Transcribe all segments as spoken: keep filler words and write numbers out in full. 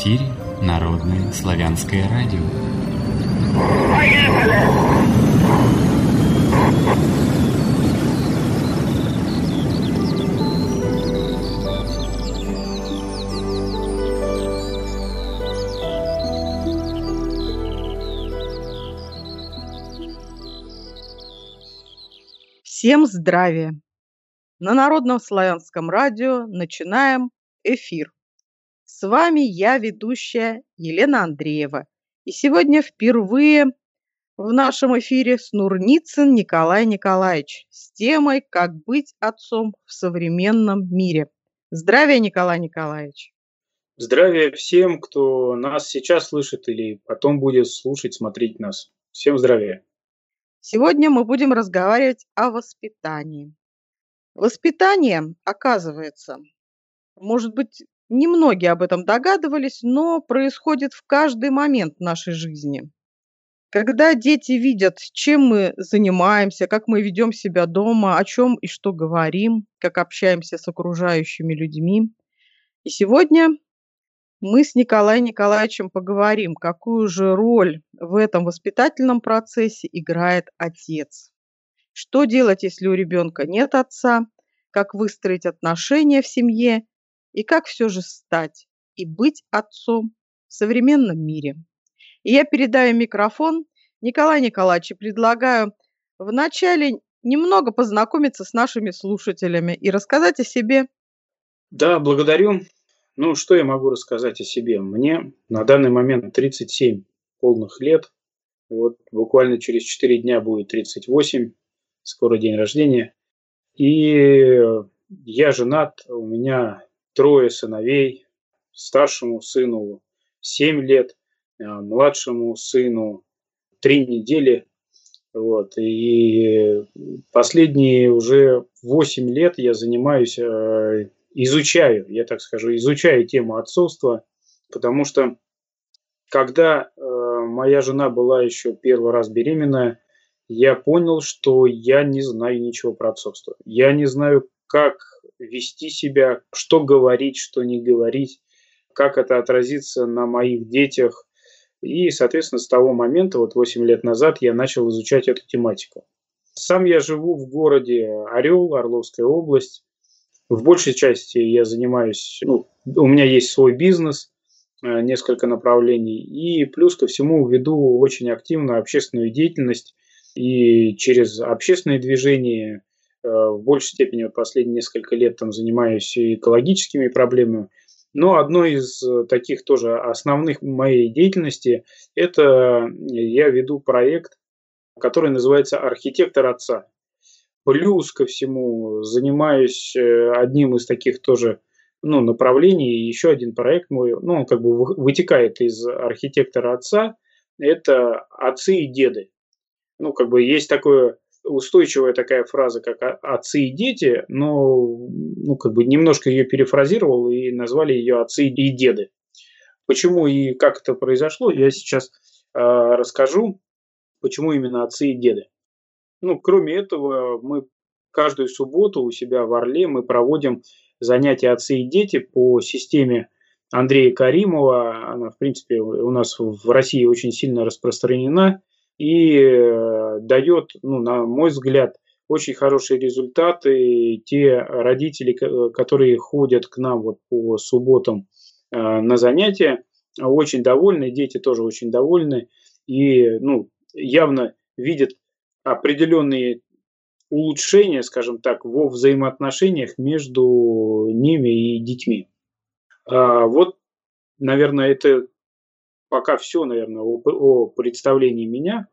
эфире Народное славянское радио. Всем здравия! На Народном славянском радио начинаем эфир. С вами я, ведущая Елена Андреева. И сегодня впервые в нашем эфире Снурницын Николай Николаевич с темой «Как быть отцом в современном мире». Здравия, Николай Николаевич! Здравия всем, кто нас сейчас слышит или потом будет слушать, смотреть нас. Всем здравия! Сегодня мы будем разговаривать о воспитании. Воспитание, оказывается, может быть, немногие об этом догадывались, но происходит в каждый момент нашей жизни. Когда дети видят, чем мы занимаемся, как мы ведем себя дома, о чем и что говорим, как общаемся с окружающими людьми. И сегодня мы с Николаем Николаевичем поговорим, какую же роль в этом воспитательном процессе играет отец. Что делать, если у ребенка нет отца, как выстроить отношения в семье и как все же стать и быть отцом в современном мире. И я передаю микрофон Николаю Николаевичу, предлагаю вначале немного познакомиться с нашими слушателями и рассказать о себе. Да, благодарю. Ну, что я могу рассказать о себе? Мне на данный момент тридцать семь полных лет. Вот буквально через четыре дня будет тридцать восемь. Скоро день рождения. И я женат, у меня трое сыновей. Старшему сыну семь лет, младшему сыну три недели. Вот. И последние уже восемь лет я занимаюсь, изучаю, я так скажу, изучаю тему отцовства, потому что когда моя жена была еще первый раз беременная, я понял, что я не знаю ничего про отцовство. Я не знаю, как вести себя, что говорить, что не говорить, как это отразится на моих детях. И, соответственно, с того момента, вот восемь лет назад, я начал изучать эту тематику. Сам я живу в городе Орел, Орловская область. В большей части я занимаюсь, ну, у меня есть свой бизнес, несколько направлений. И плюс ко всему веду очень активно общественную деятельность. И через общественные движения, в большей степени вот последние несколько лет там занимаюсь экологическими проблемами. Но одной из таких тоже основных моей деятельности – это я веду проект, который называется «Архитектор отца». Плюс ко всему занимаюсь одним из таких тоже ну, направлений. Еще один проект мой, ну, он как бы вытекает из «Архитектора отца» – это отцы и деды. Ну, как бы есть такое устойчивая такая фраза, как «отцы и дети», но ну, как бы немножко ее перефразировал и назвали ее «отцы и деды». Почему и как это произошло, я сейчас э, расскажу, почему именно отцы и деды. Ну, кроме этого, мы каждую субботу у себя в Орле мы проводим занятия «Отцы и дети» по системе Андрея Каримова. Она, в принципе, у нас в России очень сильно распространена. И дает, ну, на мой взгляд, очень хорошие результаты. Те родители, которые ходят к нам вот по субботам э, на занятия, очень довольны, дети тоже очень довольны и ну, явно видят определенные улучшения, скажем так, во взаимоотношениях между ними и детьми. А вот, наверное, это пока все, наверное, о, о представлении меня.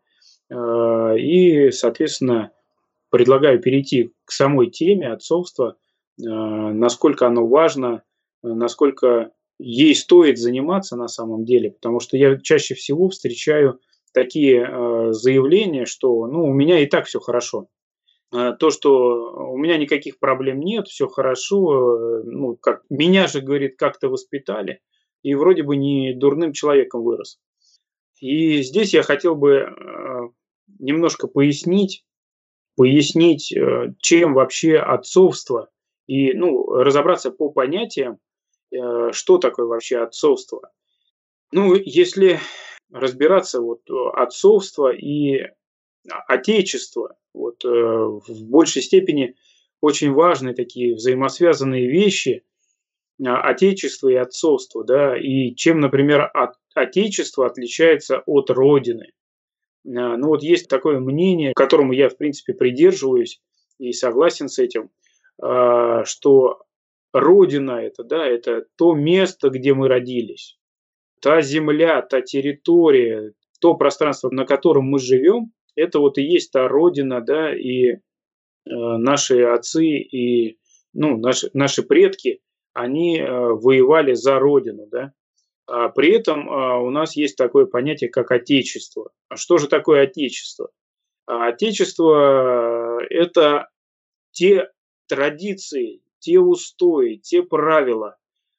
И, соответственно, предлагаю перейти к самой теме отцовства, насколько оно важно, насколько ей стоит заниматься на самом деле. Потому что я чаще всего встречаю такие заявления, что ну, у меня и так все хорошо. То, что у меня никаких проблем нет, все хорошо, ну, как, меня же, говорит, как-то воспитали. И вроде бы не дурным человеком вырос. И здесь я хотел бы немножко пояснить, пояснить, чем вообще отцовство, и ну, разобраться по понятиям, что такое вообще отцовство. Ну, если разбираться, вот э, отцовство и отечество, вот э, в большей степени очень важные такие взаимосвязанные вещи, а, отечество и отцовство, да, и чем, например, от, отечество отличается от родины. А, Ну вот есть такое мнение, которому я, в принципе, придерживаюсь и согласен с этим, а, что родина это, да, это то место, где мы родились, та земля, та территория, то пространство, на котором мы живем, это вот и есть та родина, да, и э, наши отцы и ну, наши, наши предки, они э, воевали за родину, да. А при этом а, у нас есть такое понятие, как отечество. А что же такое отечество? А отечество – это те традиции, те устои, те правила,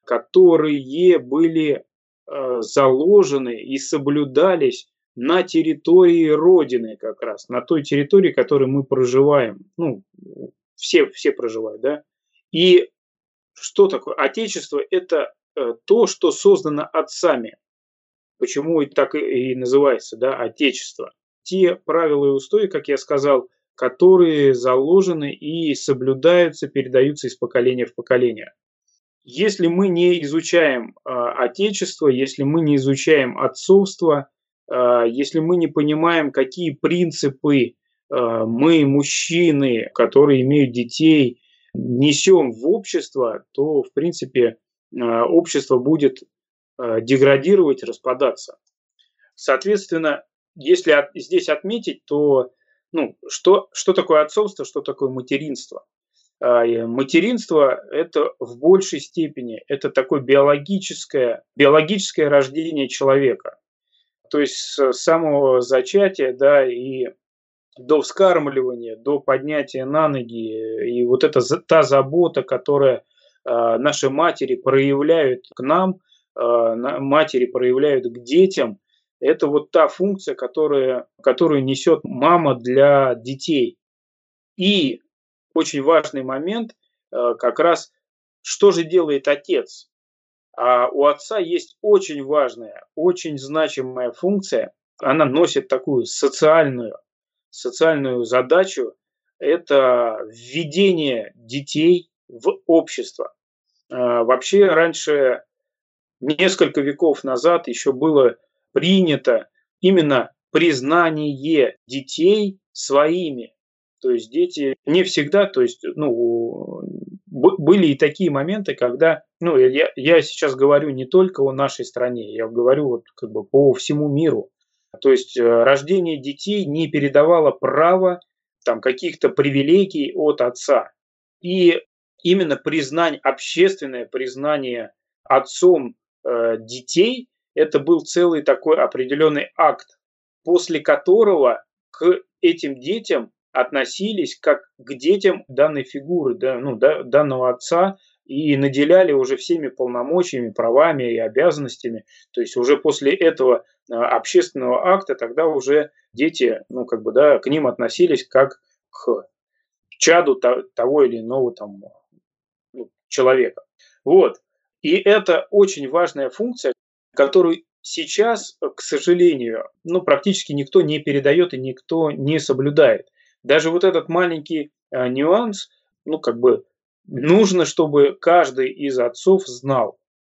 которые были э, заложены и соблюдались на территории Родины как раз, на той территории, которой мы проживаем. Ну, все, все проживают, да. И что такое отечество? Это э, то, что создано отцами. Почему и так и называется, да, отечество. Те правила и устои, как я сказал, которые заложены и соблюдаются, передаются из поколения в поколение. Если мы не изучаем а, отечество, если мы не изучаем отцовство, а, если мы не понимаем, какие принципы а, мы, мужчины, которые имеют детей, несем в общество, то, в принципе, а, общество будет а, деградировать, распадаться. Соответственно, если от, здесь отметить, то ну, что, что такое отцовство, что такое материнство? А, и Материнство – это в большей степени это такое биологическое, биологическое рождение человека. То есть с самого зачатия, да, и до вскармливания, до поднятия на ноги, и вот это за- та забота, которая а, наши матери проявляют к нам, а, на- матери проявляют к детям, это вот та функция, которая, которую несет мама для детей. И очень важный момент, э, как раз, что же делает отец? А у отца есть очень важная, очень значимая функция. Она носит такую социальную, социальную задачу. Это введение детей в общество. А, Вообще раньше, несколько веков назад, еще было принято именно признание детей своими. То есть дети не всегда, то есть, ну, б- были и такие моменты, когда, ну, я, я сейчас говорю не только о нашей стране, я говорю вот как бы по всему миру. То есть э, рождение детей не передавало право там каких-то привилегий от отца. И именно признание, общественное признание отцом э, детей, это был целый такой определенный акт, после которого к этим детям относились как к детям данной фигуры, да, ну, да, данного отца, и наделяли уже всеми полномочиями, правами и обязанностями. То есть уже после этого э, общественного акта тогда уже дети, ну, как бы, да, к ним относились как к чаду то- того или иного там ну, человека. Вот. И это очень важная функция, которую сейчас, э, к сожалению, ну, практически никто не передает и никто не соблюдает. Даже вот этот маленький э, нюанс, ну, как бы нужно, чтобы каждый из отцов знал.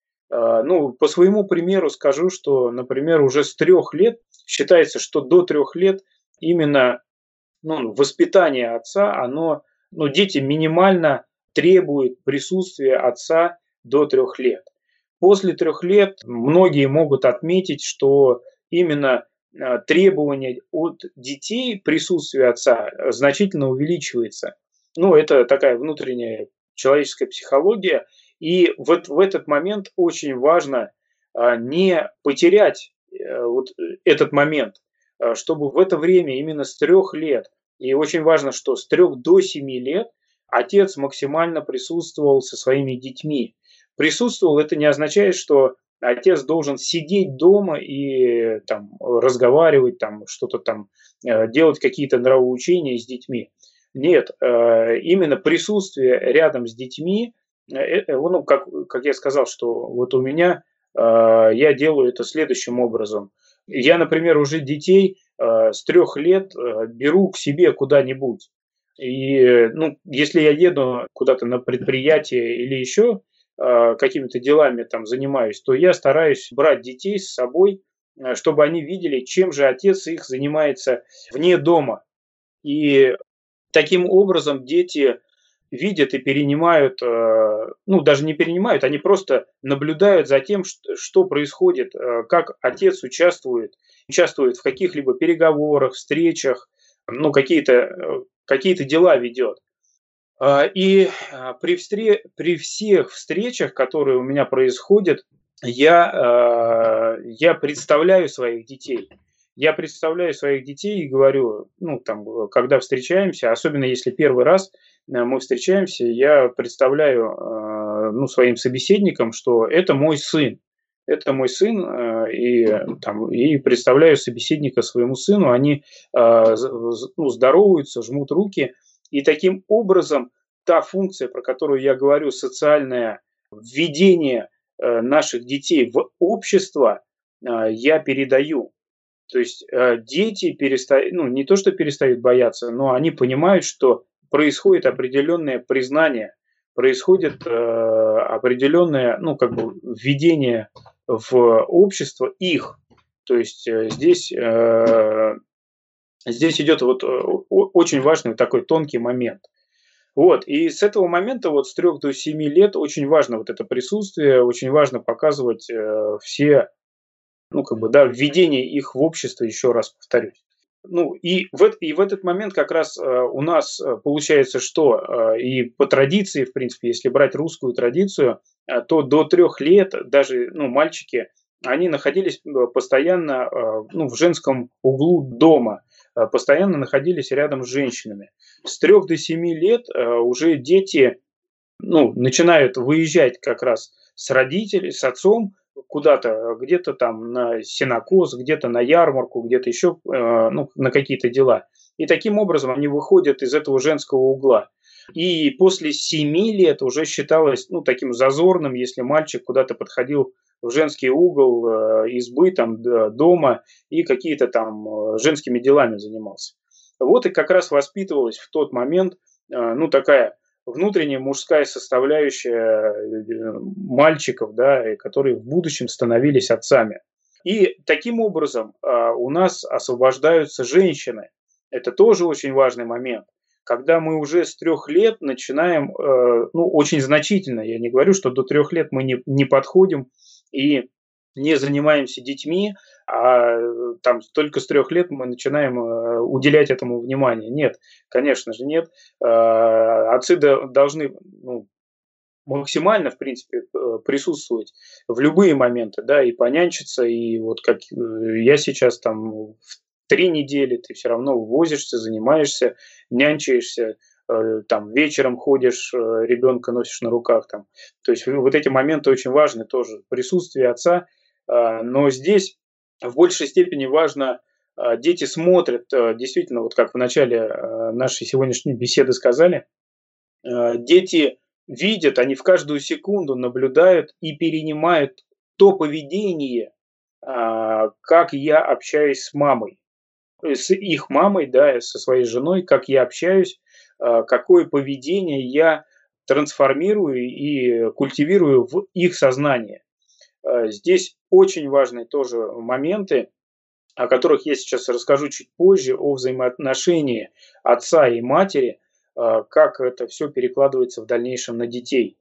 Э, ну, по своему примеру скажу, что, например, уже с трех лет считается, что до трех лет именно ну, воспитание отца, оно, ну, дети минимально требуют присутствия отца до трех лет. После трех лет многие могут отметить, что именно а, требование от детей присутствия отца э, значительно увеличивается. Ну, это такая внутренняя человеческая психология. И вот в этот момент очень важно а, не потерять э, вот этот момент, а, чтобы в это время именно с трех лет и очень важно, что с трех до семи лет отец максимально присутствовал со своими детьми. Присутствовал это не означает, что отец должен сидеть дома и там разговаривать, там что-то там э, делать какие-то нравоучения с детьми. Нет, э, именно присутствие рядом с детьми, э, э, ну, как, как я сказал, что вот у меня я делаю это следующим образом. Я, например, уже детей с трех лет беру к себе куда-нибудь. И, ну, если я еду куда-то на предприятие или еще какими-то делами там занимаюсь, то я стараюсь брать детей с собой, чтобы они видели, чем же отец их занимается вне дома. И таким образом дети видят и перенимают, ну, даже не перенимают, они просто наблюдают за тем, что происходит, как отец участвует, участвует в каких-либо переговорах, встречах, ну, какие-то какие-то дела ведет. И при, встре- при всех встречах, которые у меня происходят, я, я представляю своих детей. Я представляю своих детей и говорю, ну, там, когда встречаемся, особенно если первый раз мы встречаемся, я представляю, ну, своим собеседникам, что это мой сын. Это мой сын, и, там, и представляю собеседника своему сыну, они ну, здороваются, жмут руки, и таким образом та функция, про которую я говорю, социальное введение наших детей в общество, я передаю. То есть дети перестают, ну, не то что перестают бояться, но они понимают, что происходит определенное признание, происходит определенное, ну, как бы введение в общество их. То есть здесь, здесь идет вот очень важный такой тонкий момент. Вот, и с этого момента, вот с трех до семи лет, очень важно вот это присутствие, очень важно показывать э, все, ну, как бы, да, введение их в общество, еще раз повторюсь. Ну, и в, и в этот момент как раз э, у нас получается, что э, и по традиции, в принципе, если брать русскую традицию, э, то до трех лет даже, ну, мальчики, они находились постоянно э, ну, в женском углу дома, э, постоянно находились рядом с женщинами. С трех до семи лет э, уже дети, ну, начинают выезжать как раз с родителями, с отцом куда-то, где-то там на сенокос, где-то на ярмарку, где-то еще, э, ну, на какие-то дела. И таким образом они выходят из этого женского угла. И после семи лет уже считалось, ну, таким зазорным, если мальчик куда-то подходил в женский угол э, избы, там, дома и какие-то там э, женскими делами занимался. Вот и как раз воспитывалась в тот момент, э, ну, такая внутренняя мужская составляющая мальчиков, да, которые в будущем становились отцами. И таким образом э, у нас освобождаются женщины. Это тоже очень важный момент. Когда мы уже с трех лет начинаем, э, ну, очень значительно, я не говорю, что до трех лет мы не, не подходим и не занимаемся детьми, а там только с трех лет мы начинаем э, уделять этому внимание. Нет, конечно же нет. Э, отцы до, должны, ну, максимально, в принципе, присутствовать в любые моменты, да, и понянчиться, и вот как я сейчас там в три недели ты все равно возишься, занимаешься, нянчаешься, э, там вечером ходишь, э, ребенка носишь на руках, там. То есть вот эти моменты очень важны тоже, присутствие отца, э, но здесь в большей степени важно, э, дети смотрят, э, действительно, вот как в начале э, нашей сегодняшней беседы сказали, э, дети видят, они в каждую секунду наблюдают и перенимают то поведение, а, как я общаюсь с мамой, с их мамой, да, со своей женой, как я общаюсь, а, какое поведение я трансформирую и культивирую в их сознании. А, здесь очень важные тоже моменты, о которых я сейчас расскажу чуть позже, о взаимоотношении отца и матери, как это все перекладывается в дальнейшем на детей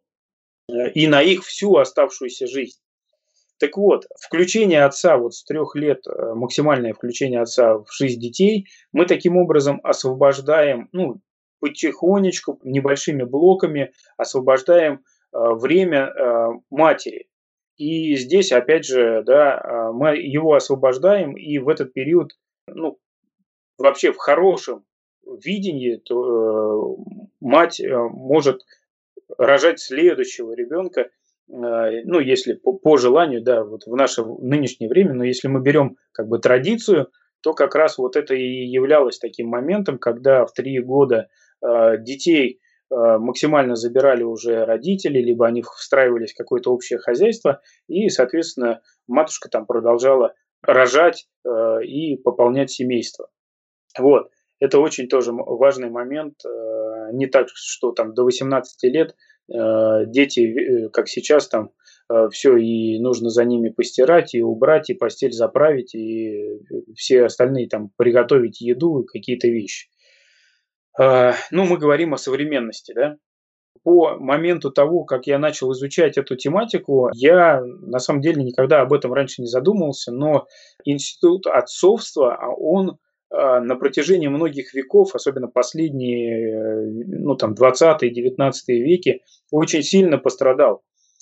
и на их всю оставшуюся жизнь. Так вот, включение отца вот с трех лет, максимальное включение отца в жизнь детей, мы таким образом освобождаем, ну, потихонечку, небольшими блоками освобождаем время матери. И здесь, опять же, да, мы его освобождаем, и в этот период, ну, вообще в хорошем видении, то э, мать э, может рожать следующего ребенка, э, ну, если по, по желанию, да, вот в наше нынешнее время, но если мы берем как бы традицию, то как раз вот это и являлось таким моментом, когда в три года э, детей максимально забирали уже родители, либо они встраивались в какое-то общее хозяйство, и, соответственно, матушка там продолжала рожать и пополнять семейство. Вот. Это очень тоже важный момент. Не так, что там до восемнадцати лет дети, как сейчас, там все, и нужно за ними постирать, и убрать, и постель заправить, и все остальные там приготовить еду и какие-то вещи. Ну, мы говорим о современности, да. По моменту того, как я начал изучать эту тематику, я на самом деле никогда об этом раньше не задумывался, но институт отцовства, он на протяжении многих веков, особенно последние, ну, там, двадцатые-девятнадцатые веки, очень сильно пострадал.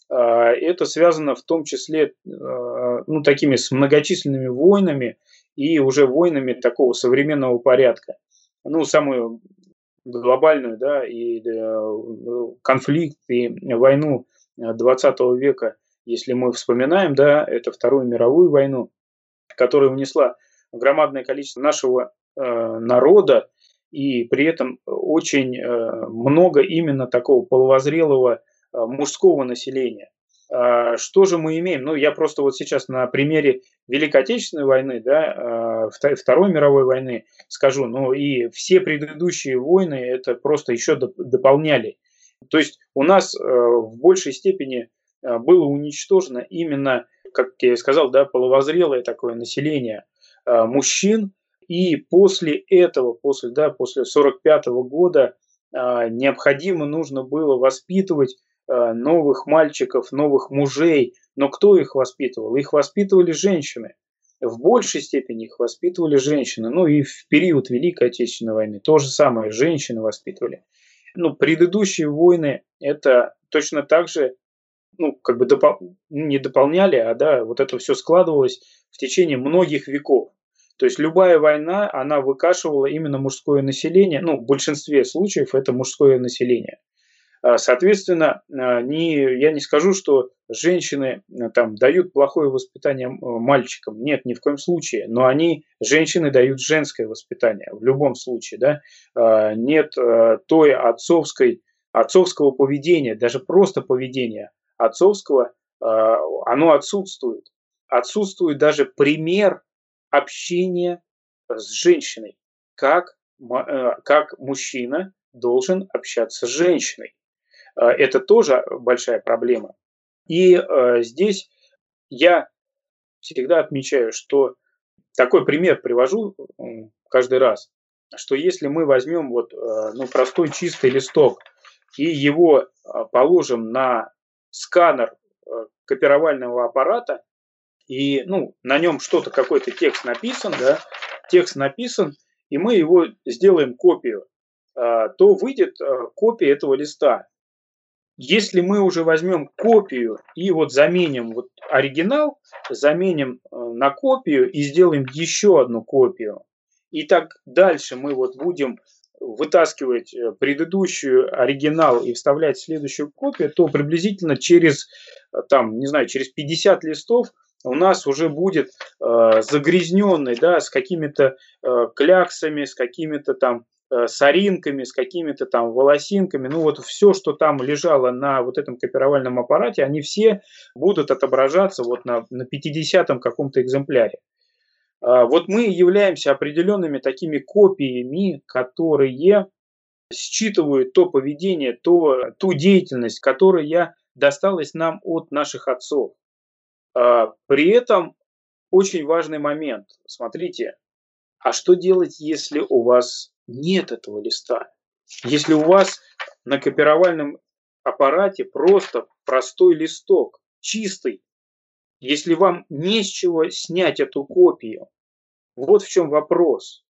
Это связано в том числе, ну, такими с многочисленными войнами и уже войнами такого современного порядка. Ну, самую глобальную, да, и конфликт, и войну двадцатого века, если мы вспоминаем, да, это Вторую мировую войну, которая унесла громадное количество нашего э, народа, и при этом очень э, много именно такого половозрелого э, мужского населения. А что же мы имеем? Ну, я просто вот сейчас на примере Великой Отечественной войны, да, э, Второй мировой войны скажу, ну и все предыдущие войны это просто еще доп- дополняли. То есть у нас э, в большей степени э, было уничтожено именно, как я и сказал, да, половозрелое такое население э, мужчин, и после этого, после, да, после сорок пятого года э, необходимо нужно было воспитывать э, новых мальчиков, новых мужей. Но кто их воспитывал? Их воспитывали женщины. В большей степени их воспитывали женщины. Ну и в период Великой Отечественной войны то же самое, женщины воспитывали. Ну, предыдущие войны это точно так же, ну, как бы допол- не дополняли, а да, вот это все складывалось в течение многих веков. То есть любая война, она выкашивала именно мужское население, ну, в большинстве случаев это мужское население. Соответственно, не, я не скажу, что женщины там дают плохое воспитание мальчикам. Нет, ни в коем случае. Но они, женщины, дают женское воспитание в любом случае. Да? Нет той отцовской, отцовского поведения, даже просто поведения отцовского, оно отсутствует. Отсутствует даже пример общения с женщиной. Как, как мужчина должен общаться с женщиной. Это тоже большая проблема. И э, здесь я всегда отмечаю, что такой пример привожу э, каждый раз, что если мы возьмем вот, э, ну, простой чистый листок и его э, положим на сканер э, копировального аппарата, и ну, на нем что-то, какой-то текст написан, да, текст написан, и мы его сделаем копию, э, то выйдет э, копия этого листа. Если мы уже возьмем копию и вот заменим вот оригинал, заменим на копию и сделаем еще одну копию, и так дальше мы вот будем вытаскивать предыдущую оригинал и вставлять следующую копию, то приблизительно через, там, не знаю, через пятьдесят листов у нас уже будет э, загрязненный, да, с какими-то э, кляксами, с какими-то там соринками, с какими-то там волосинками, ну вот все, что там лежало на вот этом копировальном аппарате, они все будут отображаться вот на, на пятидесятом каком-то экземпляре. А, вот мы являемся определенными такими копиями, которые считывают то поведение, то, ту деятельность, которая досталась нам от наших отцов. А, при этом очень важный момент. Смотрите, а что делать, если у вас нет этого листа? Если у вас на копировальном аппарате просто простой листок, чистый, если вам не с чего снять эту копию, вот в чем вопрос.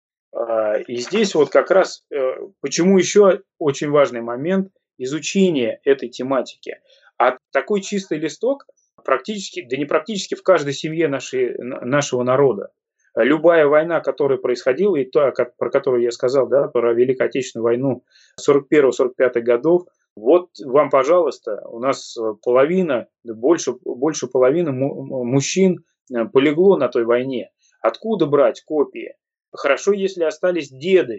И здесь вот как раз, почему еще очень важный момент изучения этой тематики. А такой чистый листок практически, да не практически в каждой семье нашей, нашего народа. Любая война, которая происходила, и та, про которую я сказал, да, про Великую Отечественную войну сорок первого сорок пятого годов, вот вам, пожалуйста, у нас половина, больше, больше половины мужчин полегло на той войне. Откуда брать копии? Хорошо, если остались деды,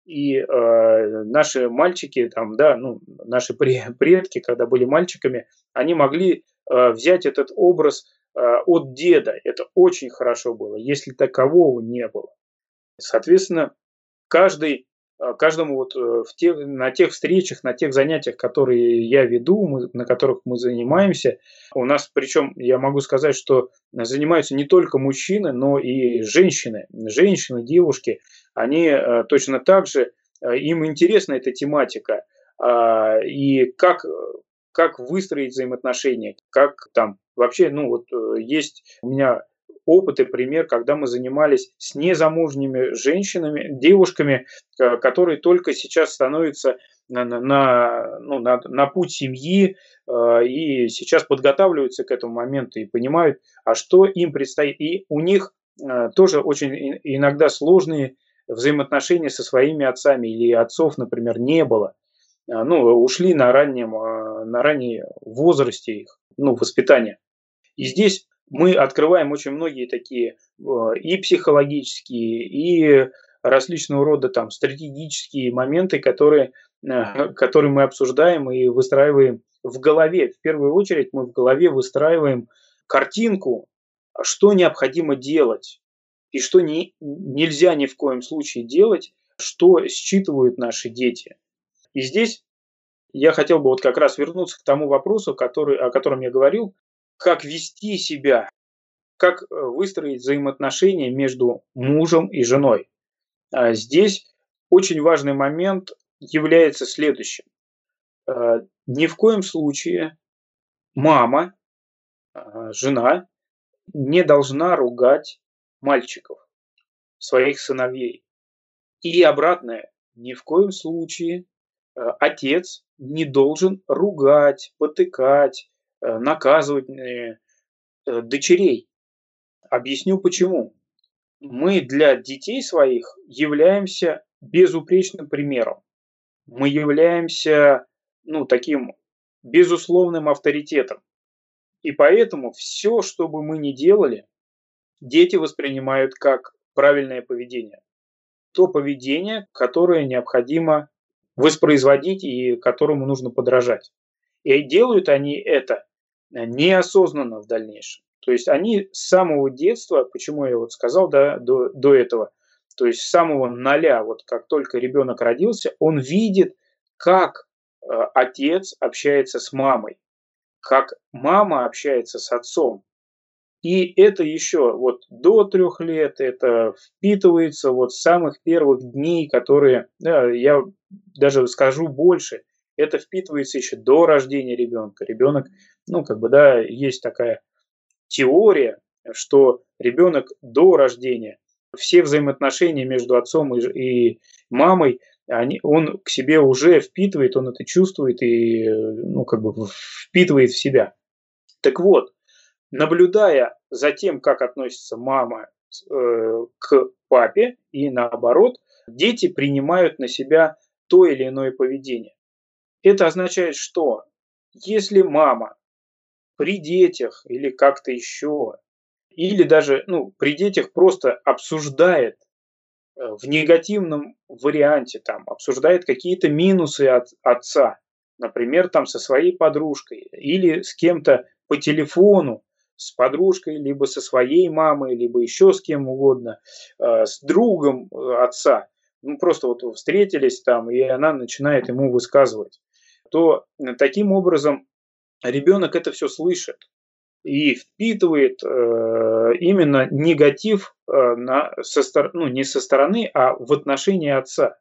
И э, наши мальчики, там, да, ну, наши предки, когда были мальчиками, они могли э, взять этот образ э, от деда. Это очень хорошо было, если такового не было. Соответственно, каждый, э, каждому вот э, в тех, на тех встречах, на тех занятиях, которые я веду, мы, на которых мы занимаемся, у нас, причем, я могу сказать, что занимаются не только мужчины, но и женщины. Женщины, девушки, они э, точно так же, э, им интересна эта тематика. А, и как, э, как выстроить взаимоотношения, как там вообще, ну вот э, есть у меня опыт и пример, когда мы занимались с незамужними женщинами, девушками, э, которые только сейчас становятся на, на, на, ну, на, на путь семьи э, и сейчас подготавливаются к этому моменту и понимают, а что им предстоит. И у них э, тоже очень и- иногда сложные взаимоотношения со своими отцами или отцов, например, не было. А, Ну, ушли на раннем, э, на раннем возрасте их, ну, воспитания. И здесь мы открываем очень многие такие э, и психологические, и различного рода там стратегические моменты, которые, э, которые мы обсуждаем и выстраиваем в голове. В первую очередь мы в голове выстраиваем картинку, что необходимо делать и что не, нельзя ни в коем случае делать, что считывают наши дети. И здесь я хотел бы вот как раз вернуться к тому вопросу, который, о котором я говорил, как вести себя, как э, выстроить взаимоотношения между мужем и женой. А Здесь очень важный момент является следующим. Э, Ни в коем случае мама, а, жена не должна ругать мальчиков, своих сыновей. И обратное, ни в коем случае э, отец не должен ругать, потыкать, э, наказывать э, э, дочерей. Объясню почему. Мы для детей своих являемся безупречным примером. Мы являемся, ну, таким безусловным авторитетом. И поэтому все, что бы мы ни делали, дети воспринимают как правильное поведение. То поведение, которое необходимо воспроизводить и которому нужно подражать. И делают они это э, неосознанно в дальнейшем. То есть они с самого детства, почему я вот сказал, да, до, до этого, то есть с самого ноля, вот как только ребенок родился, он видит, как э, отец общается с мамой, как мама общается с отцом. И это еще вот до трех лет, это впитывается вот с самых первых дней, которые, да, я даже скажу больше, это впитывается еще до рождения ребенка. Ребенок, ну, как бы, да, есть такая теория, что ребенок до рождения, все взаимоотношения между отцом и, ж- и мамой, они, он к себе уже впитывает, он это чувствует и, э, ну, как бы в- впитывает в себя. Так вот, наблюдая за тем, как относится мама э, к папе и наоборот, дети принимают на себя то или иное поведение. Это означает, что если мама при детях или как-то еще, или даже ну, при детях просто обсуждает э, в негативном варианте, там, обсуждает какие-то минусы от отца, например, там со своей подружкой или с кем-то по телефону, с подружкой, либо со своей мамой, либо еще с кем угодно, э, с другом э, отца, ну просто вот встретились там, и она начинает ему высказывать, то э, таким образом ребенок это все слышит и впитывает э, именно негатив э, на, со, стор- ну, не со стороны, а в отношении отца.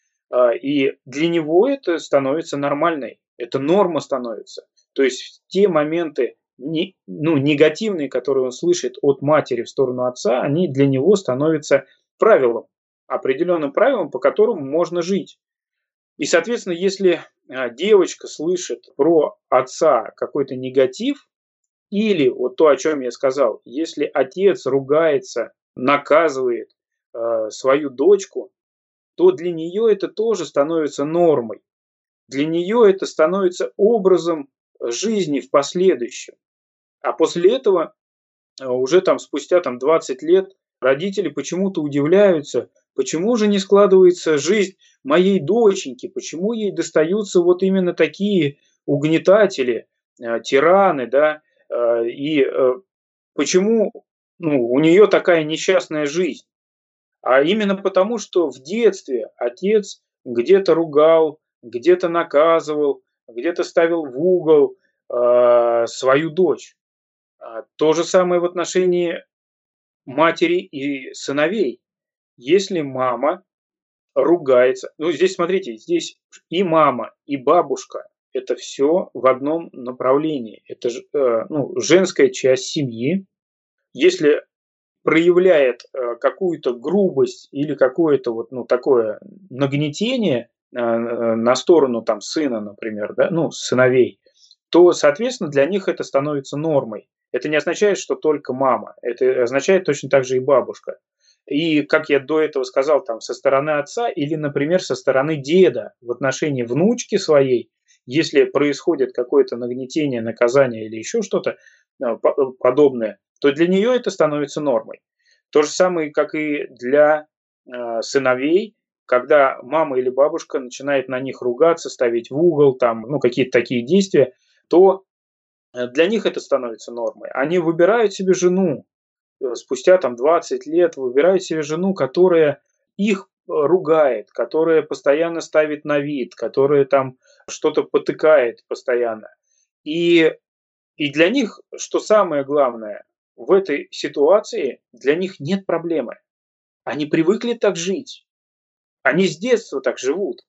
А, И для него это становится нормальной, это норма становится. То есть те моменты, не, ну, негативные, которые он слышит от матери в сторону отца, они для него становятся правилом, определенным правилом, по которому можно жить. И, соответственно, если а, девочка слышит про отца какой-то негатив, или вот то, о чем я сказал, если отец ругается, наказывает э, свою дочку, то для нее это тоже становится нормой. Для нее это становится образом жизни в последующем. А после этого, э, уже там спустя там двадцать лет, родители почему-то удивляются, Почему же не складывается жизнь моей доченьки? Почему ей достаются вот именно такие угнетатели, э, тираны, да? Э, и э, почему, ну, у нее такая несчастная жизнь? А именно потому, что в детстве отец где-то ругал, где-то наказывал, где-то ставил в угол э, свою дочь. А, то же самое в отношении матери и сыновей. Если мама ругается, ну здесь смотрите, здесь и мама, и бабушка — это все в одном направлении. Это ж, э, ну, женская часть семьи. Если проявляет э, какую-то грубость или какое-то вот, ну, такое нагнетение э, э, на сторону там сына, например, да, ну, сыновей, то, соответственно, для них это становится нормой. Это не означает, что только мама, это означает точно так же и бабушка. И, как я до этого сказал, там, со стороны отца или, например, со стороны деда в отношении внучки своей, если происходит какое-то нагнетение, наказание или еще что-то э, по- подобное, то для нее это становится нормой. То же самое, как и для э, сыновей, когда мама или бабушка начинает на них ругаться, ставить в угол, там, ну, какие-то такие действия, то э, для них это становится нормой. Они выбирают себе жену, э, спустя там двадцать лет, выбирают себе жену, которая их э, ругает, которая постоянно ставит на вид, которая там что-то потыкает постоянно. И и для них, что самое главное, в этой ситуации для них нет проблемы. Они привыкли так жить. Они с детства так живут.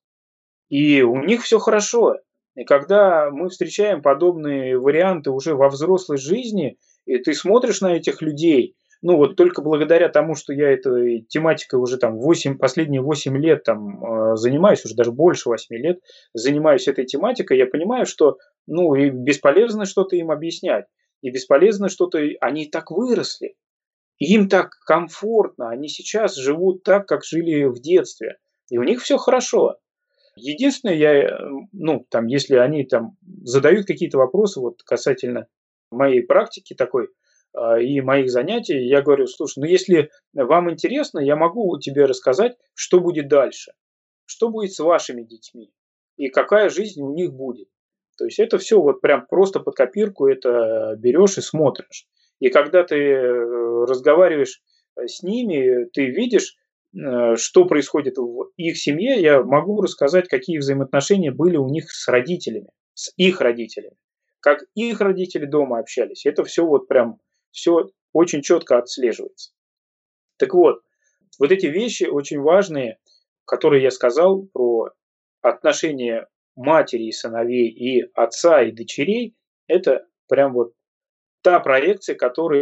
И у них все хорошо. И когда мы встречаем подобные варианты уже во взрослой жизни, и ты смотришь на этих людей, ну вот только благодаря тому, что я этой тематикой уже там восемь, последние восемь лет там э, занимаюсь, уже даже больше восьми лет занимаюсь этой тематикой, я понимаю, что ну и бесполезно что-то им объяснять, и бесполезно что-то, они и так выросли, и им так комфортно, они сейчас живут так, как жили в детстве, и у них все хорошо. Единственное, я, э, ну, там, если они там задают какие-то вопросы вот касательно моей практики такой, а, и моих занятий, я говорю: слушай, ну если вам интересно, я могу тебе рассказать, что будет дальше, что будет с вашими детьми и какая жизнь у них будет. То есть это все вот прям просто под копирку это берешь и смотришь. И когда ты э, разговариваешь э, с ними, ты видишь, э, что происходит в их семье, я могу рассказать, какие взаимоотношения были у них с родителями, с их родителями, как их родители дома общались. Это все вот прям, все очень четко отслеживается. Так вот, вот эти вещи очень важные, которые я сказал про отношения матери и сыновей и отца и дочерей, это прям вот та проекция, которой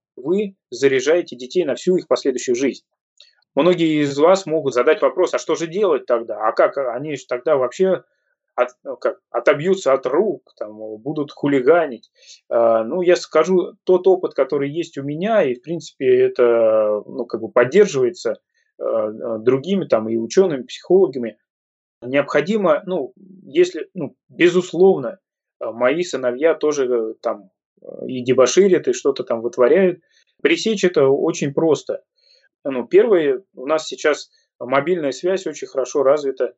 вы заряжаете детей на всю их последующую жизнь. Многие из вас могут задать вопрос: а что же делать тогда? А как они же тогда вообще от, ну, как, отобьются от рук, там, будут хулиганить? А, ну, я скажу тот опыт, который есть у меня, и, в принципе, это ну, как бы поддерживается э, э, другими там, и учеными, психологами. Необходимо, ну, если, ну, безусловно, э, мои сыновья тоже э, там э, и дебоширят, и что-то там вытворяют. Пресечь это очень просто. Ну, первое, у нас сейчас мобильная связь очень хорошо развита,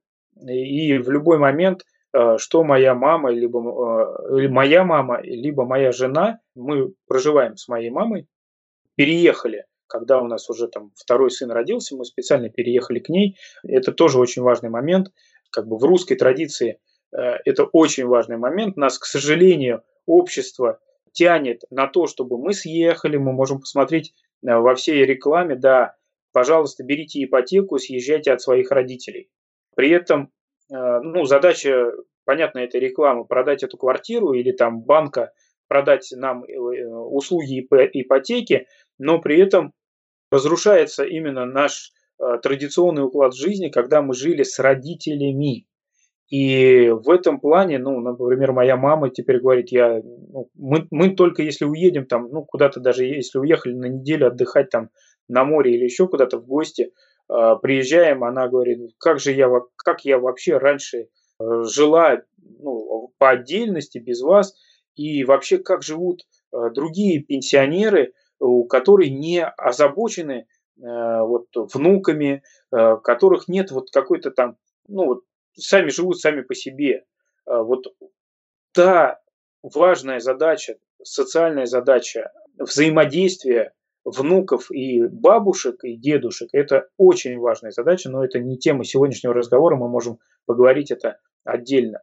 и в любой момент, э, что моя мама, либо э, моя мама, либо моя жена, мы проживаем с моей мамой, переехали, когда у нас уже там второй сын родился, мы специально переехали к ней. Это тоже очень важный момент. Как бы в русской традиции э, это очень важный момент. Нас, к сожалению, общество тянет на то, чтобы мы съехали, мы можем посмотреть э, во всей рекламе, да, пожалуйста, берите ипотеку, съезжайте от своих родителей. При этом, э, ну, задача, понятно, этой рекламы, продать эту квартиру или там банка продать нам э, услуги ипотеки, но при этом разрушается именно наш э, традиционный уклад жизни, когда мы жили с родителями. И в этом плане, ну, например, моя мама теперь говорит, я, ну, мы, мы только если уедем там, ну, куда-то даже если уехали на неделю отдыхать там на море или еще куда-то в гости, э, приезжаем, она говорит, как же я, как я вообще раньше э, жила, ну, по отдельности без вас, и вообще как живут э, другие пенсионеры, у которые не озабочены вот, внуками, которых нет вот какой-то там, ну вот, сами живут сами по себе. Вот та важная задача, социальная задача взаимодействия внуков и бабушек, и дедушек — это очень важная задача, но это не тема сегодняшнего разговора, мы можем поговорить это отдельно.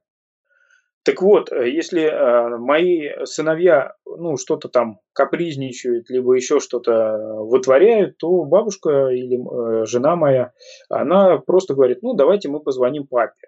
Так вот, если э, мои сыновья, ну, что-то там капризничают, либо еще что-то вытворяют, то бабушка или э, жена моя, она просто говорит: ну, давайте мы позвоним папе.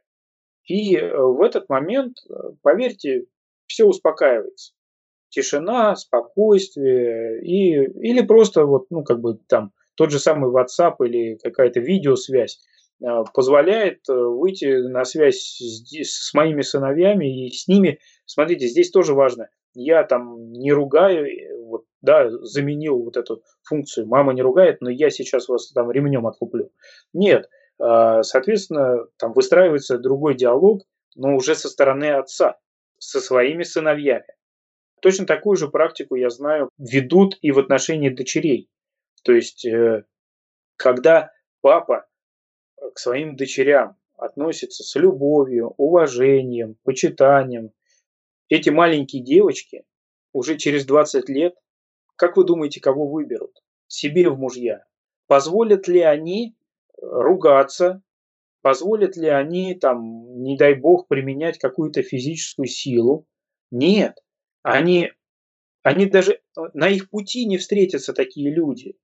И э, в этот момент, э, поверьте, все успокаивается. Тишина, спокойствие, и, или просто вот, ну, как бы там тот же самый WhatsApp или какая-то видеосвязь э, позволяет э, выйти на связь с, ди- с моими сыновьями и с ними. Смотрите, здесь тоже важно. Я там не ругаю, э, вот, да, заменил вот эту функцию. Мама не ругает, но я сейчас вас там ремнем отлуплю. Нет, э, соответственно, там выстраивается другой диалог, но уже со стороны отца, со своими сыновьями. Точно такую же практику, я знаю, ведут и в отношении дочерей. То есть, э, когда папа э, к своим дочерям относится с любовью, уважением, почитанием, эти маленькие девочки уже через двадцать лет, как вы думаете, кого выберут? Себе в мужья. Позволят ли они э, ругаться, позволят ли они, там, не дай бог, применять какую-то физическую силу? Нет. Они Они даже э, на их пути не встретятся такие люди.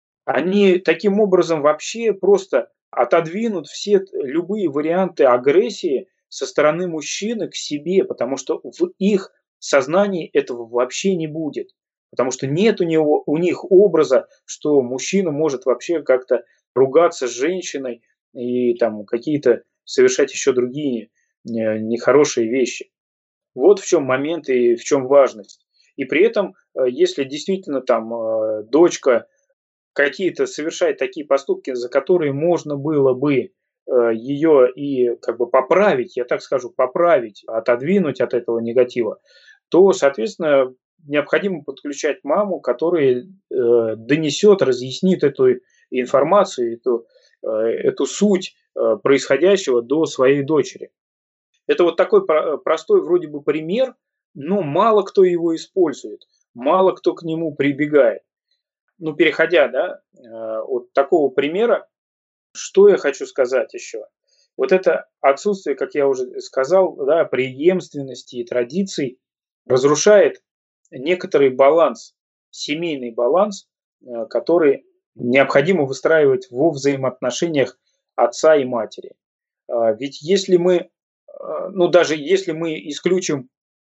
Они таким образом вообще просто отодвинут все т- любые варианты агрессии со стороны мужчины к себе, потому что в их сознании этого вообще не будет. Потому что нет у, него, у них образа, что мужчина может вообще как-то ругаться с женщиной и там какие-то совершать еще другие э, нехорошие вещи. Вот в чем момент и в чем важность. И при этом, э, если действительно там э, дочка какие-то совершает такие поступки, за которые можно было бы э, ее и как бы поправить, я так скажу, поправить, отодвинуть от этого негатива, то, соответственно, необходимо подключать маму, которая э, донесет, разъяснит эту информацию, эту, э, эту суть э, происходящего до своей дочери. Это вот такой про- простой вроде бы пример, но мало кто его использует, мало кто к нему прибегает. Ну, переходя, да, э, от такого примера, что я хочу сказать еще? Вот это отсутствие, как я уже сказал, да, преемственности и традиций разрушает некоторый баланс, семейный баланс, э, который необходимо выстраивать во взаимоотношениях отца и матери. А, Ведь если мы, э, ну даже если мы исключим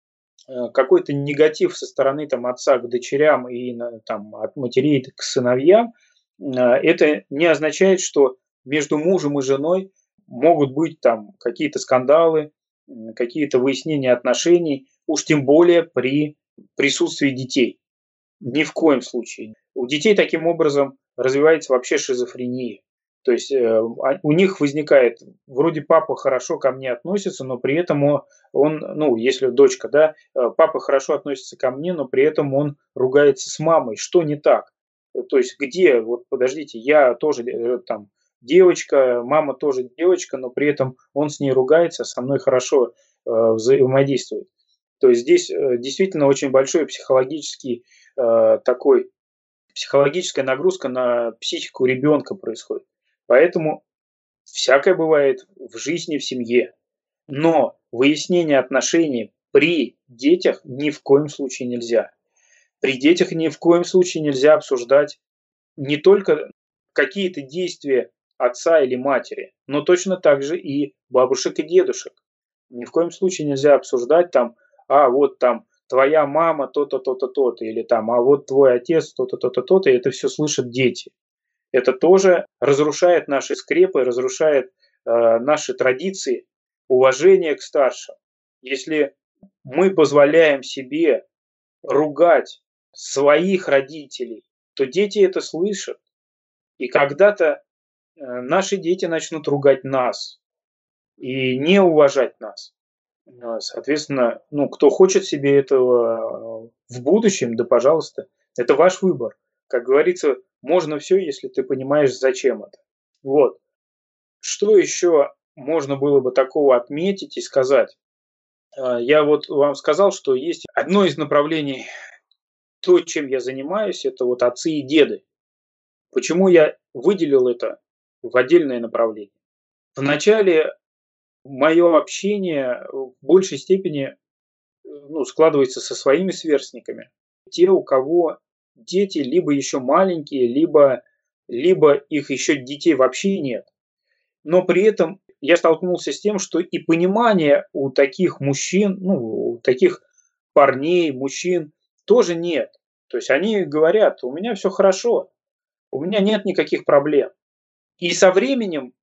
э, какой-то негатив со стороны там отца к дочерям и на- там от матерей к сыновьям, э, это не означает, что между мужем и женой могут быть там какие-то скандалы, м, какие-то выяснения отношений, уж тем более при присутствии детей. Ни в коем случае. У детей таким образом развивается вообще шизофрения. То есть э, а- у них возникает, вроде папа хорошо ко мне относится, но при этом он, он, ну, если дочка, да, э, папа хорошо относится ко мне, но при этом он ругается с мамой. Что не так? Э, То есть где, вот подождите, я тоже э, там девочка, мама тоже девочка, но при этом он с ней ругается, со мной хорошо э, взаимодействует. То есть здесь э, действительно очень большой психологический э, такой психологическая нагрузка на психику ребенка происходит. Поэтому всякое бывает в жизни, в семье. Но выяснение отношений при детях ни в коем случае нельзя. При детях ни в коем случае нельзя обсуждать не только какие-то действия отца или матери, но точно так же и бабушек и дедушек. Ни в коем случае нельзя обсуждать там, а вот там твоя мама то-то, то-то, то-то, или там, а вот твой отец то-то, то-то, то-то, и это все слышат дети. Это тоже разрушает наши скрепы, разрушает э, наши традиции, уважение к старшим. Если мы позволяем себе ругать своих родителей, то дети это слышат. И когда-то э, наши дети начнут ругать нас и не уважать нас. А, Соответственно, ну, кто хочет себе этого э, в будущем, да пожалуйста, это ваш выбор. Как говорится, можно все, если ты понимаешь, зачем это. Вот. Что еще можно было бы такого отметить и сказать? А, Я вот вам сказал, что есть одно из направлений, то, чем я занимаюсь, это вот отцы и деды. Почему я выделил это в отдельное направление? Вначале мое общение в большей степени э, ну, складывается со своими сверстниками. Те, у кого дети либо еще маленькие, либо, либо их еще детей вообще нет. Но при этом я столкнулся с тем, что и понимания у таких мужчин, ну, у таких парней, мужчин тоже нет. То есть они говорят, у меня все хорошо, у меня нет никаких проблем. И со временем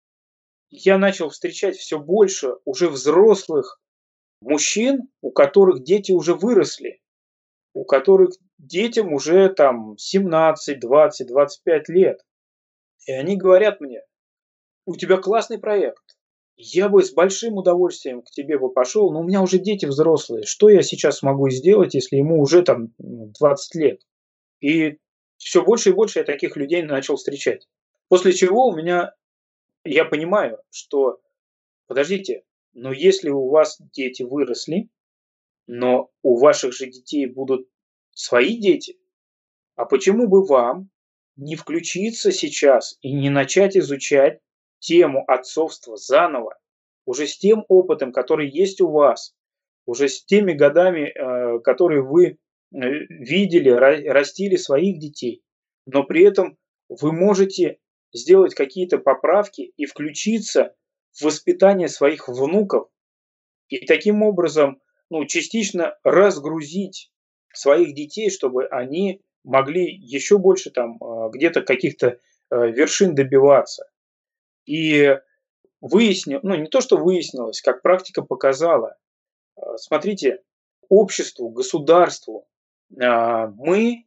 я начал встречать все больше уже взрослых мужчин, у которых дети уже выросли, у которых детям уже там семнадцать, двадцать, двадцать пять лет. И они говорят мне, у тебя классный проект. Я бы с большим удовольствием к тебе бы пошел, но у меня уже дети взрослые. Что я сейчас могу сделать, если ему уже там двадцать лет? И все больше и больше я таких людей начал встречать. После чего у меня, я понимаю, что, подождите, но если у вас дети выросли, но у ваших же детей будут свои дети, а почему бы вам не включиться сейчас и не начать изучать тему отцовства заново, уже с тем опытом, который есть у вас, уже с теми годами, э, которые вы э, видели, ра- растили своих детей, но при этом вы можете сделать какие-то поправки и включиться в воспитание своих внуков и таким образом ну, частично разгрузить своих детей, чтобы они могли еще больше там э, где-то каких-то э, вершин добиваться. И выяснил, ну не то, что выяснилось, как практика показала. Э, Смотрите, обществу, государству э, мы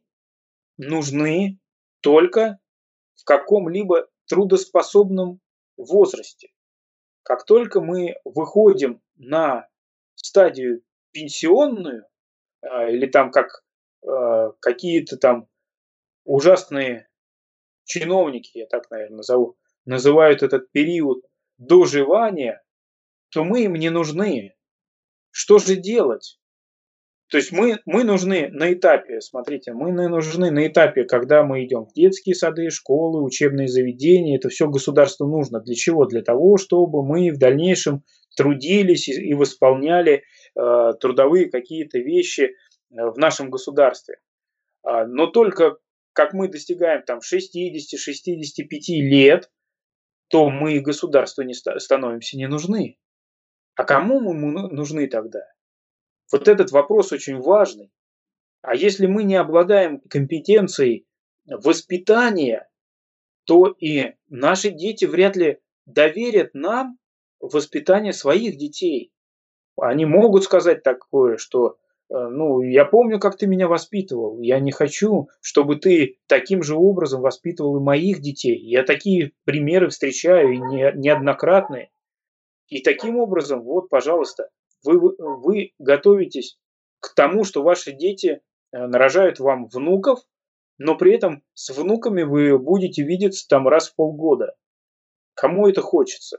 нужны только в каком-либо трудоспособном возрасте. Как только мы выходим на стадию пенсионную, а, или там как а, какие-то там ужасные чиновники, я так, наверное, назову, называют этот период доживания, то мы им не нужны. Что же делать? То есть мы, мы нужны на этапе, смотрите, мы не нужны на этапе, когда мы идем в детские сады, школы, учебные заведения. Это все государству нужно. Для чего? Для того, чтобы мы в дальнейшем трудились и, и восполняли э, трудовые какие-то вещи э, в нашем государстве. А, но только как мы достигаем там шестидесяти-шестидесяти пяти лет, то мы государству не ста- становимся не нужны. А кому мы му- нужны тогда? Вот этот вопрос очень важный. А если мы не обладаем компетенцией воспитания, то и наши дети вряд ли доверят нам воспитание своих детей. Они могут сказать такое, что э, ну, я помню, как ты меня воспитывал. Я не хочу, чтобы ты таким же образом воспитывал и моих детей. Я такие примеры встречаю и не, неоднократные. И таким образом, вот, пожалуйста, вы, вы готовитесь к тому, что ваши дети э, нарожают вам внуков, но при этом с внуками вы будете видеться там раз в полгода. Кому это хочется?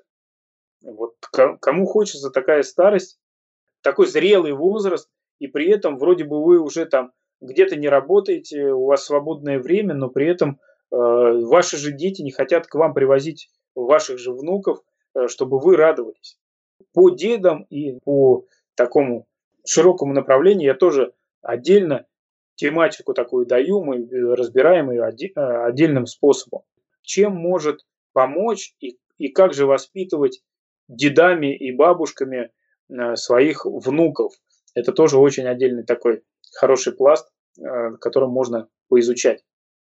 Вот ко- кому хочется такая старость, такой зрелый возраст, и при этом вроде бы вы уже там где-то не работаете, у вас свободное время, но при этом э, ваши же дети не хотят к вам привозить ваших же внуков, э, чтобы вы радовались. По дедам и по такому широкому направлению я тоже отдельно тематику такую даю, мы э, разбираем ее оде- э, отдельным способом. Чем может помочь и, и как же воспитывать дедами и бабушками э, своих внуков. Это тоже очень отдельный такой хороший пласт, э, которым можно поизучать.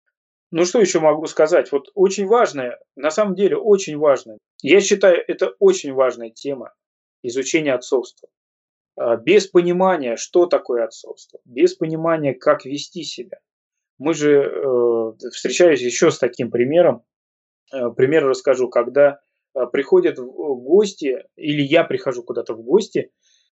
Ну что еще могу сказать? Вот очень важная, на самом деле очень важная. Я считаю, это очень важная тема изучения отцовства. А, Без понимания, что такое отцовство, без понимания, как вести себя. Мы же, э, встречаюсь еще с таким примером. Э, пример расскажу, когда э, приходят в- в гости, или я прихожу куда-то в гости,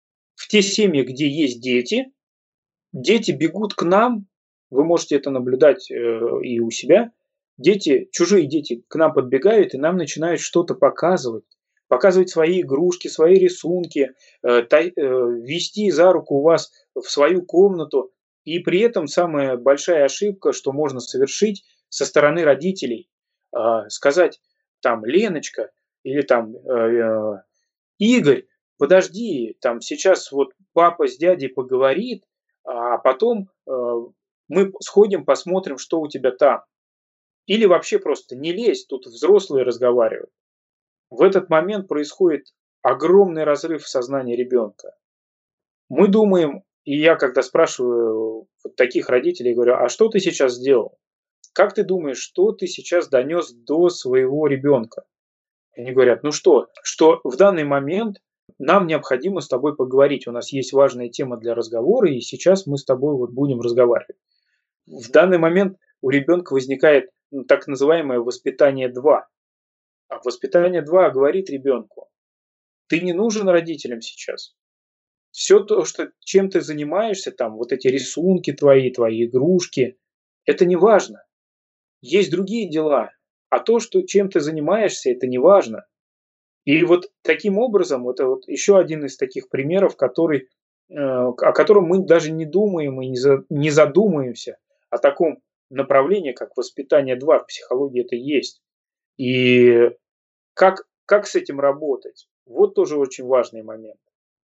в те семьи, где есть дети, дети бегут к нам, вы можете это наблюдать э, и у себя, дети, чужие дети к нам подбегают и нам начинают что-то показывать. Показывать свои игрушки, свои рисунки, э, тай э, вести за руку вас в свою комнату. И при этом самая большая ошибка, что можно совершить со стороны родителей, а, сказать там: "Леночка" или там, э, э, "Игорь, подожди, там сейчас вот папа с дядей поговорит, а потом, э, мы сходим, посмотрим, что у тебя там". Или вообще просто не лезь, тут взрослые разговаривают. В этот момент происходит огромный разрыв в сознании ребенка. Мы думаем, и я когда спрашиваю вот таких родителей, говорю: "А что ты сейчас сделал? Как ты думаешь, что ты сейчас донес до своего ребенка?" Они говорят: "Ну что, что в данный момент нам необходимо с тобой поговорить. У нас есть важная тема для разговора, и сейчас мы с тобой вот будем разговаривать". В данный момент у ребенка возникает, ну, так называемое воспитание два. А воспитание два говорит ребенку: "Ты не нужен родителям сейчас. Все то, что чем ты занимаешься, там вот эти рисунки твои, твои игрушки, это не важно. Есть другие дела. А то, что чем ты занимаешься, это не важно". И вот таким образом, это вот еще один из таких примеров, который, э, о котором мы даже не думаем и не за не задумаемся. О таком направлении, как воспитание два в психологии это есть. И как как с этим работать? Вот тоже очень важный момент.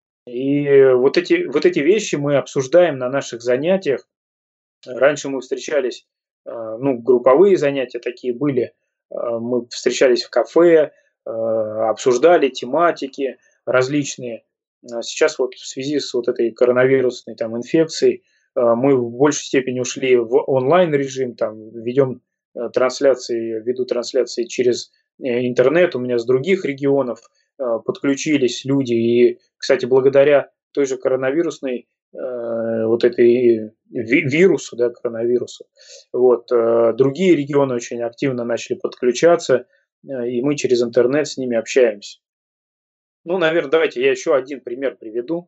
И вот эти вот эти вещи мы обсуждаем на наших занятиях. Раньше мы встречались, э, ну, групповые занятия такие были. Э, мы встречались в кафе, э, обсуждали тематики различные. А сейчас вот в связи с вот этой коронавирусной там инфекцией, э, мы в большей степени ушли в онлайн-режим, там ведем э, трансляции, веду трансляции через э, интернет. У меня с других регионов э, подключились люди. И, кстати, благодаря той же коронавирусной э, вот этой ви- вирусу, да, коронавирусу, вот, э, другие регионы очень активно начали подключаться, э, и мы через интернет с ними общаемся. Ну, наверное, давайте я еще один пример приведу.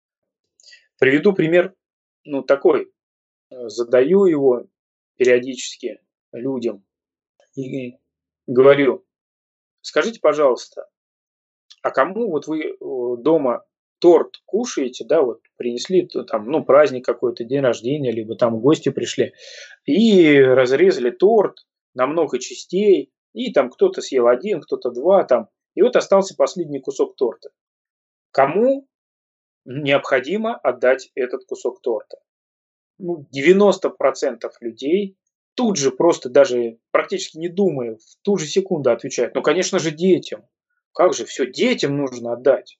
Приведу пример, ну, такой, э, задаю его периодически людям и говорю: "Скажите, пожалуйста, а кому вот вы, э, дома торт кушаете, да, вот принесли, то там, ну, праздник какой-то, день рождения, либо там гости пришли, и разрезали торт на много частей, и там кто-то съел один, кто-то два там, и вот остался последний кусок торта. Кому необходимо отдать этот кусок торта?" Ну, девяносто процентов людей тут же, просто даже практически не думая, в ту же секунду отвечают: "Ну, конечно же, детям. Как же, все детям нужно отдать".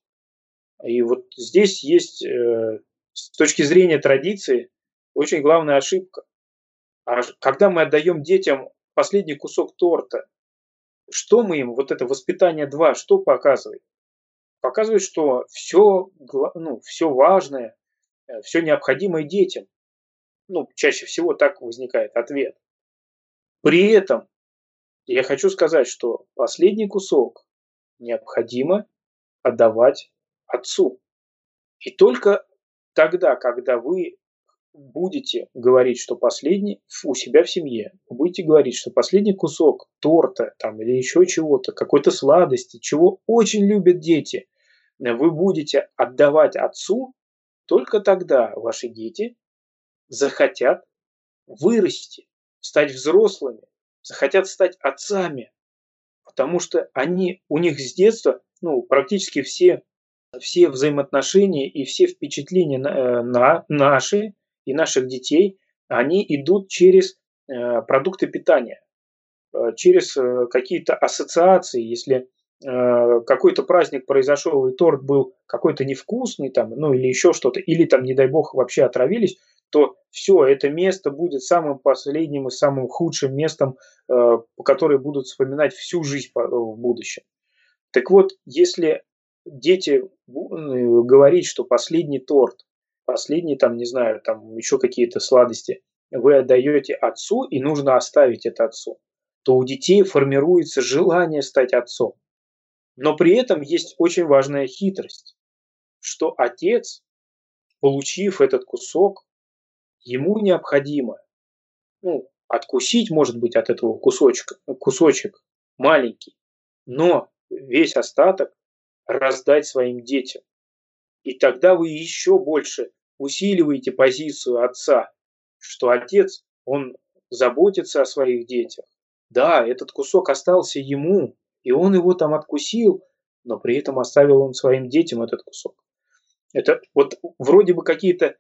И вот здесь есть, э, с точки зрения традиции, очень главная ошибка. А ж когда мы отдаем детям последний кусок торта, что мы им, вот это воспитание два, что показывает? Показывает, что все, ну, все важное, все необходимое детям. Ну, чаще всего так возникает ответ. При этом я хочу сказать, что последний кусок необходимо отдавать отцу. И только тогда, когда вы будете говорить, что последний ф у себя в семье, вы будете говорить, что последний кусок торта там или еще чего-то, какой-то сладости, чего очень любят дети, э, вы будете отдавать отцу, только тогда ваши дети захотят вырасти, стать взрослыми, захотят стать отцами, потому что они у них с детства, ну, практически все все взаимоотношения и все впечатления на, э, на наши и наших детей, они идут через э, продукты питания, э, через э, какие-то ассоциации. Если э, какой-то праздник произошел и торт был какой-то невкусный, там, ну или еще что-то, или там, не дай бог, вообще отравились, то все, это место будет самым последним и самым худшим местом, э, по которое будут вспоминать всю жизнь по- в будущем. Так вот, если дети бу э, говорить, что последний торт, последний там, не знаю, там еще какие-то сладости вы отдаете отцу и нужно оставить это отцу, то у детей формируется желание стать отцом. Но при этом есть очень важная хитрость, что отец, получив этот кусок, ему необходимо, ну, откусить, может быть, от этого кусочка, кусочек маленький, но весь остаток раздать своим детям. И тогда вы еще больше усиливаете позицию отца, что отец, он заботится о своих детях. Да, этот кусок остался ему, и он его там откусил, но при этом оставил он своим детям этот кусок. Это вот вроде бы какие-то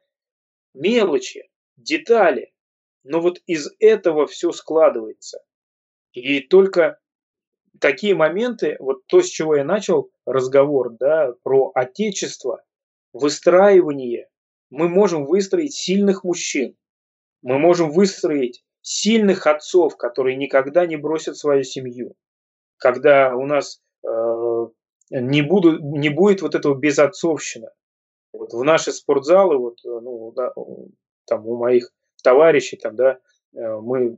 мелочи, детали, но вот из этого все складывается. И только такие моменты, вот то, с чего я начал разговор, да, про отечество, выстраивание, мы можем выстроить сильных мужчин, мы можем выстроить сильных отцов, которые никогда не бросят свою семью. Когда у нас э, не, буду, не будет вот этого безотцовщины. Вот в наши спортзалы, вот, ну, да, там у моих товарищей, там, да, мы,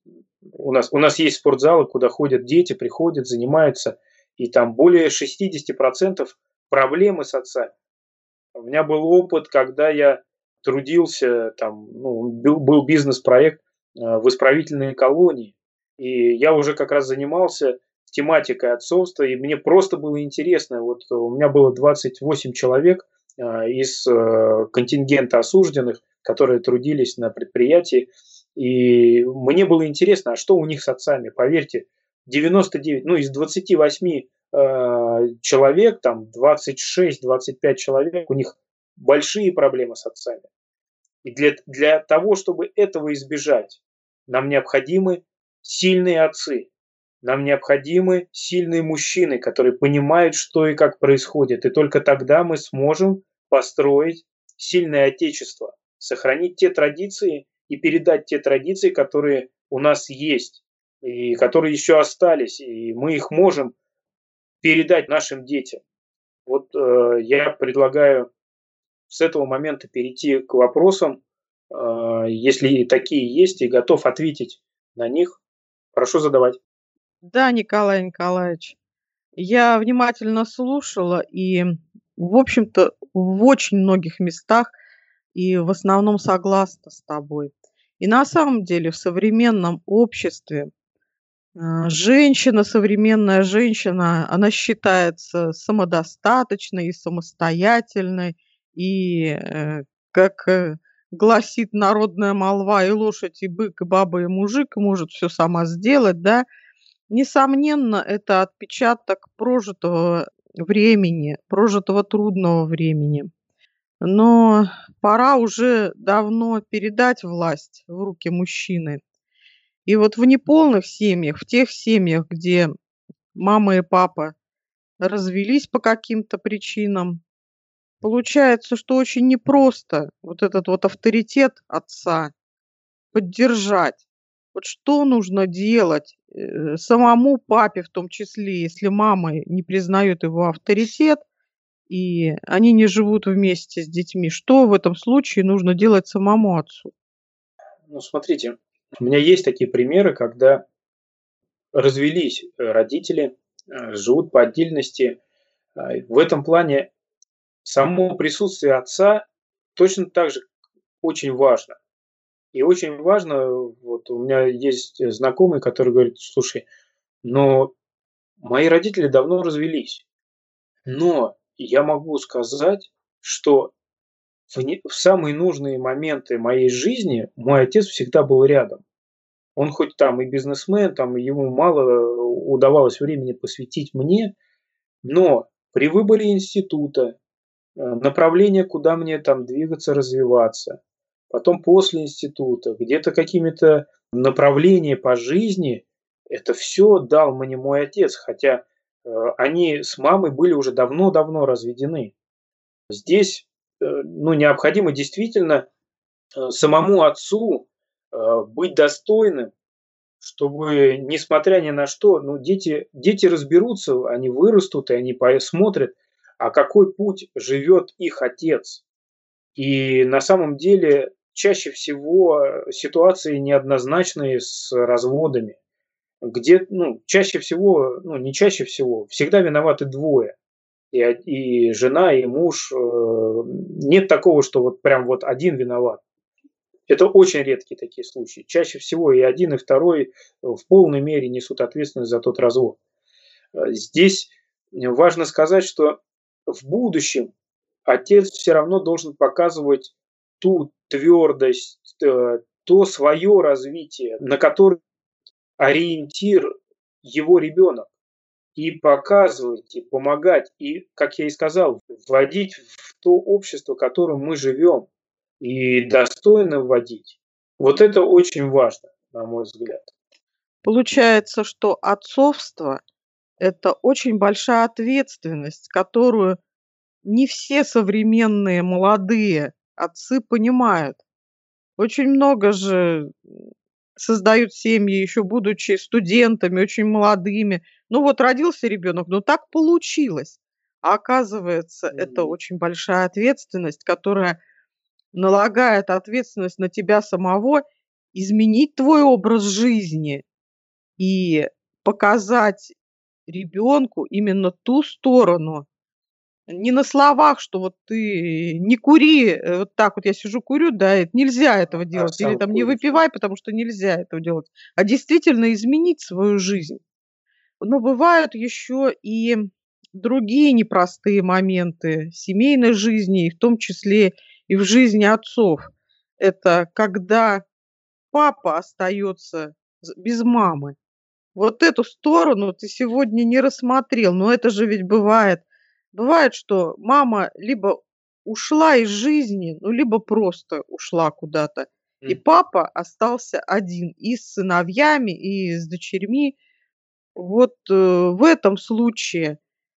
у, нас, у нас есть спортзалы, куда ходят дети, приходят, занимаются, и там более шестьдесят процентов проблемы с отцами. У меня был опыт, когда я трудился, там, ну, был, был бизнес-проект в исправительной колонии, и я уже как раз занимался тематикой отцовства, и мне просто было интересно. Вот у меня было двадцать восемь человек из контингента осужденных, которые трудились на предприятии, и мне было интересно, а что у них с отцами. Поверьте, девяносто девять, ну, из двадцати восьми человек, там двадцать шесть - двадцать пять человек, у них большие проблемы с отцами. И для, для того, чтобы этого избежать, нам необходимы сильные отцы, нам необходимы сильные мужчины, которые понимают, что и как происходит. И только тогда мы сможем построить сильное отечество, сохранить те традиции и передать те традиции, которые у нас есть, и которые еще остались, и мы их можем передать нашим детям. Вот э, я предлагаю с этого момента перейти к вопросам, э, если такие есть, и готов ответить на них. Прошу задавать. Да, Николай Николаевич, я внимательно слушала и, в общем-то, в очень многих местах и в основном согласна с тобой. И на самом деле в современном обществе женщина, современная женщина, она считается самодостаточной и самостоятельной, и, э, как э, гласит народная молва, и лошадь, и бык, и баба, и мужик может все сама сделать, да. Несомненно, это отпечаток прожитого времени, прожитого трудного времени. Но пора уже давно передать власть в руки мужчины. И вот в неполных семьях, в тех семьях, где мама и папа развелись по каким-то причинам, получается, что очень непросто вот этот вот авторитет отца поддержать. Вот что нужно делать э, самому папе в том числе, если мама не признает его авторитет, и они не живут вместе с детьми. Что в этом случае нужно делать самому отцу? Ну, смотрите, у меня есть такие примеры, когда развелись родители, живут по отдельности. В этом плане само присутствие отца точно так же очень важно. И очень важно, вот у меня есть знакомый, который говорит: слушай, но мои родители давно развелись, но я могу сказать, что в, не, в самые нужные моменты моей жизни мой отец всегда был рядом. Он хоть там и бизнесмен, там ему мало удавалось времени посвятить мне, но при выборе института, направление, куда мне там двигаться, развиваться, потом после института, где-то какими-то направления по жизни, это все дал мне мой отец, хотя э, они с мамой были уже давно-давно разведены. Здесь э, ну, необходимо действительно э, самому отцу э, быть достойным, чтобы, несмотря ни на что, ну, дети, дети разберутся, они вырастут, и они посмотрят, а какой путь живет их отец. И на самом деле чаще всего ситуации неоднозначные с разводами, где, ну, чаще всего, ну, не чаще всего, всегда виноваты двое. И, и жена, и муж. Нет такого, что вот прям вот один виноват. это очень редкие такие случаи. Чаще всего и один, и второй в полной мере несут ответственность за тот развод. Здесь важно сказать, что в будущем отец все равно должен показывать ту твердость, то свое развитие, на которое ориентир его ребенок. И показывать, и помогать, и, как я и сказал, вводить в то общество, в котором мы живем, и достойно вводить. Вот это очень важно, на мой взгляд. Получается, что отцовство – это очень большая ответственность, которую не все современные молодые отцы понимают. Очень много же создают семьи, еще будучи студентами, очень молодыми. Ну вот родился ребенок, ну так получилось. А оказывается, это очень большая ответственность, которая налагает ответственность на тебя самого изменить твой образ жизни и показать ребенку именно ту сторону. Не на словах, что вот ты не кури, вот так вот я сижу курю, да, это нельзя этого делать, или там не выпивай, потому что нельзя этого делать, а действительно изменить свою жизнь. Но бывают еще и другие непростые моменты семейной жизни, и в том числе и в жизни отцов. Это когда папа остается без мамы. Вот эту сторону ты сегодня не рассмотрел, но это же ведь бывает. Бывает, что мама либо ушла из жизни, ну, либо просто ушла куда-то, и папа остался один и с сыновьями, и с дочерьми. Вот э, в этом случае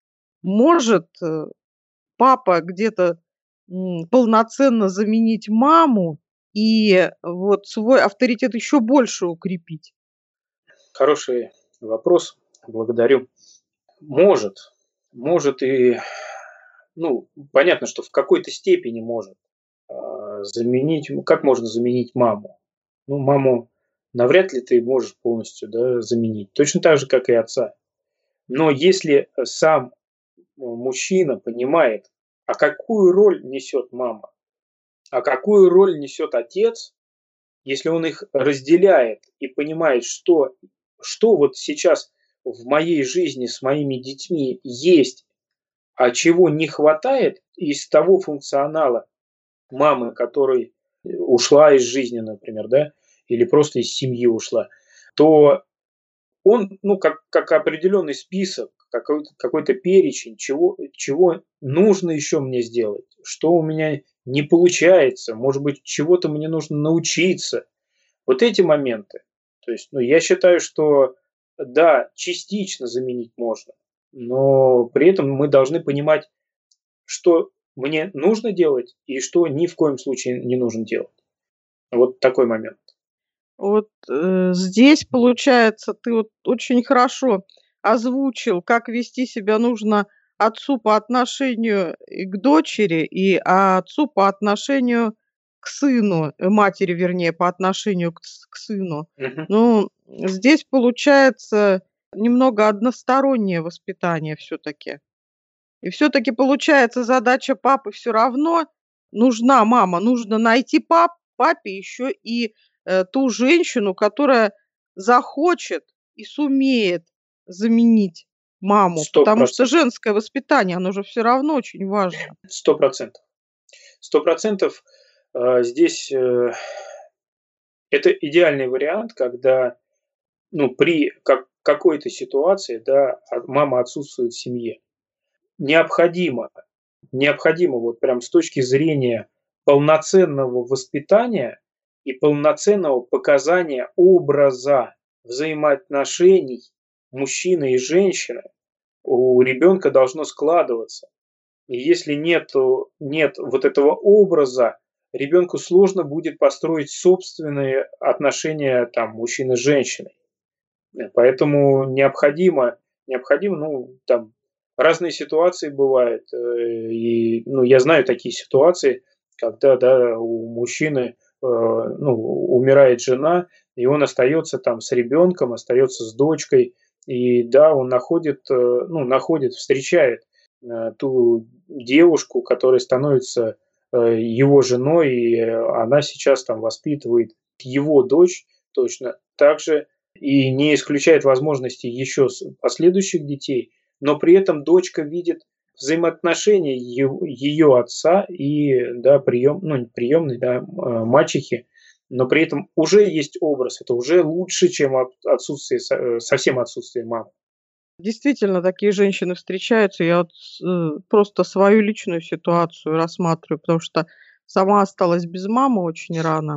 может э, папа где-то м, полноценно заменить маму и вот свой авторитет еще больше укрепить. Хороший вопрос, благодарю. Может, может и, ну, понятно, что в какой-то степени может а, заменить. Как можно заменить маму? Ну, маму навряд ли ты можешь полностью, да, заменить. Точно так же, как и отца. Но если сам мужчина понимает, а какую роль несет мама, а какую роль несет отец, если он их разделяет и понимает, что, что вот сейчас в моей жизни с моими детьми есть, а чего не хватает из того функционала мамы, которая ушла из жизни, например, да, или просто из семьи ушла, то он, ну, как, как определенный список, какой-то, какой-то перечень, чего, чего нужно еще мне сделать, что у меня не получается, может быть, чего-то мне нужно научиться. Вот эти моменты. То есть, ну, я считаю, что да, частично заменить можно, но при этом мы должны понимать, что мне нужно делать и что ни в коем случае не нужно делать. Вот такой момент. Вот э, здесь, получается, ты вот очень хорошо озвучил, как вести себя нужно отцу по отношению и к дочери, и отцу по отношению к сыну, э, матери, вернее, по отношению к, с- к сыну. Мгм. Ну, здесь получается немного одностороннее воспитание все-таки. И все-таки получается задача папы все равно нужна мама, нужно найти пап, папе еще и э, ту женщину, которая захочет и сумеет заменить маму, Сто потому что процентов. женское воспитание, оно же все равно очень важно. Сто процентов. Сто процентов э, здесь э, это идеальный вариант, когда, ну, при как, какой-то ситуации, да, а- мама отсутствует в семье. Необходимо, необходимо вот прям с точки зрения полноценного воспитания и полноценного показания образа взаимоотношений мужчины и женщины у ребенка должно складываться. И если нету, нет вот этого образа, ребенку сложно будет построить собственные отношения там мужчины с женщиной. Э, Поэтому необходимо, необходимо, ну, там разные ситуации бывают. э, И, ну, я знаю такие ситуации, когда, да, у мужчины, э, ну, умирает жена, и он остается там с ребенком, остается с дочкой, и да, он находит, э, ну, находит, встречает э, ту девушку, которая становится его женой, и она сейчас там воспитывает его дочь точно так же и не исключает возможности еще последующих детей, но при этом дочка видит взаимоотношения ее отца и, да, прием, ну, приемной, да, мачехи, но при этом уже есть образ, это уже лучше, чем отсутствие, совсем отсутствие мамы. Действительно, такие женщины встречаются. Я вот э, просто свою личную ситуацию рассматриваю, потому что сама осталась без мамы очень рано.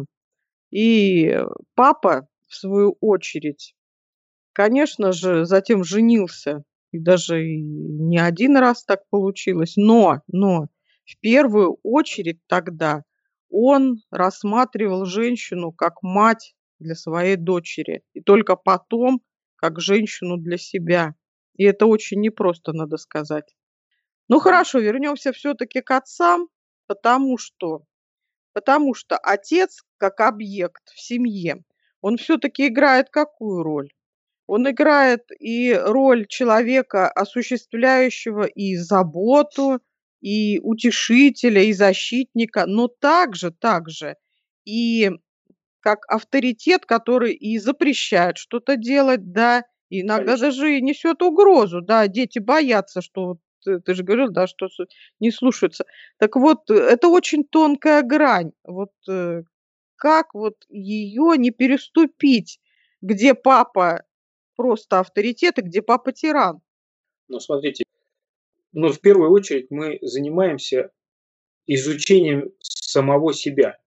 И папа, в свою очередь, конечно же, затем женился. И даже и не один раз так получилось. Но, но в первую очередь тогда он рассматривал женщину как мать для своей дочери. И только потом как женщину для себя. И это очень непросто, надо сказать. Ну хорошо, вернемся все-таки к отцам, потому что, потому что отец как объект в семье, он все-таки играет какую роль? Он играет и роль человека, осуществляющего и заботу, и утешителя, и защитника, но также, также и как авторитет, который и запрещает что-то делать, да, и иногда Конечно. даже и несет угрозу, да. Дети боятся, что вот ты, ты же говорил, да, что с- не слушаются. Так вот, э, это очень тонкая грань. Вот э, как вот ее не переступить, где папа просто авторитет и где папа тиран? Но смотрите, ну, в первую очередь мы занимаемся изучением самого себя.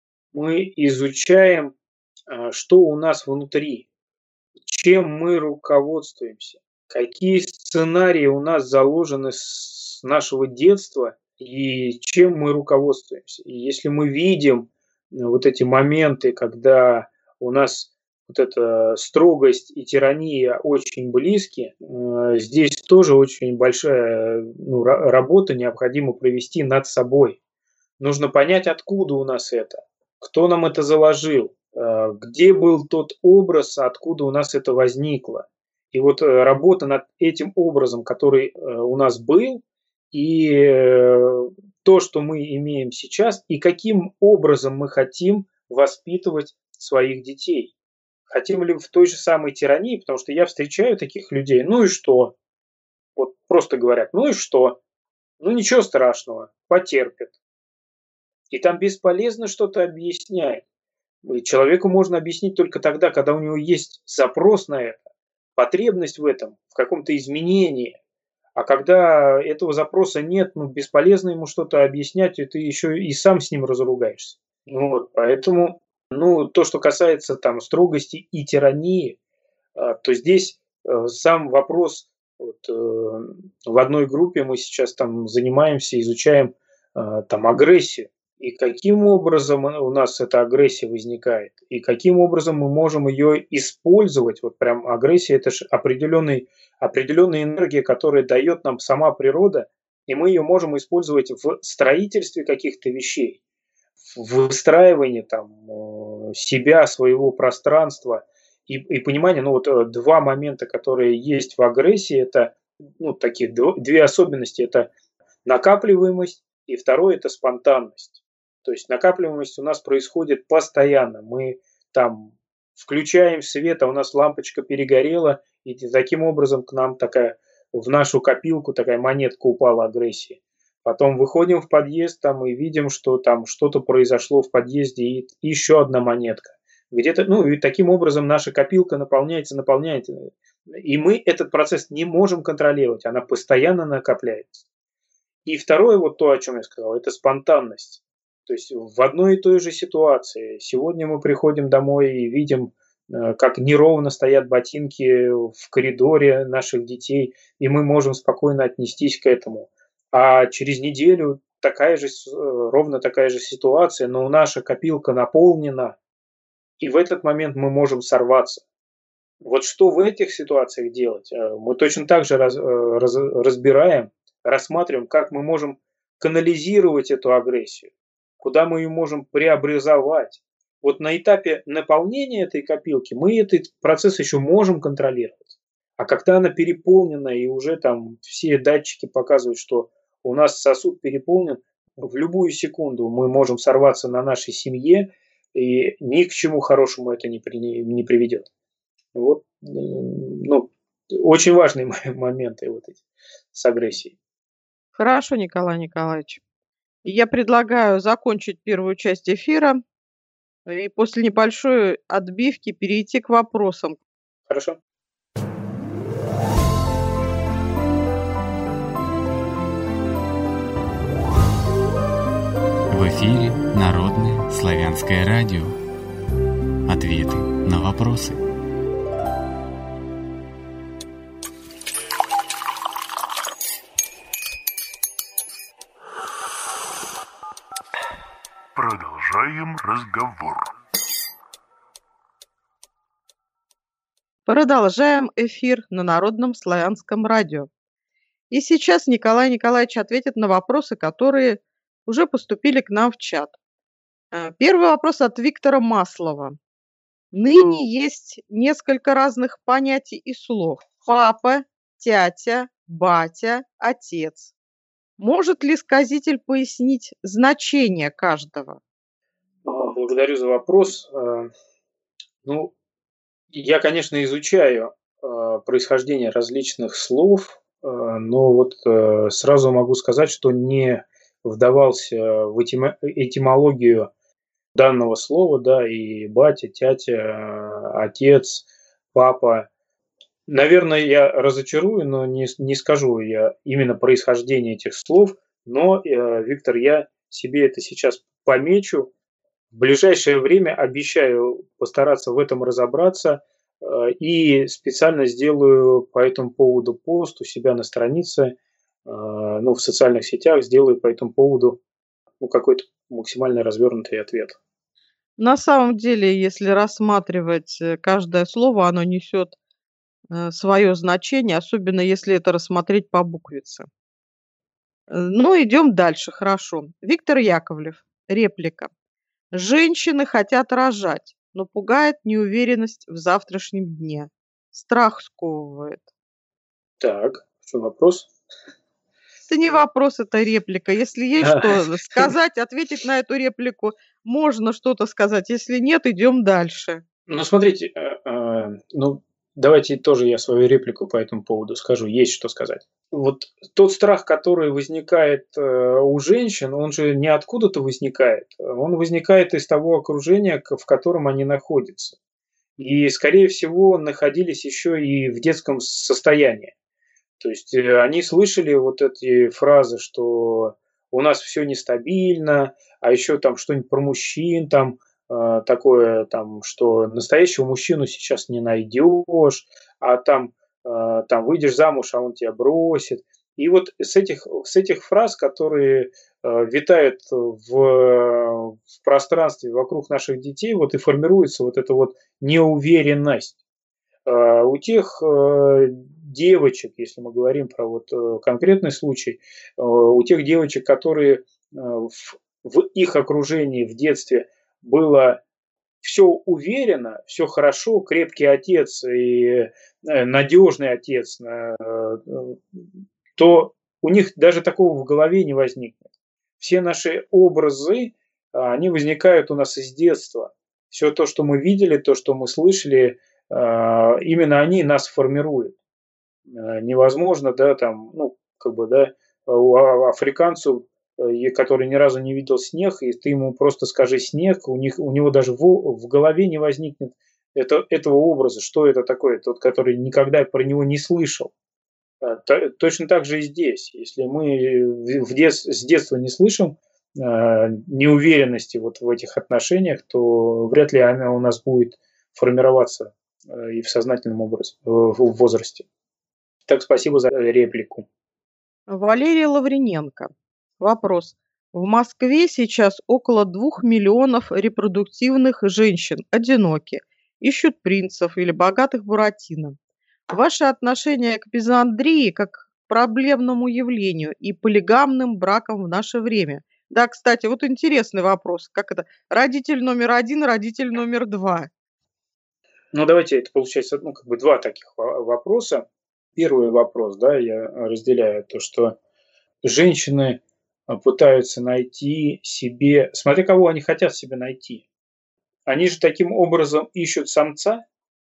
Мы изучаем, а, что у нас внутри, чем мы руководствуемся, какие сценарии у нас заложены с нашего детства и чем мы руководствуемся. И если мы видим э, вот эти моменты, когда у нас вот эта строгость и тирания очень близки, э, здесь тоже очень большая, ну, ра- работа необходимо провести над собой. Нужно понять, откуда у нас это, кто нам это заложил, э, где был тот образ, откуда у нас это возникло. И вот э, работа над этим образом, который э, у нас был, и э, то, что мы имеем сейчас, и каким образом мы хотим воспитывать своих детей. Хотим ли в той же самой тирании, потому что я встречаю таких людей, ну и что? Вот просто говорят, ну и что? Ну ничего страшного, потерпят. И там бесполезно что-то объяснять. И человеку можно объяснить только тогда, когда у него есть запрос на это, потребность в этом, в каком-то изменении. А когда этого запроса нет, ну, бесполезно ему что-то объяснять, и ты еще и сам с ним разругаешься. Ну вот, поэтому, ну, то, что касается там строгости и тирании, а, то здесь э, сам вопрос, вот, э, в одной группе мы сейчас там занимаемся, изучаем а, там агрессию. И каким образом у нас эта агрессия возникает, и каким образом мы можем ее использовать. Вот прям агрессия – это же определенный, определенная энергия, которая дает нам сама природа, и мы ее можем использовать в строительстве каких-то вещей, в выстраивании там э, себя, своего пространства и, и понимание. Ну вот э, два момента, которые есть в агрессии, это ну, такие дв- две особенности. Это накапливаемость, и второе – это спонтанность. То есть накапливаемость у нас происходит постоянно. Мы там включаем свет, а у нас лампочка перегорела, и таким образом к нам такая, в нашу копилку такая монетка упала агрессии. Потом выходим в подъезд там и видим, что там что-то произошло в подъезде, и еще одна монетка. Где-то, ну и таким образом наша копилка наполняется, наполняется. И мы этот процесс не можем контролировать, она постоянно накопляется. И второе, вот то, о чем я сказал, это спонтанность. То есть в одной и той же ситуации. Сегодня мы приходим домой и видим, э, как неровно стоят ботинки в коридоре наших детей, и мы можем спокойно отнестись к этому. А через неделю такая же, с- э, ровно такая же ситуация, но наша копилка наполнена, и в этот момент мы можем сорваться. Вот что в этих ситуациях делать? Э, Мы точно так же раз- э, раз- разбираем, рассматриваем, как мы можем канализировать эту агрессию, куда мы ее можем преобразовать. Вот на этапе наполнения этой копилки мы этот процесс еще можем контролировать. А когда она переполнена и уже там все датчики показывают, что у нас сосуд переполнен, в любую секунду мы можем сорваться на нашей семье, и ни к чему хорошему это не, при, не приведет. Вот, ну, очень важные моменты вот эти с агрессией. Хорошо, Николай Николаевич. Я предлагаю закончить первую часть эфира и после небольшой отбивки перейти к вопросам. Хорошо. В эфире Народное славянское радио. Ответы на вопросы. Продолжаем разговор. Продолжаем эфир на Народном славянском радио. И сейчас Николай Николаевич ответит на вопросы, которые уже поступили к нам в чат. Первый вопрос от Виктора Маслова. Ныне есть несколько разных понятий и слов. Папа, тятя, батя, отец. Может ли сказитель пояснить значение каждого? Благодарю за вопрос. Ну, я, конечно, изучаю происхождение различных слов, но вот сразу могу сказать, что не вдавался в этимологию данного слова, да, и батя, тятя, отец, папа. Наверное, я разочарую, но не, не скажу я именно происхождение этих слов, но, э, Виктор, я себе это сейчас помечу. В ближайшее время обещаю постараться в этом разобраться э, и специально сделаю по этому поводу пост у себя на странице, э, ну, в социальных сетях, сделаю по этому поводу ну, какой-то максимально развернутый ответ. На самом деле, если рассматривать каждое слово, оно несет свое значение, особенно если это рассмотреть по буквице. Ну, идем дальше, хорошо. Виктор Яковлев, реплика. Женщины хотят рожать, но пугает неуверенность в завтрашнем дне. Страх сковывает. Так, что вопрос? Это не вопрос, это реплика. Если есть что сказать, ответить на эту реплику, можно что-то сказать. Если нет, идем дальше. Ну, смотрите, э, э, ну, давайте тоже я свою реплику по этому поводу скажу. Есть что сказать. Вот тот страх, который возникает э, у женщин, он же не откуда-то возникает. Он возникает из того окружения, в котором они находятся. И, скорее всего, находились еще и в детском состоянии. То есть э, они слышали вот эти фразы, что у нас все нестабильно, а еще там что-нибудь про мужчин, там э, такое, там, что настоящего мужчину сейчас не найдешь, а там, э, там выйдешь замуж, а он тебя бросит. И вот с этих, с этих фраз, которые э, витают в, в пространстве вокруг наших детей, вот и формируется вот эта вот неуверенность. Э, у тех э, девочек, если мы говорим про вот конкретный случай, у тех девочек, которые в, в их окружении в детстве было все уверенно, все хорошо, крепкий отец и надежный отец, то у них даже такого в голове не возникнет. Все наши образы, они возникают у нас из детства. Все то, что мы видели, то, что мы слышали, именно они нас формируют. Невозможно, да, там, ну, как бы, да, африканцу, который ни разу не видел снег, и ты ему просто скажи снег, у них, у него даже в, в голове не возникнет это, этого образа, что это такое, тот, который никогда про него не слышал. Точно так же и здесь. Если мы в дет, с детства не слышим э, неуверенности вот в этих отношениях, то вряд ли она у нас будет формироваться э, и в сознательном образе, в, в возрасте. Так, спасибо за реплику. Валерий Лавриненко. Вопрос. В Москве сейчас около двух миллионов репродуктивных женщин одиноки, ищут принцев или богатых буратино. Ваше отношение к мизандрии как к проблемному явлению и полигамным бракам в наше время? Да, кстати, вот интересный вопрос. Как это? Родитель номер один, родитель номер два. Ну, давайте, это получается, ну, как бы два таких вопроса. Первый вопрос, да, я разделяю то, что женщины пытаются найти себе... Смотри, кого они хотят себе найти. Они же таким образом ищут самца.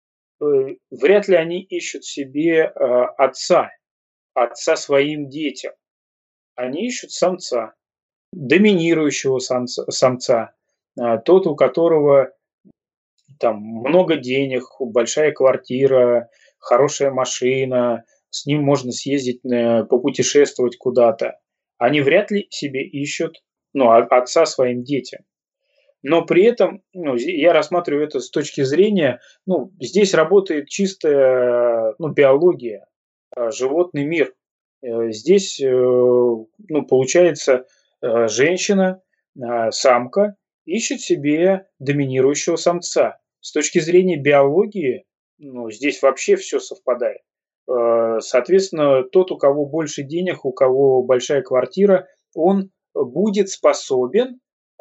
Вряд ли они ищут себе отца, отца своим детям. Они ищут самца, доминирующего самца, самца тот, у которого там много денег, большая квартира, хорошая машина, с ним можно съездить, попутешествовать куда-то. Они вряд ли себе ищут, ну, отца своим детям. Но при этом, ну, я рассматриваю это с точки зрения, ну, здесь работает чистая, ну, биология, животный мир. Здесь, ну, получается, женщина, самка ищет себе доминирующего самца. С точки зрения биологии, ну, здесь вообще все совпадает. Соответственно, тот, у кого больше денег, у кого большая квартира, он будет способен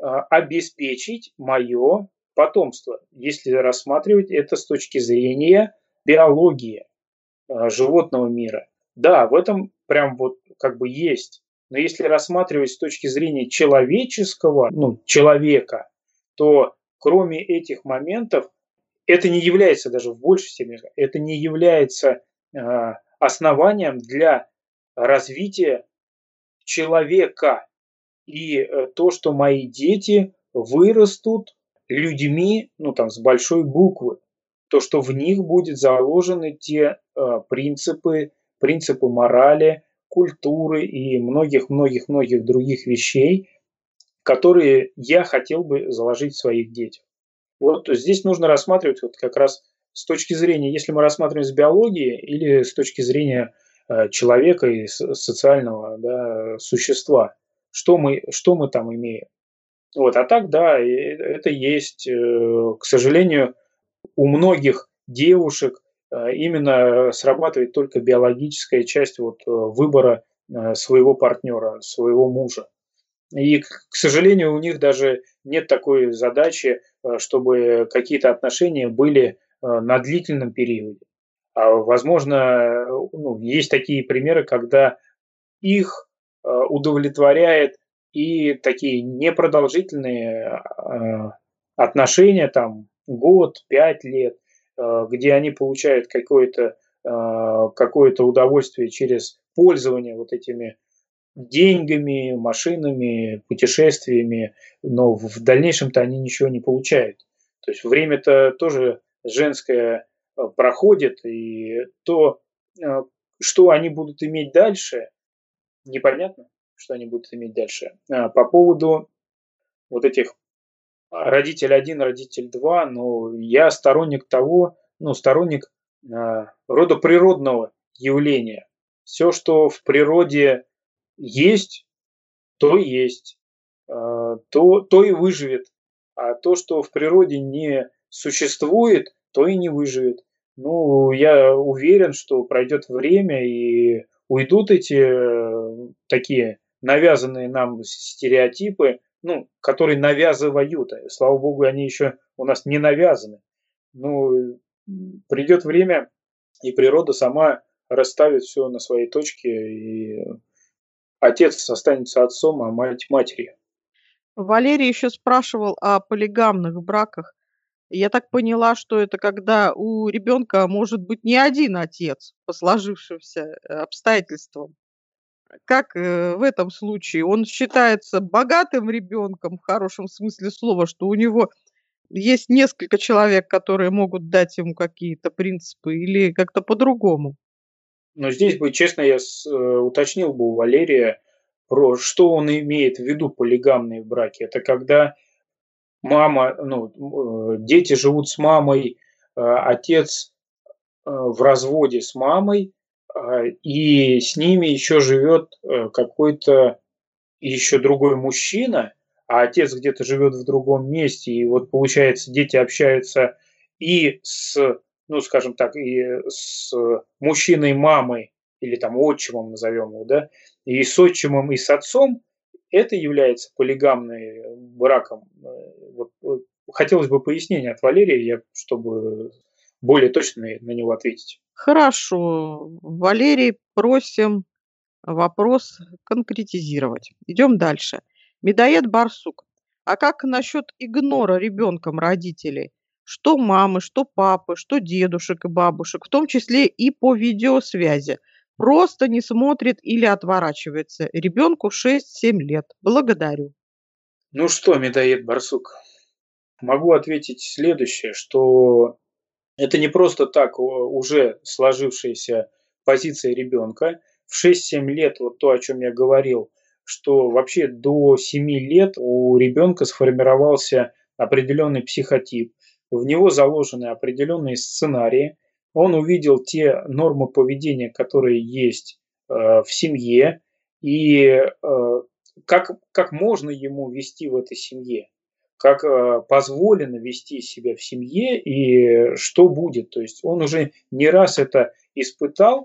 обеспечить мое потомство, если рассматривать это с точки зрения биологии животного мира. Да, в этом прям вот как бы есть. Но если рассматривать с точки зрения человеческого, ну, человека, то кроме этих моментов, это не является даже в большей степени, это не является э, основанием для развития человека. И э, то, что мои дети вырастут людьми, ну там с большой буквы, то, что в них будет заложены те э, принципы, принципы морали, культуры и многих-многих-многих других вещей, которые я хотел бы заложить в своих детях. Вот здесь нужно рассматривать вот как раз с точки зрения, если мы рассматриваем с биологии или с точки зрения э, человека и социального, да, существа, что мы, что мы там имеем. Вот, а так, да, это есть, э, к сожалению, у многих девушек э, именно срабатывает только биологическая часть вот, выбора э, своего партнера, своего мужа. И, к сожалению, у них даже нет такой задачи, чтобы какие-то отношения были на длительном периоде. А возможно, ну, есть такие примеры, когда их удовлетворяет и такие непродолжительные отношения, там, год, пять лет, где они получают какое-то, какое-то удовольствие через пользование вот этими деньгами, машинами, путешествиями, но в дальнейшем-то они ничего не получают. То есть время-то тоже женское проходит, и то, что они будут иметь дальше, непонятно, что они будут иметь дальше. По поводу вот этих родитель один, родитель два, ну, я сторонник того, ну, сторонник родоприродного явления. Все, что в природе есть, то есть, то, то и выживет. А то, что в природе не существует, то и не выживет. Ну, я уверен, что пройдет время и уйдут эти такие навязанные нам стереотипы, ну, которые навязывают. Слава богу, они еще у нас не навязаны. Ну, придет время, и природа сама расставит все на свои точки, и отец останется отцом, а мать матерью. Валерий еще спрашивал о полигамных браках. Я так поняла, что это когда у ребенка может быть не один отец по сложившимся обстоятельствам. Как э, в этом случае? Он считается богатым ребенком в хорошем смысле слова, что у него есть несколько человек, которые могут дать ему какие-то принципы, или как-то по-другому? Но здесь бы, честно, я с, э, уточнил бы у Валерия, про что он имеет в виду полигамные браки. Это когда мама, ну, э, дети живут с мамой, э, отец э, в разводе с мамой, э, и с ними еще живет э, какой-то еще другой мужчина, а отец где-то живет в другом месте, и вот получается, дети общаются и с, ну, скажем так, и с мужчиной мамой, или там отчимом назовем его, да, и с отчимом, и с отцом, это является полигамным браком. Вот, вот, хотелось бы пояснения от Валерия, я, чтобы более точно на него ответить. Хорошо. Валерий, просим вопрос конкретизировать. Идем дальше. Медоед Барсук. А как насчет игнора ребенком родителей? Что мамы, что папы, что дедушек и бабушек, в том числе и по видеосвязи. Просто не смотрит или отворачивается. Ребенку шесть-семь лет. Благодарю. Ну что, медоед Барсук, могу ответить следующее, что это не просто так уже сложившаяся позиция ребенка. В шесть-семь лет, вот то, о чем я говорил, что вообще до семи лет у ребенка сформировался определенный психотип, в него заложены определенные сценарии, он увидел те нормы поведения, которые есть э, в семье, и э, как, как можно ему вести в этой семье, как э, позволено вести себя в семье и что будет. То есть он уже не раз это испытал,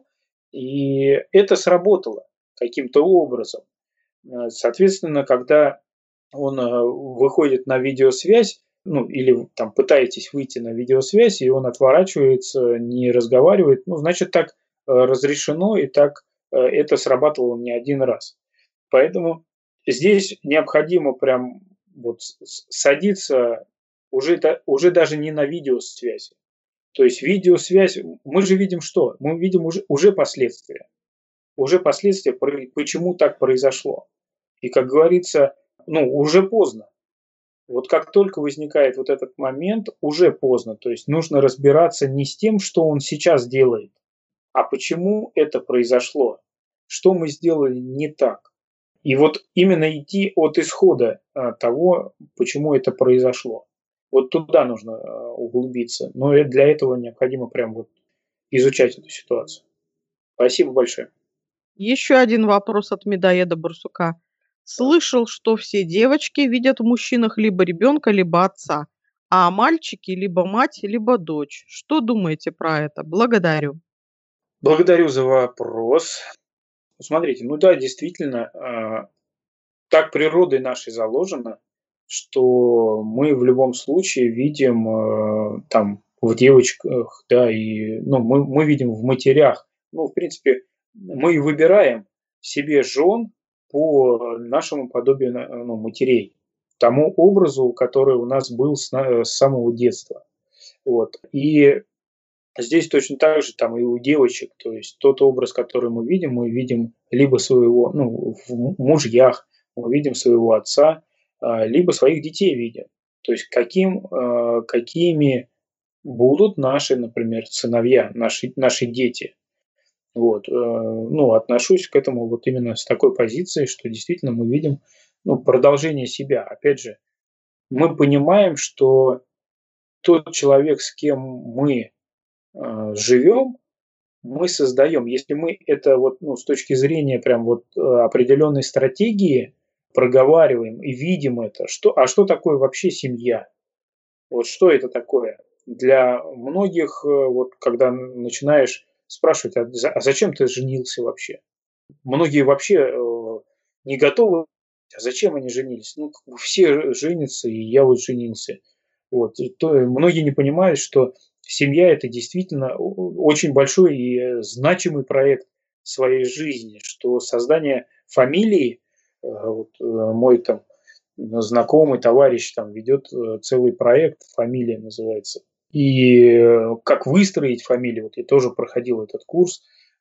и это сработало каким-то образом. Соответственно, когда он э, выходит на видеосвязь, ну или там пытаетесь выйти на видеосвязь, и он отворачивается, не разговаривает, ну значит так э, разрешено, и так э, это срабатывало не один раз. Поэтому здесь необходимо прям вот садиться уже, уже даже не на видеосвязи. То есть видеосвязь, мы же видим что? Мы видим уже, уже последствия. Уже последствия, почему так произошло. И, как говорится, ну, уже поздно. Вот как только возникает вот этот момент, уже поздно. То есть нужно разбираться не с тем, что он сейчас делает, а почему это произошло. Что мы сделали не так. И вот именно идти от исхода а, того, почему это произошло. Вот туда нужно а, углубиться. Но для этого необходимо прям вот изучать эту ситуацию. Спасибо большое. Еще один вопрос от медоеда Барсука. Слышал, что все девочки видят в мужчинах либо ребенка, либо отца, а мальчики либо мать, либо дочь. Что думаете про это? Благодарю. Благодарю за вопрос. Смотрите, ну да, действительно, э, так природой нашей заложено, что мы в любом случае видим э, там в девочках, да, и ну, мы, мы видим в матерях. Ну, в принципе, мы и выбираем себе жен по нашему подобию ну, матерей, тому образу, который у нас был с, с самого детства. Вот. И здесь точно так же там и у девочек, то есть тот образ, который мы видим, мы видим либо своего, ну, в мужьях, мы видим своего отца, либо своих детей видим. То есть каким, какими будут наши, например, сыновья, наши, наши дети. Вот. Ну, отношусь к этому вот именно с такой позиции, что действительно мы видим ну, продолжение себя. Опять же, мы понимаем, что тот человек, с кем мы живем, мы создаем. Если мы это вот, ну, с точки зрения прям вот определенной стратегии проговариваем и видим это, что, а что такое вообще семья? Вот что это такое? Для многих, вот когда начинаешь спрашивать, а, а зачем ты женился вообще? Многие вообще э, не готовы, а зачем они женились? Ну, как бы все женятся, и я вот женился. Вот. То, многие не понимают, что семья – это действительно очень большой и значимый проект своей жизни, что создание фамилии, вот мой там знакомый товарищ там ведет целый проект, фамилия называется, и как выстроить фамилию, вот я тоже проходил этот курс,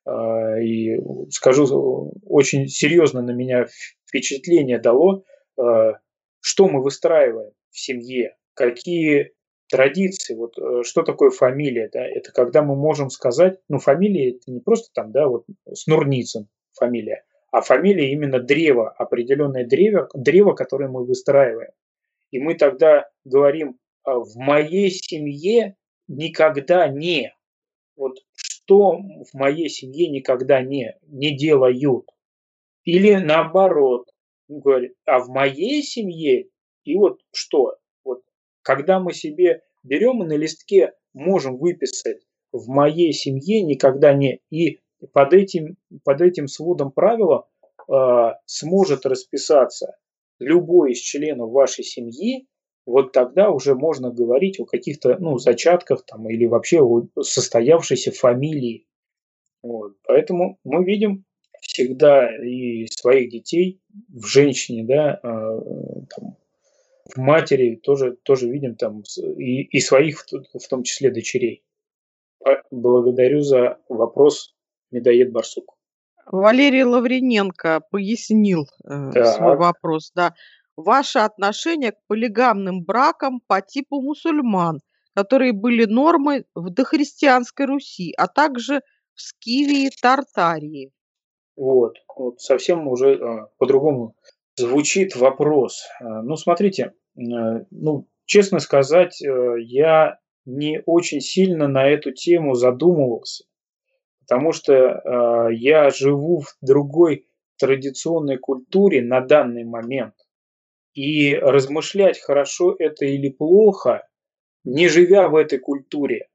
и скажу, очень серьезно на меня впечатление дало, что мы выстраиваем в семье, какие традиции, вот что такое фамилия, да, это когда мы можем сказать, ну, фамилия это не просто там, да, вот Снурницын фамилия, а фамилия именно древо, определенное древо, древо, которое мы выстраиваем. И мы тогда говорим, в моей семье никогда не, вот что в моей семье никогда не, не делают. Или наоборот, говорит, а в моей семье, и вот что, вот когда мы себе берем и на листке можем выписать в моей семье никогда не, и под этим, под этим сводом правила э, сможет расписаться любой из членов вашей семьи, вот тогда уже можно говорить о каких-то ну, зачатках там, или вообще о состоявшейся фамилии. Вот. Поэтому мы видим всегда и своих детей в женщине, да, а, там, в матери тоже, тоже видим там и, и своих, в том числе дочерей. Благодарю за вопрос, медоед Барсук. Валерий Лавриненко пояснил э, свой Так, вопрос. Да. Ваше отношение к полигамным бракам по типу мусульман, которые были нормой в дохристианской Руси, а также в Скифии, Тартарии. вот, вот совсем уже а, по-другому звучит вопрос. А, ну, смотрите, а, ну, честно сказать, а, я не очень сильно на эту тему задумывался, потому что а, я живу в другой традиционной культуре на данный момент. И размышлять, хорошо это или плохо, не живя в этой культуре,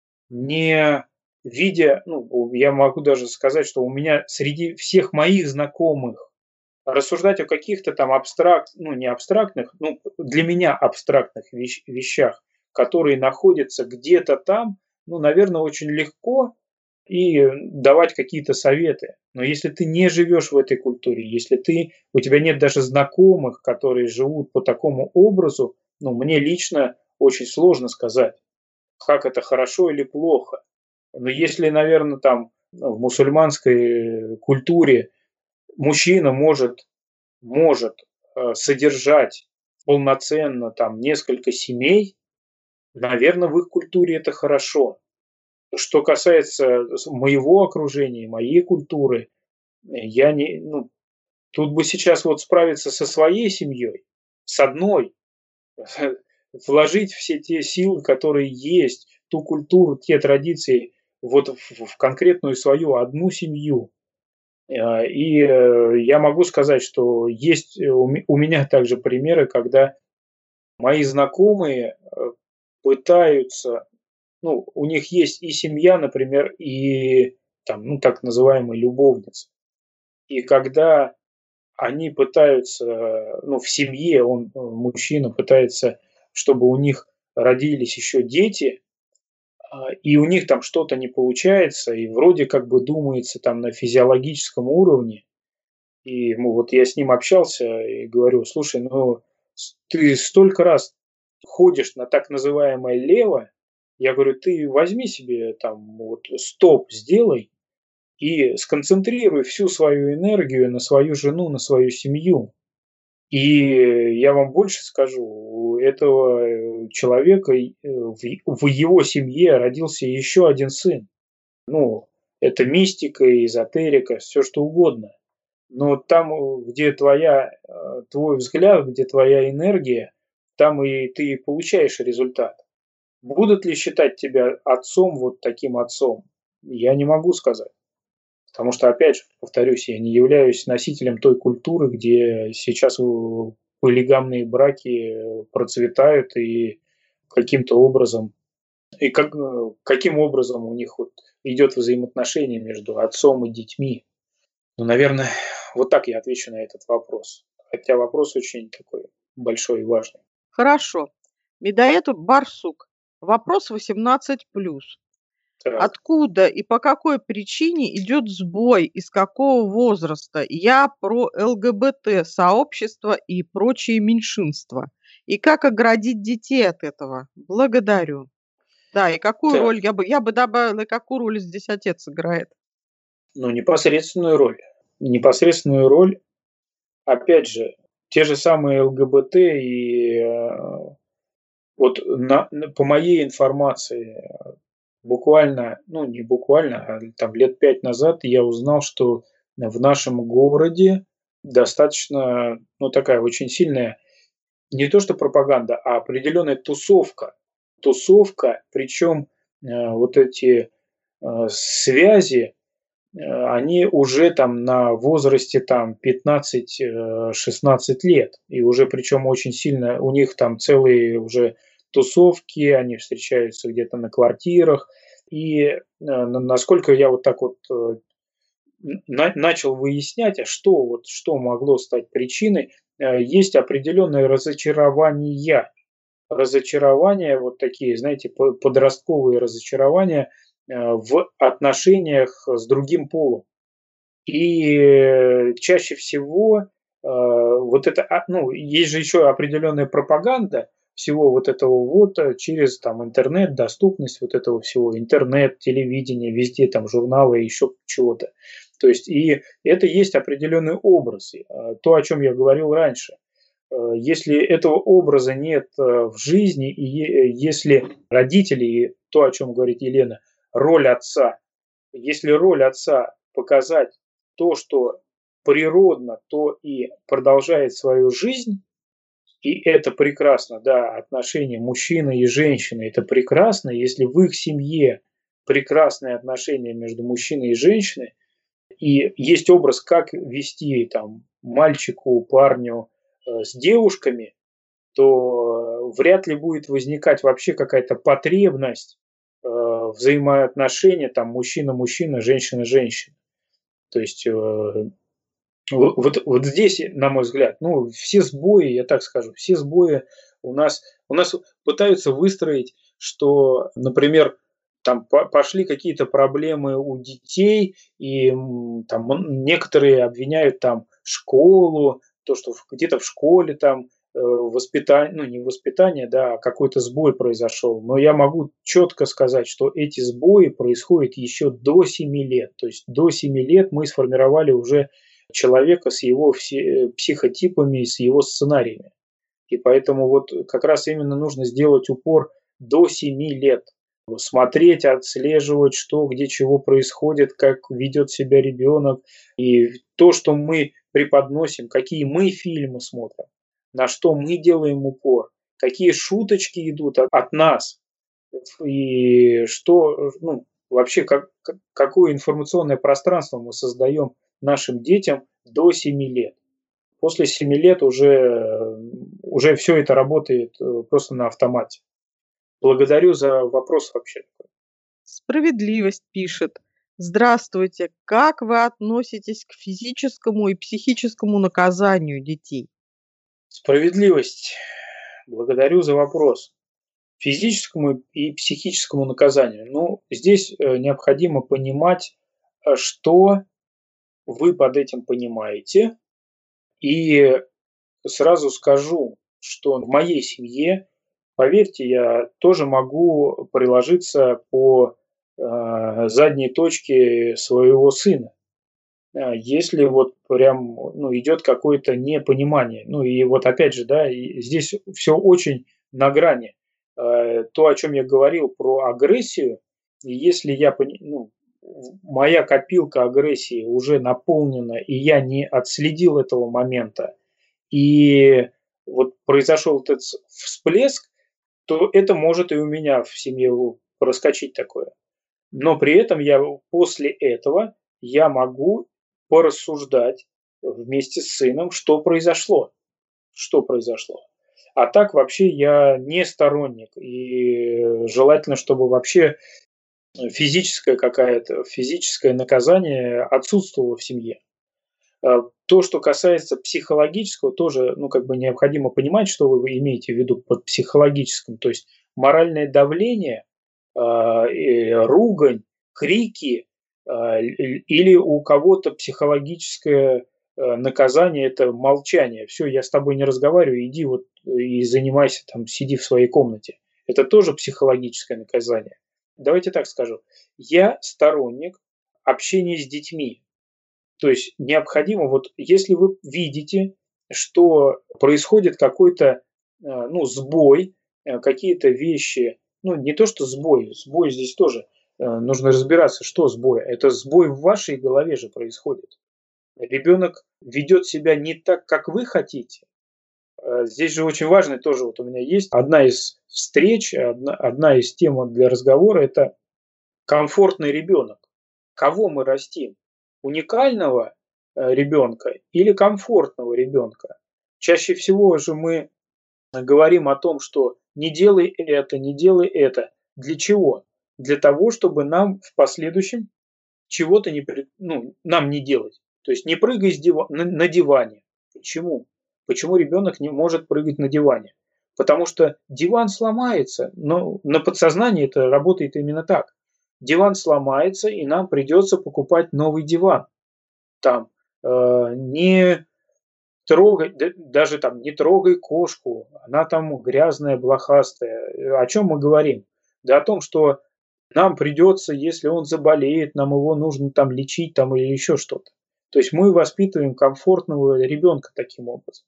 не видя, ну, я могу даже сказать, что у меня среди всех моих знакомых рассуждать о каких-то там абстракт, ну, не абстрактных, ну, для меня абстрактных вещ- вещах, которые находятся где-то там, ну, наверное, очень легко и давать какие-то советы. Но если ты не живешь в этой культуре, если ты, у тебя нет даже знакомых, которые живут по такому образу, ну, мне лично очень сложно сказать, как это хорошо или плохо. Но если, наверное, там ну, в мусульманской культуре мужчина может, может э, содержать полноценно там несколько семей, наверное, в их культуре это хорошо. Что касается моего окружения, моей культуры, я не, ну, тут бы сейчас вот справиться со своей семьей, с одной, вложить все те силы, которые есть, ту культуру, те традиции вот в, в конкретную свою одну семью. А, И э, я могу сказать, что есть э, у ме- у меня также примеры, когда мои знакомые э, пытаются, ну, у них есть и семья, например, и там, ну, так называемые любовницы. И когда они пытаются, ну, в семье, он, э, мужчина пытается, чтобы у них родились еще дети, а, и у них там что-то не получается, и вроде как бы думается там на физиологическом уровне, и ну, вот я с ним общался и говорю, слушай, ну с- ты столько раз ходишь на так называемое лево, я говорю, ты возьми себе там вот стоп сделай и сконцентрируй всю свою энергию на свою жену, на свою семью. И я вам больше скажу, у этого э, человека э, в е- в его семье родился еще один сын. Ну, это мистика, эзотерика, все что угодно. Но там, э, где твоя, э, твой взгляд, где твоя энергия, там и ты получаешь результат. Будут ли считать тебя отцом, вот таким отцом? Я не могу сказать. Потому что, опять же, повторюсь, я не являюсь носителем той культуры, где сейчас э, полигамные браки э, процветают и каким-то образом, и как, э, каким образом у них вот идет взаимоотношение между отцом и детьми. Ну, наверное, вот так я отвечу на этот вопрос. Хотя вопрос очень такой большой и важный. Хорошо. Медоед Барсук. Вопрос восемнадцать плюс. Так, Откуда и по какой причине идет сбой, из какого возраста? Я про ЛГБТ-сообщество и прочие меньшинства. И как оградить детей от этого? Благодарю. Да, и какую так, роль, я бы, я бы добавила, и какую роль здесь отец играет? ну, непосредственную роль. Непосредственную роль, опять же, те же самые ЛГБТ и э, вот на, на- по моей информации, буквально, ну не буквально, а там лет пять назад я узнал, что в нашем городе достаточно, ну такая очень сильная, не то что пропаганда, а определенная тусовка. Тусовка, причем э, вот эти э, связи, э, они уже там на возрасте там пятнадцать-шестнадцать лет. И уже причем очень сильно, у них там целые уже тусовки, они встречаются где-то на квартирах. И э, насколько я вот так вот э, на- начал выяснять, а что, вот, что могло стать причиной, э, есть определенное разочарование. Разочарования, вот такие, знаете, по- подростковые разочарования э, в отношениях с другим полом. И чаще всего вот это, ну, есть же еще определенная пропаганда всего вот этого вот через там интернет, доступность вот этого всего, интернет, телевидение, везде там журналы, еще чего-то. То есть и это есть определенный образ, то, о чем я говорил раньше. Если этого образа нет в жизни, и если родители, то, о чем говорит Елена, роль отца, если роль отца показать то, что природно, то и продолжает свою жизнь, и это прекрасно, да, отношения мужчины и женщины, это прекрасно, если в их семье прекрасные отношения между мужчиной и женщиной, и есть образ, как вести там мальчику, парню э, с девушками, то вряд ли будет возникать вообще какая-то потребность э, взаимоотношения там мужчина-мужчина, женщина-женщина. То есть э, вот, вот здесь, на мой взгляд, ну, все сбои, я так скажу, все сбои у нас, у нас пытаются выстроить, что, например, там пошли какие-то проблемы у детей, и там некоторые обвиняют там школу, то, что где-то в школе там воспитание, ну не воспитание, да, а какой-то сбой произошел. Но я могу четко сказать, что эти сбои происходят еще до семи лет. То есть до семи лет мы сформировали уже человека с его психотипами, с его сценариями. И поэтому вот как раз именно нужно сделать упор до семи лет. Смотреть, отслеживать, что, где, чего происходит, как ведет себя ребенок. И то, что мы преподносим, какие мы фильмы смотрим, на что мы делаем упор, какие шуточки идут от, от нас, и что, ну, вообще, как, какое информационное пространство мы создаем нашим детям до семи лет. После семи лет уже, уже все это работает просто на автомате. Благодарю за вопрос вообще. Справедливость пишет. Здравствуйте. Как вы относитесь к физическому и психическому наказанию детей? Справедливость. Благодарю за вопрос. Физическому и психическому наказанию. Ну, здесь необходимо понимать, что вы под этим понимаете. И сразу скажу, что в моей семье, поверьте, я тоже могу приложиться по э, задней точке своего сына. Если вот прям ну, идет какое-то непонимание. Ну и вот опять же, да, и здесь все очень на грани. Э, то, о чем я говорил про агрессию, и если я, ну, моя копилка агрессии уже наполнена, и я не отследил этого момента, и вот произошел этот всплеск, то это может и у меня в семье проскочить такое. Но при этом я после этого я могу порассуждать вместе с сыном, что произошло. Что произошло. А так вообще я не сторонник. И желательно, чтобы вообще физическое какое-то, физическое наказание отсутствовало в семье. То, что касается психологического, тоже, ну, как бы необходимо понимать, что вы имеете в виду под психологическим. То есть моральное давление, ругань, крики или у кого-то психологическое наказание – это молчание. Все, я с тобой не разговариваю, иди вот и занимайся, там, сиди в своей комнате. Это тоже психологическое наказание. Давайте так скажу. Я сторонник общения с детьми. То есть необходимо, вот если вы видите, что происходит какой-то ну, сбой, какие-то вещи, ну не то что сбой, сбой здесь тоже нужно разбираться, что сбой. Это сбой в вашей голове же происходит. Ребенок ведет себя не так, как вы хотите. Здесь же очень важно тоже, вот у меня есть одна из встреч, одна, одна из тем для разговора, это комфортный ребенок. Кого мы растим? Уникального ребенка или комфортного ребенка? Чаще всего же мы говорим о том, что не делай это, не делай это. Для чего? Для того, чтобы нам в последующем чего-то не, ну, нам не делать. То есть не прыгай с дива- на, на диване. Почему? Почему ребенок не может прыгать на диване? Потому что диван сломается, но на подсознании это работает именно так. Диван сломается, и нам придется покупать новый диван. там э, не трогай, да- даже там не трогай кошку, она там грязная, блохастая. О чем мы говорим? Да о том, что нам придется, если он заболеет, нам его нужно там лечить там или еще что-то. То есть мы воспитываем комфортного ребенка таким образом.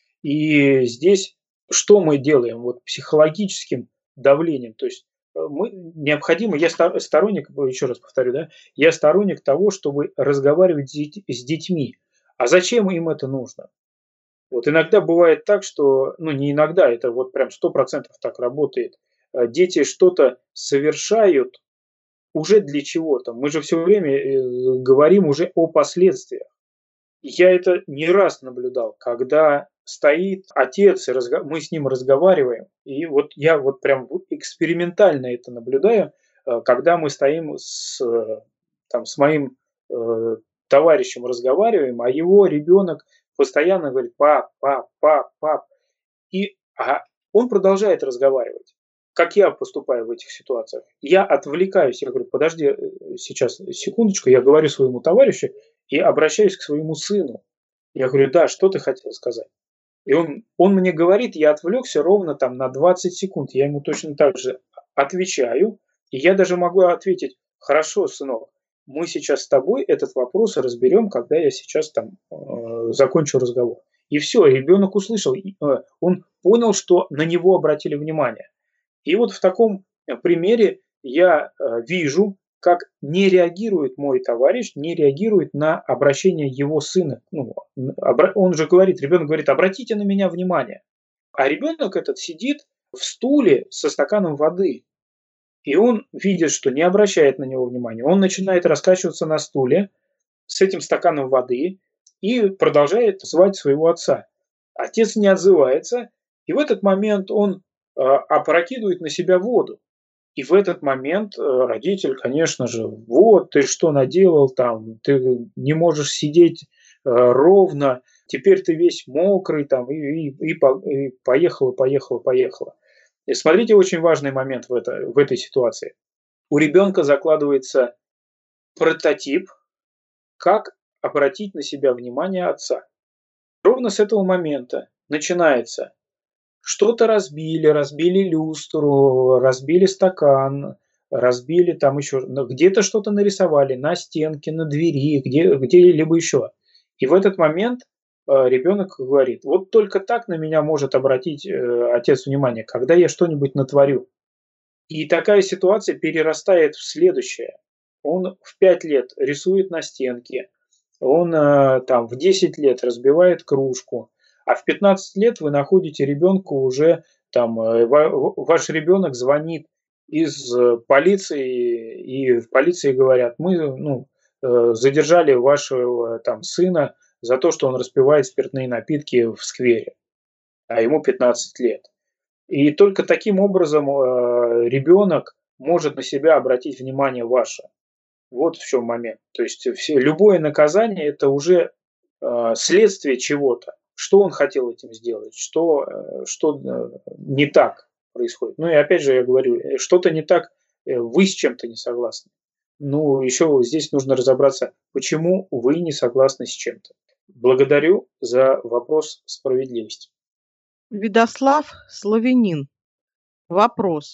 И здесь что мы делаем? Вот психологическим давлением. То есть э, мы необходимо, я ста- сторонник, э, еще раз повторю, да, я сторонник того, чтобы разговаривать с, деть- с детьми. А зачем им это нужно? Вот иногда бывает так, что, ну не иногда, это вот прям сто процентов так работает. Э, Дети что-то совершают уже для чего-то. Мы же все время э, говорим уже о последствиях. Я это не раз наблюдал, когда стоит отец, и разго- мы с ним разговариваем, и вот я вот прям вот экспериментально это наблюдаю, э, когда мы стоим с, э, там, с моим э, товарищем разговариваем, а его ребенок постоянно говорит пап, пап, пап, пап, и а он продолжает разговаривать. Как я поступаю в этих ситуациях? Я отвлекаюсь, я говорю, подожди э, сейчас секундочку, я говорю своему товарищу и обращаюсь к своему сыну. Я говорю, да, что ты хотел сказать? И он, он мне говорит, я отвлекся ровно там на двадцать секунд. Я ему точно так же отвечаю. И я даже могу ответить, хорошо, сынок, мы сейчас с тобой этот вопрос разберем, когда я сейчас там э, закончу разговор. И все, ребенок услышал, и, э, он понял, что на него обратили внимание. И вот в таком э, примере я э, вижу, как не реагирует мой товарищ, не реагирует на обращение его сына. Ну, н- обра- он же говорит, ребенок говорит, обратите на меня внимание. А ребенок этот сидит в стуле со стаканом воды. И он видит, что не обращает на него внимания. Он начинает раскачиваться на стуле с этим стаканом воды и продолжает звать своего отца. Отец не отзывается, и в этот момент он э, опрокидывает на себя воду. И в этот момент э, родитель, конечно же, вот ты что наделал там, ты не можешь сидеть э, ровно, теперь ты весь мокрый там, и, и, и, по- и поехало, поехало, поехало. И смотрите, очень важный момент в, это, в этой ситуации. У ребенка закладывается прототип, как обратить на себя внимание отца. Ровно с этого момента начинается. Что-то разбили, разбили люстру, разбили стакан, разбили там еще, ну, где-то что-то нарисовали на стенке, на двери, где, где-либо еще. И в этот момент э, ребенок говорит, вот только так на меня может обратить э, отец внимание, когда я что-нибудь натворю. И такая ситуация перерастает в следующее. Он в пять лет рисует на стенке, он э, там в десять лет разбивает кружку, а в пятнадцать лет вы находите ребенка уже там, э, ва- ваш ребенок звонит из э, полиции, и в полиции говорят, мы ну, э, задержали вашего там сына за то, что он распивает спиртные напитки в сквере, а ему пятнадцать лет. И только таким образом э, ребенок может на себя обратить внимание ваше. Вот в чем момент. То есть все, любое наказание это уже э, следствие чего-то. Что он хотел этим сделать, что, э, что э, не так происходит. Ну и опять же я говорю, э, что-то не так, э, вы с чем-то не согласны. Ну, еще здесь нужно разобраться, почему вы не согласны с чем-то. Благодарю за вопрос справедливости. Видослав Славянин. Вопрос.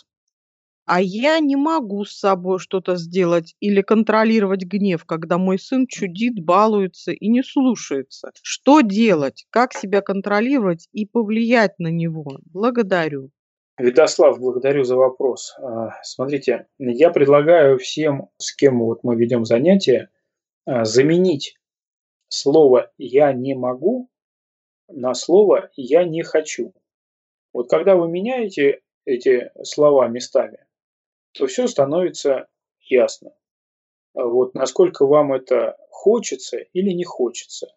А я не могу с собой что-то сделать или контролировать гнев, когда мой сын чудит, балуется и не слушается. Что делать? Как себя контролировать и повлиять на него? Благодарю. Святослав, благодарю за вопрос. А, Смотрите, я предлагаю всем, с кем вот мы ведем занятия, а, заменить слово «я не могу» на слово «я не хочу». Вот когда вы меняете эти слова местами, то все становится ясно. А Вот насколько вам это хочется или не хочется.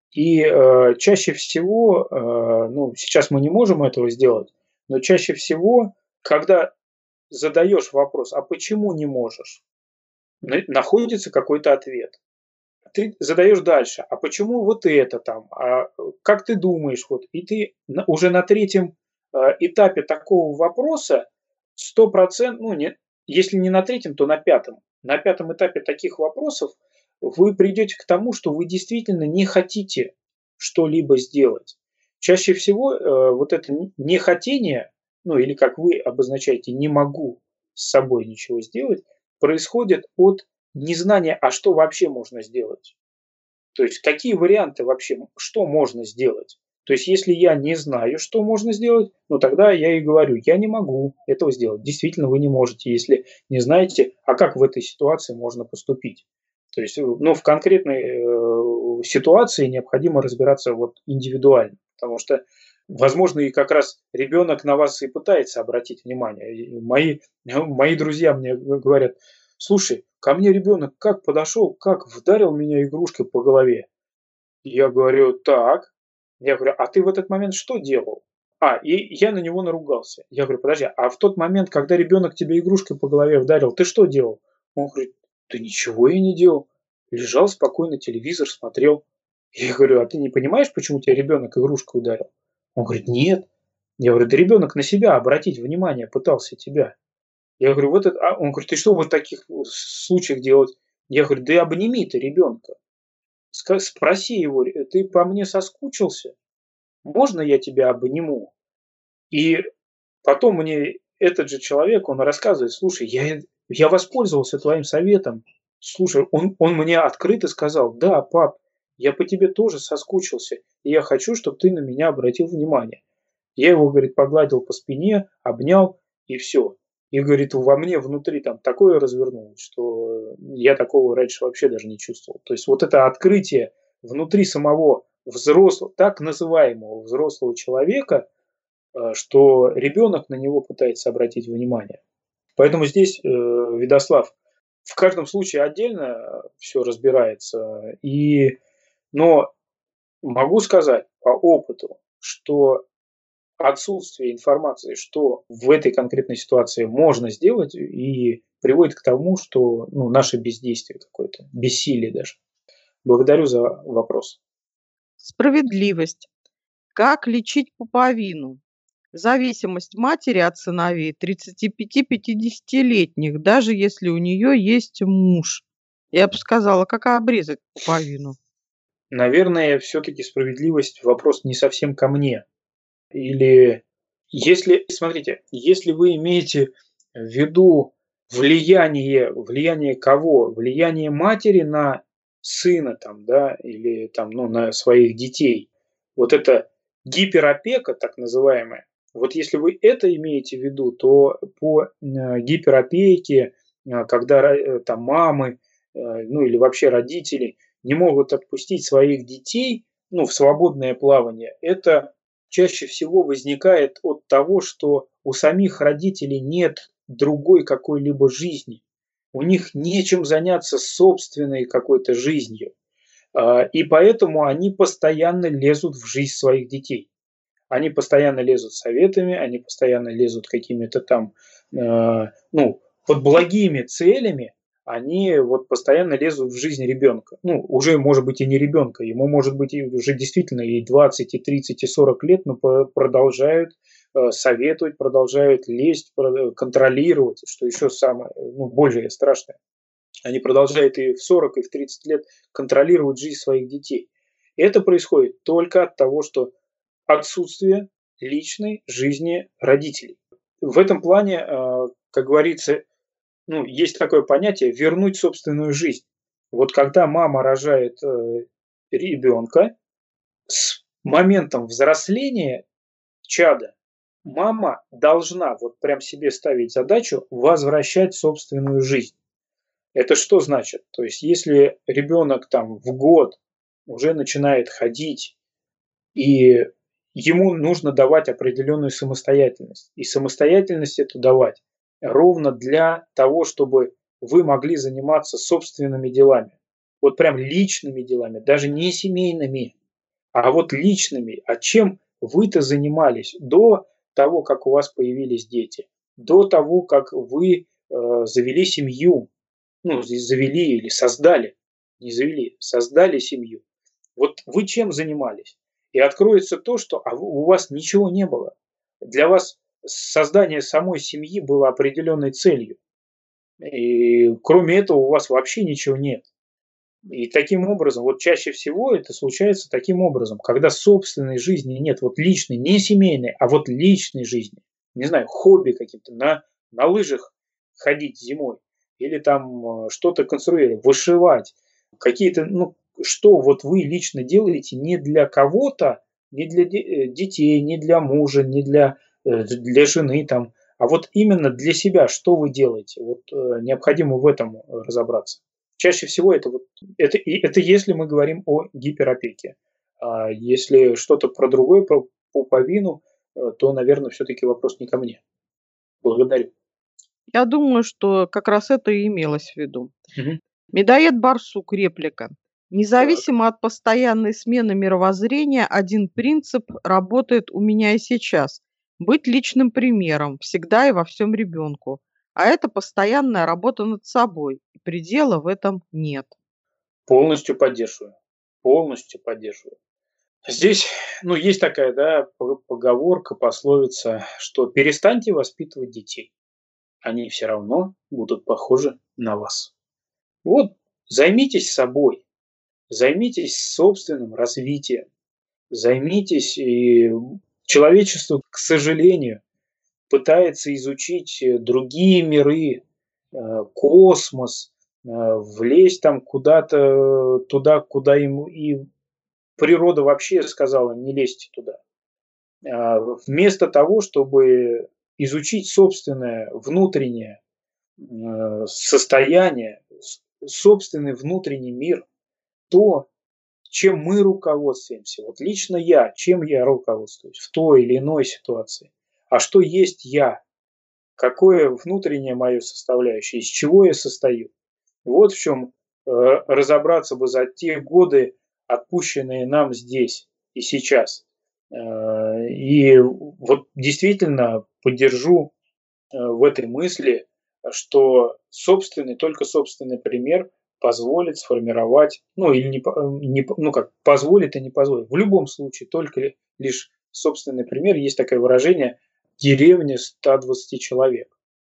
И э, чаще всего, э, ну, сейчас мы не можем этого сделать, но чаще всего, когда задаешь вопрос, а почему не можешь, на- находится какой-то ответ. Ты задаешь дальше, а почему вот это там, а как ты думаешь, вот, и ты на- уже на третьем э, этапе такого вопроса сто процентов, ну, нет, если не на третьем, то на пятом. На пятом этапе таких вопросов вы придете к тому, что вы действительно не хотите что-либо сделать. Чаще всего э, вот это нехотение, ну или как вы обозначаете, не могу с собой ничего сделать, происходит от незнания, а что вообще можно сделать. То есть какие варианты вообще, что можно сделать. То есть если я не знаю, что можно сделать, ну тогда я и говорю, я не могу этого сделать. Действительно, вы не можете, если не знаете, а как в этой ситуации можно поступить. То есть, ну, в конкретной э, ситуации необходимо разбираться вот индивидуально, потому что, возможно, и как раз ребенок на вас и пытается обратить внимание. И мои, мои друзья мне говорят, слушай, ко мне ребенок как подошел, как вдарил меня игрушкой по голове. Я говорю, так. Я говорю, а ты в этот момент что делал? А, и я на него наругался. Я говорю, подожди, а в тот момент, когда ребенок тебе игрушкой по голове вдарил, ты что делал? Он говорит, да ничего я не делал. Лежал спокойно, телевизор смотрел. Я говорю, а ты не понимаешь, почему тебя ребенок игрушкой ударил? Он говорит, нет. Я говорю, да ребенок на себя обратить внимание пытался тебя. Я говорю, вот это, а он говорит, ты что в таких случаях делать? Я говорю, да обними ты ребенка. Спроси его, ты по мне соскучился? Можно я тебя обниму? И потом мне этот же человек, он рассказывает, слушай, я, я воспользовался твоим советом. Слушай, он, он мне открыто сказал, да, пап, я по тебе тоже соскучился, и я хочу, чтобы ты на меня обратил внимание. Я его, говорит, погладил по спине, обнял, и все. И, говорит, во мне внутри там такое развернулось, что я такого раньше вообще даже не чувствовал. То есть вот это открытие внутри самого взрослого, так называемого взрослого человека, что ребенок на него пытается обратить внимание. Поэтому здесь, Ведослав, в каждом случае отдельно все разбирается. И, но могу сказать по опыту, что отсутствие информации, что в этой конкретной ситуации можно сделать, и приводит к тому, что ну, наше бездействие какое-то, бессилие даже. Благодарю за вопрос. Справедливость. Как лечить пуповину? Зависимость матери от сыновей тридцати пяти — пятидесятилетних, даже если у нее есть муж. Я бы сказала, как обрезать пуповину? Наверное, все-таки справедливость вопрос не совсем ко мне. Или если, смотрите, если вы имеете в виду влияние, влияние кого? Влияние матери на сына там, да, или там, ну, на своих детей. Вот это гиперопека, так называемая. Вот если вы это имеете в виду, то по гиперопеке, когда там мамы, ну или вообще родители не могут отпустить своих детей, ну, в свободное плавание, это чаще всего возникает от того, что у самих родителей нет другой какой-либо жизни. У них нечем заняться собственной какой-то жизнью. И поэтому они постоянно лезут в жизнь своих детей. Они постоянно лезут советами, они постоянно лезут какими-то там, ну, под благими целями, они вот постоянно лезут в жизнь ребенка. Ну, уже, может быть, и не ребенка, ему, может быть, и уже действительно и двадцать, и тридцать, и сорок лет, но продолжают э, советовать, продолжают лезть, контролировать, что еще самое, ну, более страшное. Они продолжают и в сорок, и в тридцать лет контролировать жизнь своих детей. И это происходит только от того, что отсутствие личной жизни родителей. В этом плане, э, как говорится, ну, есть такое понятие вернуть собственную жизнь. Вот когда мама рожает э, ребенка, с моментом взросления чада мама должна вот прям себе ставить задачу возвращать собственную жизнь. Это что значит? То есть если ребенок там в год уже начинает ходить, и ему нужно давать определенную самостоятельность, и самостоятельность эту давать ровно для того, чтобы вы могли заниматься собственными делами. Вот прям личными делами, даже не семейными, а вот личными. А чем вы-то занимались до того, как у вас появились дети, до того, как вы э, завели семью, ну, завели или создали, не завели, создали семью. Вот вы чем занимались? И откроется то, что а у вас ничего не было. Для вас создание самой семьи было определенной целью. И кроме этого у вас вообще ничего нет. И таким образом, вот чаще всего это случается таким образом, когда собственной жизни нет, вот личной, не семейной, а вот личной жизни. Не знаю, хобби каким-то, на, на лыжах ходить зимой, или там э, что-то конструировать, вышивать, какие-то, ну, что вот вы лично делаете не для кого-то, не для де- э, детей, не для мужа, не для, э, для жены, там, а вот именно для себя, что вы делаете. Вот э, необходимо в этом э, разобраться. Чаще всего это, вот, это, и это если мы говорим о гиперопеке. А если что-то про другое, про пуповину, э, то, наверное, все-таки вопрос не ко мне. Благодарю. Я думаю, что как раз это и имелось в виду. Мгм. Медоед Барсук, реплика. Так. Независимо от постоянной смены мировоззрения, один принцип работает у меня и сейчас. Быть личным примером, всегда и во всем ребенку. А это постоянная работа над собой. И предела в этом нет. Полностью поддерживаю. Полностью поддерживаю. Здесь, ну, есть такая, да, по- поговорка, пословица, что перестаньте воспитывать детей. Они все равно будут похожи на вас. Вот займитесь собой, займитесь собственным развитием, займитесь, и человечество, к сожалению, пытается изучить э, другие миры, э, космос, э, влезть там куда-то туда, куда ему и природа вообще сказала не лезьте туда. А, Вместо того, чтобы изучить собственное внутреннее э, состояние, с- собственный внутренний мир, то, чем мы руководствуемся. Вот лично я, чем я руководствуюсь в той или иной ситуации. А что есть я? Какое внутреннее мое составляющее? Из чего я состою? Вот в чем э, разобраться бы за те годы, отпущенные нам здесь и сейчас. Э, и вот действительно поддержу э, в этой мысли, что собственный, только собственный пример позволит сформировать, ну или не, не ну как, позволит и не позволит. В любом случае, только лишь собственный пример, есть такое выражение «деревня ста двадцати человек».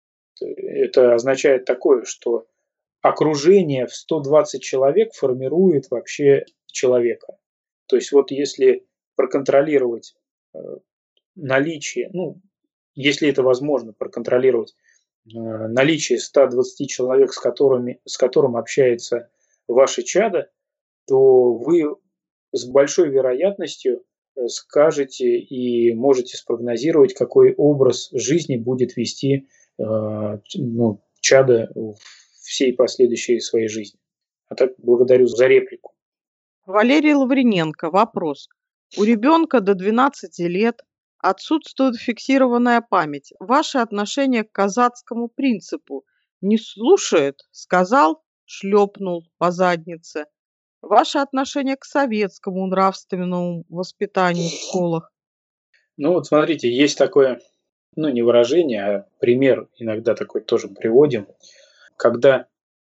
Это означает такое, что окружение в сто двадцать человек формирует вообще человека. То есть вот если проконтролировать э, наличие, ну, если это возможно, проконтролировать э, наличие ста двадцати человек, с которыми, с которым общается ваше чадо, то вы с большой вероятностью э, скажете и можете спрогнозировать, какой образ жизни будет вести э, ну, чадо в всей последующей своей жизни. А так благодарю за реплику. Валерий Лавриненко. Вопрос. У ребенка до двенадцати лет отсутствует фиксированная память. Ваше отношение к казацкому принципу: не слушает, сказал, шлепнул по заднице. Ваше отношение к советскому нравственному воспитанию в школах. Ну вот смотрите, есть такое, ну не выражение, а пример иногда такой тоже приводим, когда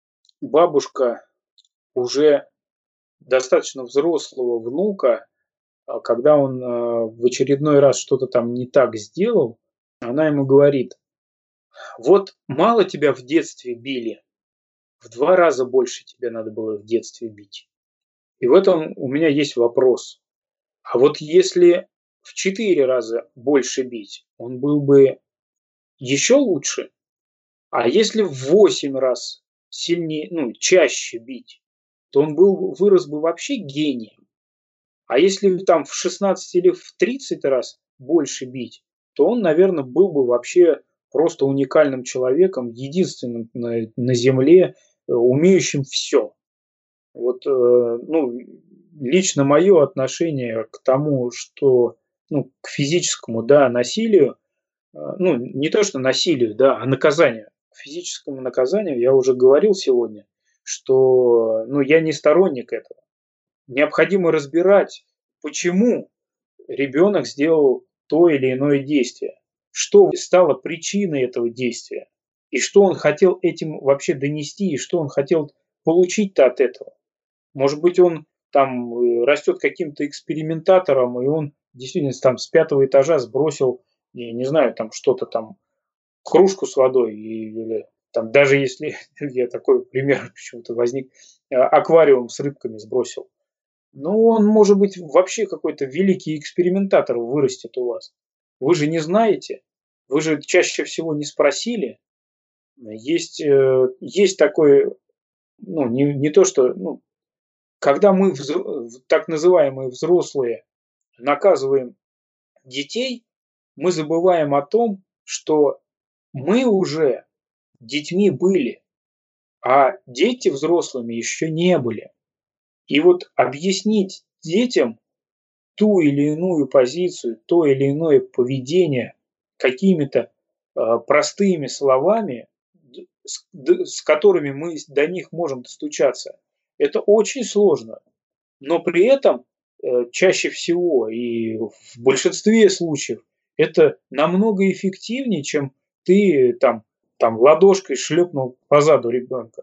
бабушка уже достаточно взрослого внука, а когда он э, в очередной раз что-то там не так сделал, она ему говорит: вот мало тебя в детстве били, в два раза больше тебя надо было в детстве бить. И в этом у меня есть вопрос. А вот если в четыре раза больше бить, он был бы еще лучше? А если в восемь раз сильнее, ну, чаще бить, то он был, вырос бы вообще гением. А если там в шестнадцать или в тридцать раз больше бить, то он, наверное, был бы вообще просто уникальным человеком, единственным на, на Земле, э, умеющим все. Вот, э, ну, лично мое отношение к тому, что, ну, к физическому, да, насилию, э, ну, не то, что насилию, да, а наказанию. К физическому наказанию я уже говорил сегодня, что, ну, я не сторонник этого. Необходимо разбирать, почему ребенок сделал то или иное действие, что стало причиной этого действия, и что он хотел этим вообще донести, и что он хотел получить-то от этого. Может быть, он там э, растет каким-то экспериментатором, и он действительно там с пятого этажа сбросил, я не знаю, там что-то там, кружку с водой, и, или там даже если, я такой пример почему-то возник, аквариум с рыбками сбросил. Ну, он, может быть, вообще какой-то великий экспериментатор вырастет у вас. Вы же не знаете, вы же чаще всего не спросили. Есть, э, есть такой, ну, не, не то что, ну, когда мы, взро- так называемые взрослые, наказываем детей, мы забываем о том, что мы уже детьми были, а дети взрослыми еще не были. И вот объяснить детям ту или иную позицию, то или иное поведение какими-то э, простыми словами, с, с которыми мы до них можем достучаться, это очень сложно. Но при этом э, чаще всего и в большинстве случаев это намного эффективнее, чем ты там, там ладошкой шлепнул по заду ребенка.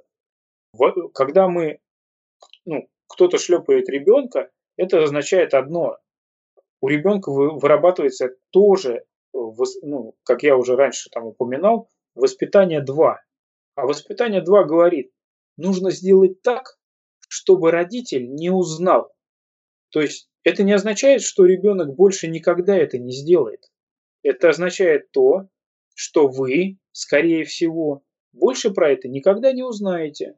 Когда мы, ну, кто-то шлепает ребенка, это означает одно. У ребенка вырабатывается тоже, ну, как я уже раньше там упоминал, воспитание два. А воспитание два говорит, нужно сделать так, чтобы родитель не узнал. То есть это не означает, что ребенок больше никогда это не сделает. Это означает то, что вы, скорее всего, больше про это никогда не узнаете.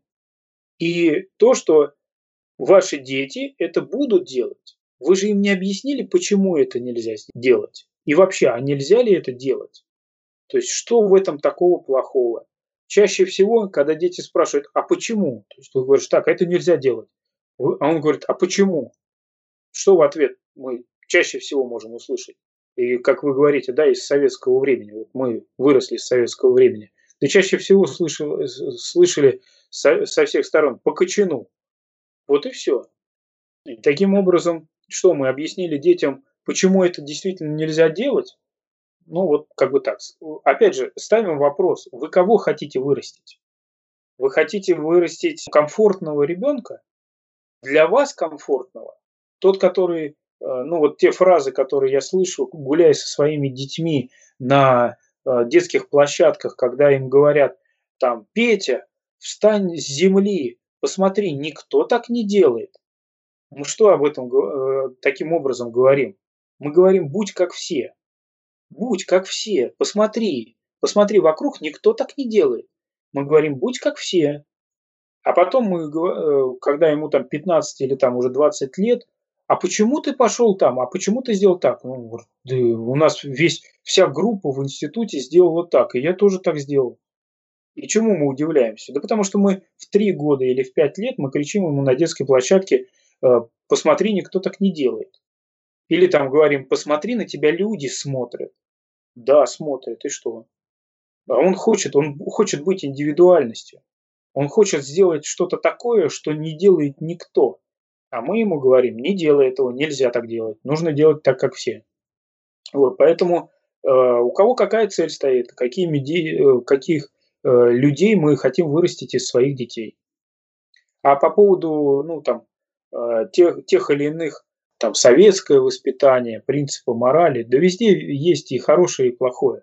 И то, что ваши дети это будут делать. Вы же им не объяснили, почему это нельзя делать. И вообще, а нельзя ли это делать? То есть, что в этом такого плохого? Чаще всего, когда дети спрашивают, а почему? То есть, вы говорите, так, это нельзя делать. А он говорит, а почему? Что в ответ мы чаще всего можем услышать? И, как вы говорите, да, из советского времени. Вот мы выросли из советского времени. Да чаще всего слышали, слышали со, со всех сторон по кочану. Вот и все. И таким образом, что мы объяснили детям, почему это действительно нельзя делать? Ну вот как бы так. Опять же, ставим вопрос, вы кого хотите вырастить? Вы хотите вырастить комфортного ребенка? Для вас комфортного? Тот, который, ну вот те фразы, которые я слышу, гуляя со своими детьми на детских площадках, когда им говорят, там, Петя, встань с земли, посмотри, никто так не делает. Мы что об этом э, таким образом говорим? Мы говорим, будь как все. Будь как все. Посмотри. Посмотри вокруг, никто так не делает. Мы говорим, будь как все. А потом мы, э, когда ему там пятнадцать или там уже двадцать лет, а почему ты пошел там? А почему ты сделал так? Ну, говорит, да у нас весь, вся группа в институте сделала так, и я тоже так сделал. И чему мы удивляемся? Да потому что мы в три года или в пять лет мы кричим ему на детской площадке, посмотри, никто так не делает. Или там говорим, посмотри, на тебя люди смотрят. Да, смотрят, и что? А он хочет, он хочет быть индивидуальностью. Он хочет сделать что-то такое, что не делает никто. А мы ему говорим, не делай этого, нельзя так делать. Нужно делать так, как все. Вот, поэтому э, у кого какая цель стоит, какими, э, каких э, людей мы хотим вырастить из своих детей. А по поводу, ну, там, Тех, тех или иных, там, советское воспитание, принципы морали, да везде есть и хорошее, и плохое.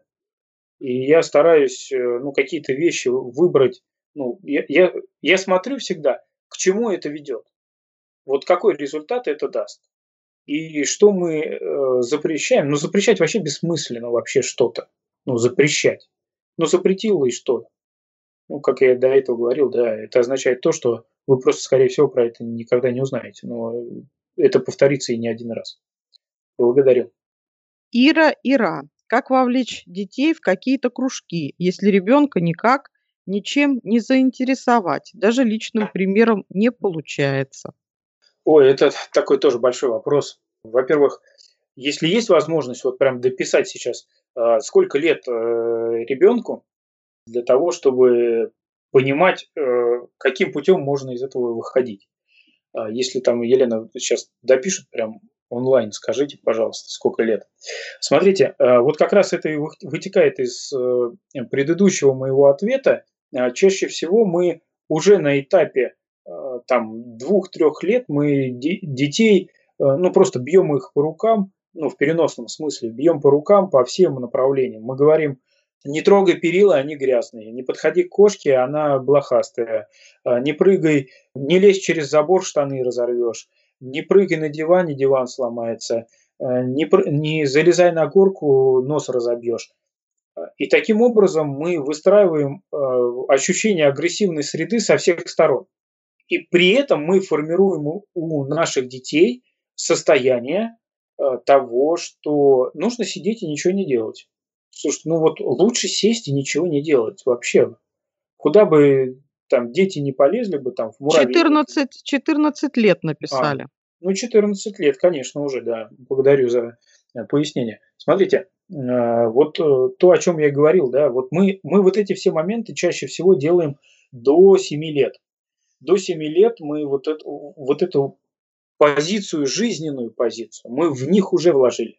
И я стараюсь, ну, какие-то вещи выбрать, ну, я, я, я смотрю всегда, к чему это ведет. Вот какой результат это даст. И что мы э, запрещаем. Ну, запрещать вообще бессмысленно вообще что-то. Ну, запрещать. Ну, запретил и что? Ну, как я до этого говорил, да, это означает то, что вы просто, скорее всего, про это никогда не узнаете. Но это повторится и не один раз. Благодарю. Ира, Ира, как вовлечь детей в какие-то кружки, если ребенка никак, ничем не заинтересовать, даже личным примером не получается? Ой, это такой тоже большой вопрос. Во-первых, если есть возможность вот прям дописать сейчас, сколько лет ребенку, для того, чтобы понимать, каким путем можно из этого выходить. Если там Елена сейчас допишет прям онлайн, скажите, пожалуйста, сколько лет. Смотрите, вот как раз это и вытекает из предыдущего моего ответа. Чаще всего мы уже на этапе там двух-трех лет мы детей, ну просто бьем их по рукам, ну в переносном смысле, бьем по рукам по всем направлениям. Мы говорим, Не трогай перила, они грязные. Не подходи к кошке, она блохастая. А, Не прыгай, не лезь через забор, штаны разорвешь. Не прыгай на диване, диван сломается. А, Не, пры- не залезай на горку, нос разобьешь. А, И таким образом мы выстраиваем а, ощущение агрессивной среды со всех сторон. И при этом мы формируем у у наших детей состояние а, того, что нужно сидеть и ничего не делать. Слушай, ну вот лучше сесть и ничего не делать вообще. Куда бы там дети не полезли бы, там в муравейник. четырнадцать, четырнадцать лет А, написали. ну четырнадцать лет, конечно, уже, да. Благодарю за э, пояснение. Смотрите, э, вот э, то, о чем я и говорил, да, вот мы, мы вот эти все моменты чаще всего делаем до семи лет. До семи лет мы вот эту, вот эту позицию, жизненную позицию, мы в них уже вложили.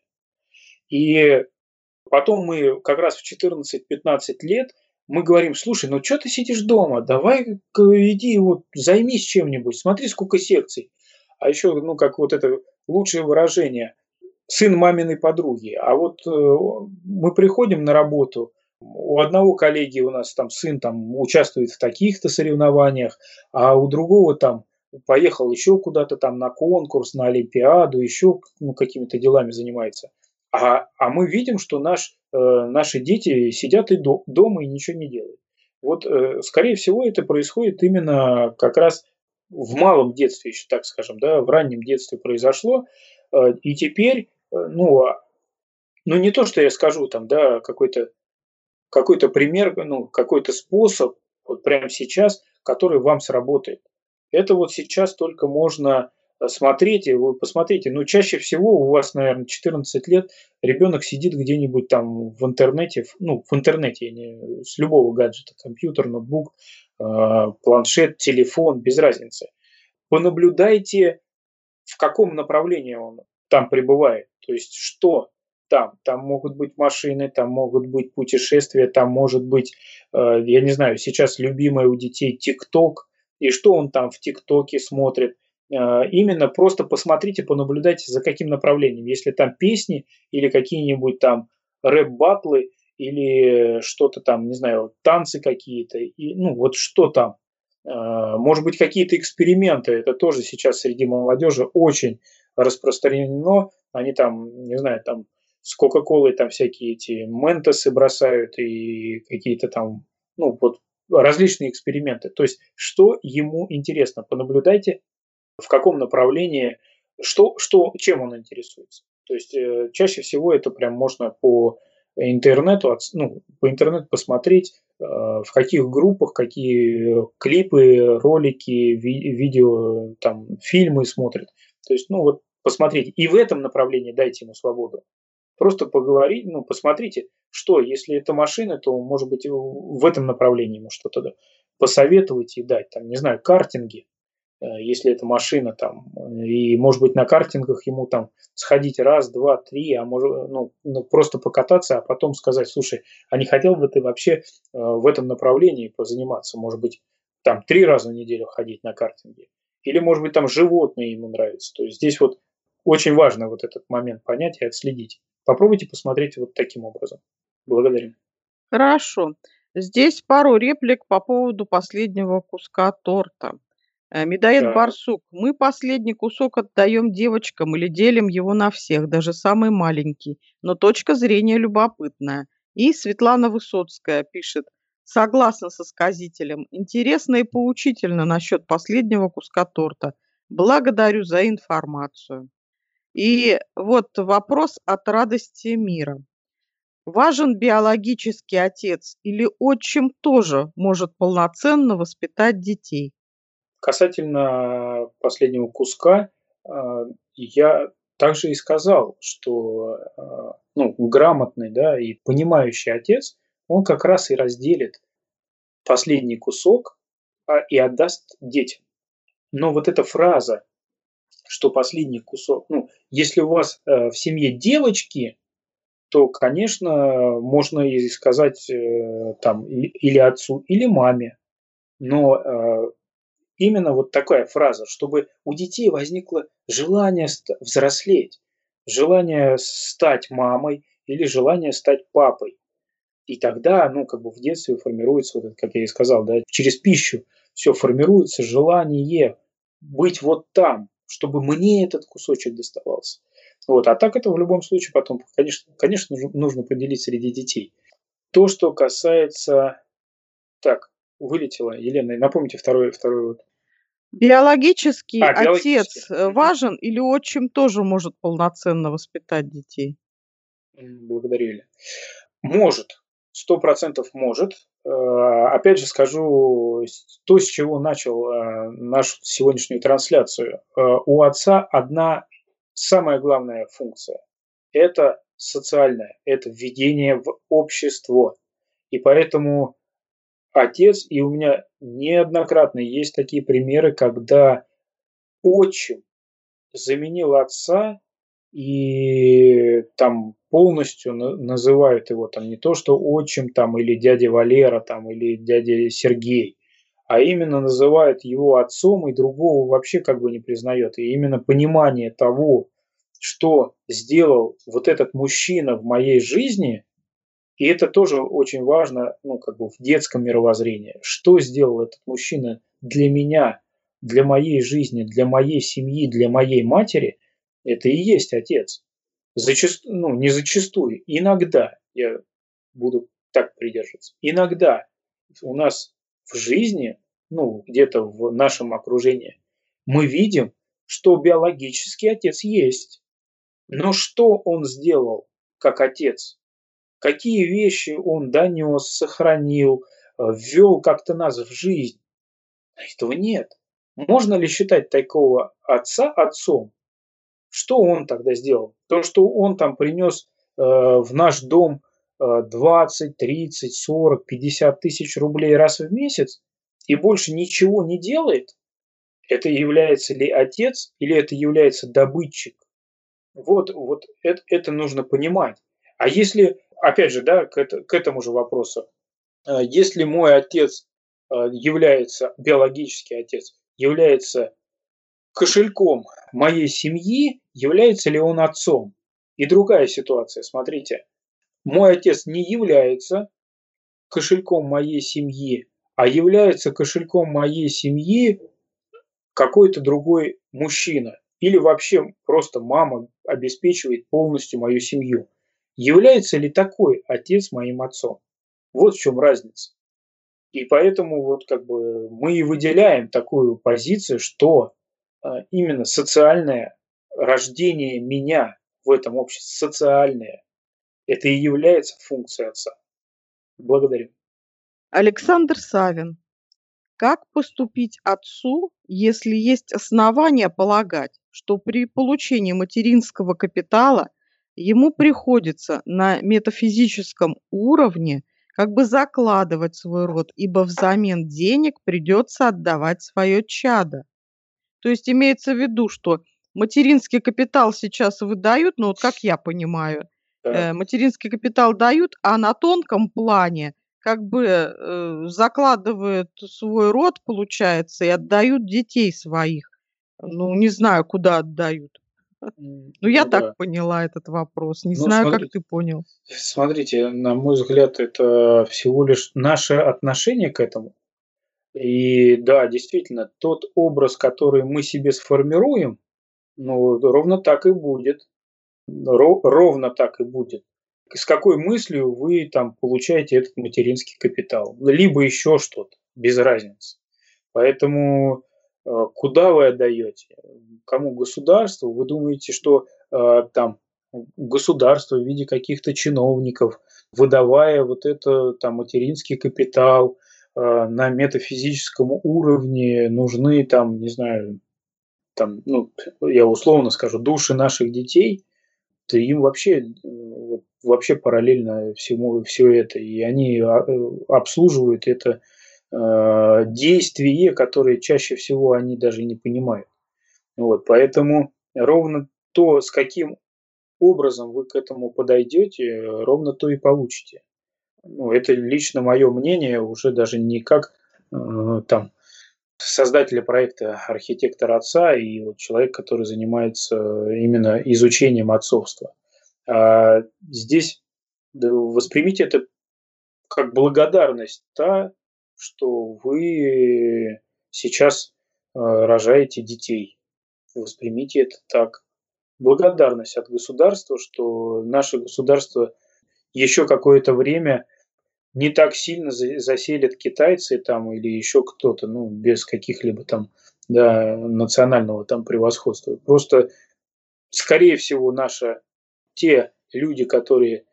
И потом мы как раз в четырнадцать-пятнадцать лет мы говорим, слушай, ну что ты сидишь дома, давай иди вот займись чем-нибудь, смотри, сколько секций. А еще, ну, как вот это лучшее выражение, сын маминой подруги. А вот э, мы приходим на работу, у одного коллеги у нас там сын там участвует в таких-то соревнованиях, а у другого там поехал еще куда-то там на конкурс, на олимпиаду, еще ну, какими-то делами занимается. А, а мы видим, что наш, э, наши дети сидят и до, дома и ничего не делают. Вот, э, скорее всего, это происходит именно как раз в малом детстве, еще так скажем, да, в раннем детстве произошло, э, и теперь, э, ну, а- ну, не то, что я скажу там, да, какой-то какой-то пример, ну, какой-то способ вот прямо сейчас, который вам сработает. Это вот сейчас только можно э, смотреть, и вы посмотрите, ну, чаще всего у вас, наверное, четырнадцать лет, ребенок сидит где-нибудь там в интернете, в- ну, в интернете, не- с любого гаджета, компьютер, ноутбук, э, планшет, телефон, без разницы. Понаблюдайте, в каком направлении он там пребывает. То есть что там? Там могут быть машины, там могут быть путешествия, там может быть, э, я не знаю, сейчас любимое у детей ТикТок, и что он там в ТикТоке смотрит. Э, Именно просто посмотрите, понаблюдайте, за каким направлением. Если там песни или какие-нибудь там рэп-батлы, или что-то там, не знаю, танцы какие-то, и, ну вот что там. А, Может быть, какие-то эксперименты, это тоже сейчас среди молодежи очень распространено. Они там, не знаю, там с Кока-Колой там всякие эти ментосы бросают и какие-то там, ну, вот различные эксперименты. То есть, что ему интересно, понаблюдайте, в каком направлении, что, что, чем он интересуется. То есть, э, чаще всего это прям можно по интернету, отс- ну, по интернету посмотреть, э, в каких группах, какие клипы, ролики, ви- видео, там, фильмы смотрят. То есть, ну, вот посмотрите. И в этом направлении дайте ему свободу. Просто поговорить, ну, посмотрите, что, если это машина, то, может быть, в в этом направлении ему что-то да, посоветовать и дать. Там, не знаю, картинги, э, если это машина там, э, и, может быть, на картингах ему там сходить раз, два, три, а может, ну, ну, просто покататься, а потом сказать, слушай, а не хотел бы ты вообще э, в этом направлении позаниматься, может быть, там три раза в неделю ходить на картинге, или, может быть, там животные ему нравятся. То есть здесь вот очень важно вот этот момент понять и отследить. Попробуйте посмотреть вот таким образом. Благодарю. Хорошо. Здесь пару реплик по поводу последнего куска торта. Э, Медоед Так, Барсук. Мы последний кусок отдаем девочкам или делим его на всех, даже самый маленький. Но точка зрения любопытная. И Светлана Высоцкая пишет. Согласна со сказителем. Интересно и поучительно насчет последнего куска торта. Благодарю за информацию. И вот вопрос от радости мира. Важен биологический отец или отчим тоже может полноценно воспитать детей? касательно последнего куска, а, я также и сказал, что а, ну, грамотный, да, и понимающий отец, он как раз и разделит последний кусок а, и отдаст детям. Но вот эта фраза, что последний кусок, ну, если у вас э, в семье девочки, то, конечно, можно и сказать э, там или, или отцу, или маме. Но э, именно вот такая фраза, чтобы у детей возникло желание ст- взрослеть, желание стать мамой или желание стать папой. И тогда, ну, как бы в детстве формируется, вот это, как я и сказал, да, через пищу все формируется желание быть вот там, чтобы мне этот кусочек доставался. Вот. А так это в любом случае потом, конечно, конечно нужно, нужно поделить среди детей. То, что касается... Так, вылетела. Елена, напомните второй, второй вот. Биологический А, биологически. отец э, важен или отчим тоже может полноценно воспитать детей? М, Благодарю, Еля. Может, сто процентов может. Э, Опять же скажу с- то, с чего начал э, нашу сегодняшнюю трансляцию. Э, У отца одна самая главная функция – это социальная, это введение в общество. И поэтому отец, и у меня неоднократно есть такие примеры, когда отчим заменил отца, и там полностью на- называют его там не то, что отчим там или дядя Валера там или дядя Сергей, а именно называют его отцом и другого вообще как бы не признает. И именно понимание того, что сделал вот этот мужчина в моей жизни, и это тоже очень важно, ну, как бы в детском мировоззрении. Что сделал этот мужчина для меня, для моей жизни, для моей семьи, для моей матери, это и есть отец. Зачастую, ну, не зачастую, иногда я буду так придерживаться. Иногда у нас в жизни, ну, где-то в нашем окружении, мы видим, что биологический отец есть. Но что он сделал как отец? Какие вещи он донес, сохранил, э, ввел как-то нас в жизнь? Этого нет. Можно ли считать такого отца отцом? Что он тогда сделал? То, что он там принес э, в наш дом э, двадцать, тридцать, сорок, пятьдесят тысяч рублей раз в месяц и больше ничего не делает, это является ли отец или это является добытчик? Вот, вот это, это нужно понимать. А если, опять же, да, к, это, к этому же вопросу, э, если мой отец э, является, биологический отец, является кошельком моей семьи, является ли он отцом? И другая ситуация, смотрите, мой отец не является кошельком моей семьи, а является кошельком моей семьи какой-то другой мужчина. Или вообще просто мама обеспечивает полностью мою семью. Является ли такой отец моим отцом? Вот в чем разница. И поэтому вот как бы мы и выделяем такую позицию, что а, именно социальное рождение меня в этом обществе, социальное, это и является функцией отца. Благодарю. Александр Савин. Как поступить отцу, если есть основания полагать, что при получении материнского капитала ему приходится на метафизическом уровне как бы закладывать свой род, ибо взамен денег придется отдавать свое чадо? То есть имеется в виду, что материнский капитал сейчас выдают, ну вот как я понимаю, Так. э, материнский капитал дают, а на тонком плане как бы э, закладывают свой род, получается, и отдают детей своих. Ну, не знаю, куда отдают. М, Ну, я Ну так да. поняла этот вопрос. Не Ну, знаю, как смотрите, ты понял. смотрите, на мой взгляд, это всего лишь наше отношение к этому. И да, действительно, тот образ, который мы себе сформируем, ну, ровно так и будет. Ро- ровно так и будет. С какой мыслью вы там получаете этот материнский капитал? Либо еще что-то, без разницы. Поэтому э, куда вы отдаете? Кому? Государству? Вы думаете, что э, там государство в виде каких-то чиновников, выдавая вот это там материнский капитал э, на метафизическом уровне, нужны там, не знаю, там, ну, я условно скажу, души наших детей, то им вообще, э, вот, вообще параллельно всему все это. И они а, э, обслуживают это э, действие, которое чаще всего они даже не понимают. Вот, поэтому ровно то, с каким образом вы к этому подойдете, э, ровно то и получите. Ну, это лично мое мнение, уже даже не как э, там создателя проекта, архитектора отца и вот человек, который занимается именно изучением отцовства. А здесь да, воспримите это как благодарность та, что вы сейчас э, рожаете детей. Воспримите это так. Благодарность от государства, что наше государство еще какое-то время не так сильно заселят китайцы там или еще кто-то, ну, без каких-либо там, да, национального там превосходства. Просто, скорее всего, наши те люди, которые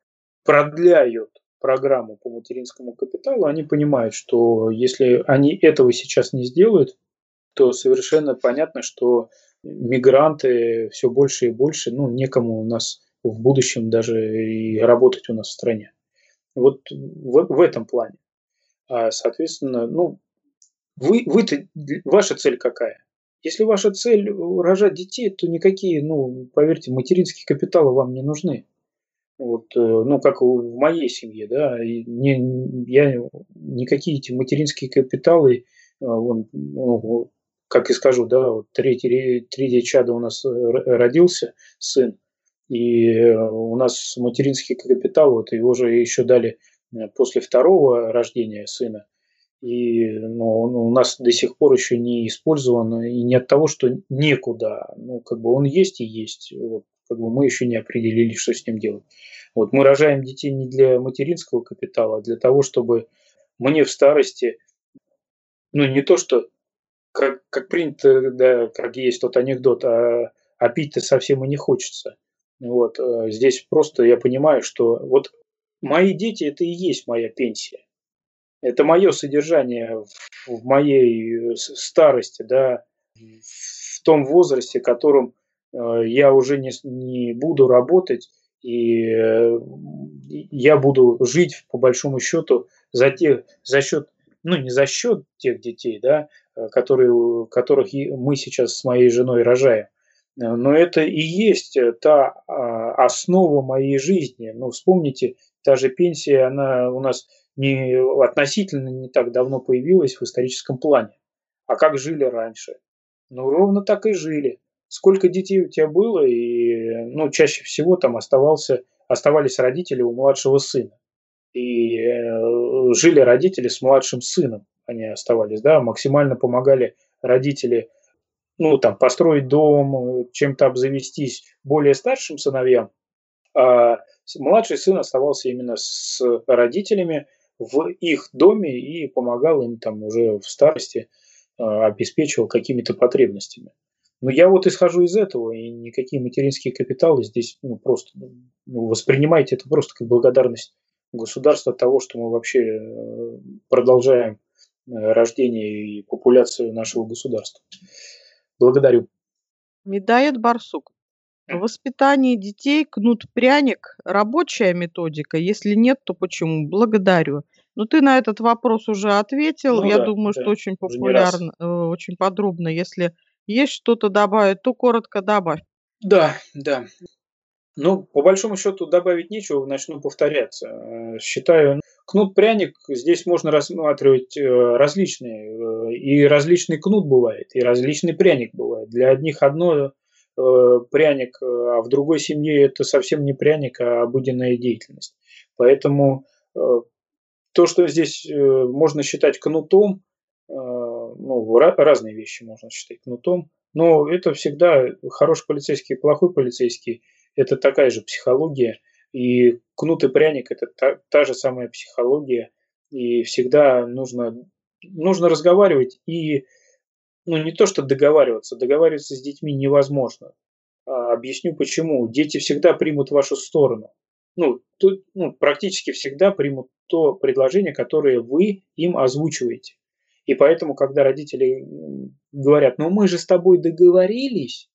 продляют программу по материнскому капиталу, они понимают, что если они этого сейчас не сделают, то совершенно понятно, что мигранты все больше и больше, ну, некому у нас в будущем даже и работать у нас в стране. Вот в, в этом плане. А, соответственно, ну, вы, вы-то, ваша цель какая? Если ваша цель рожать детей, то никакие, ну, поверьте, материнские капиталы вам не нужны. Вот, ну, как в моей семье, да, и не, я никакие эти материнские капиталы, вон, ну, как и скажу, да, вот третий, третий чадо у нас родился, сын, и у нас материнский капитал, вот его же еще дали после второго рождения сына, и ну, он у нас до сих пор еще не использован, и не от того, что некуда, ну, как бы он есть и есть, вот, как бы мы еще не определились, что с ним делать. Вот мы рожаем детей не для материнского капитала, а для того, чтобы мне в старости, ну, не то, что как, как принято, да, как есть тот анекдот, а, а пить-то совсем и не хочется. Вот, здесь просто я понимаю, что вот мои дети – это и есть моя пенсия. Это мое содержание в, в моей старости, да, в том возрасте, в котором э, я уже не, не буду работать, и э, я буду жить, по большому счету, за, те, за счет, ну, не за счет тех детей, да, которые, которых мы сейчас с моей женой рожаем. Но это и есть та основа моей жизни. Ну, вспомните, та же пенсия, она у нас не, относительно не так давно появилась в историческом плане. А как жили раньше? Ну, ровно так и жили. Сколько детей у тебя было, и ну, чаще всего там оставался, оставались родители у младшего сына. И э, жили родители с младшим сыном, они оставались, да, максимально помогали родители, ну, там, построить дом, чем-то обзавестись более старшим сыновьям, а младший сын оставался именно с родителями в их доме и помогал им там уже в старости, обеспечивал какими-то потребностями. Но я вот исхожу из этого, и никакие материнские капиталы здесь, ну, просто, ну, воспринимайте это просто как благодарность государства от того, что мы вообще продолжаем рождение и популяцию нашего государства. Благодарю. Медает Барсук. В воспитании детей кнут-пряник – рабочая методика? Если нет, то почему? Благодарю. Ну, ты на этот вопрос уже ответил. Ну, Я да, думаю, да, что очень уже не раз. популярно, э, очень подробно. Если есть что-то добавить, то коротко добавь. Да, да. Ну, по большому счету добавить нечего, начну повторяться. Считаю, кнут-пряник здесь можно рассматривать различные. И различный кнут бывает, и различный пряник бывает. Для одних одно пряник, а в другой семье это совсем не пряник, а обыденная деятельность. Поэтому то, что здесь можно считать кнутом, ну, разные вещи можно считать кнутом, но это всегда хороший полицейский и плохой полицейский. Это такая же психология, и кнут и пряник – это та, та же самая психология, и всегда нужно, нужно разговаривать, и ну, не то что договариваться, договариваться с детьми невозможно. А, объясню почему. Дети всегда примут вашу сторону. Ну, тут, ну, практически всегда примут то предложение, которое вы им озвучиваете. И поэтому, когда родители говорят, ну мы же с тобой договорились,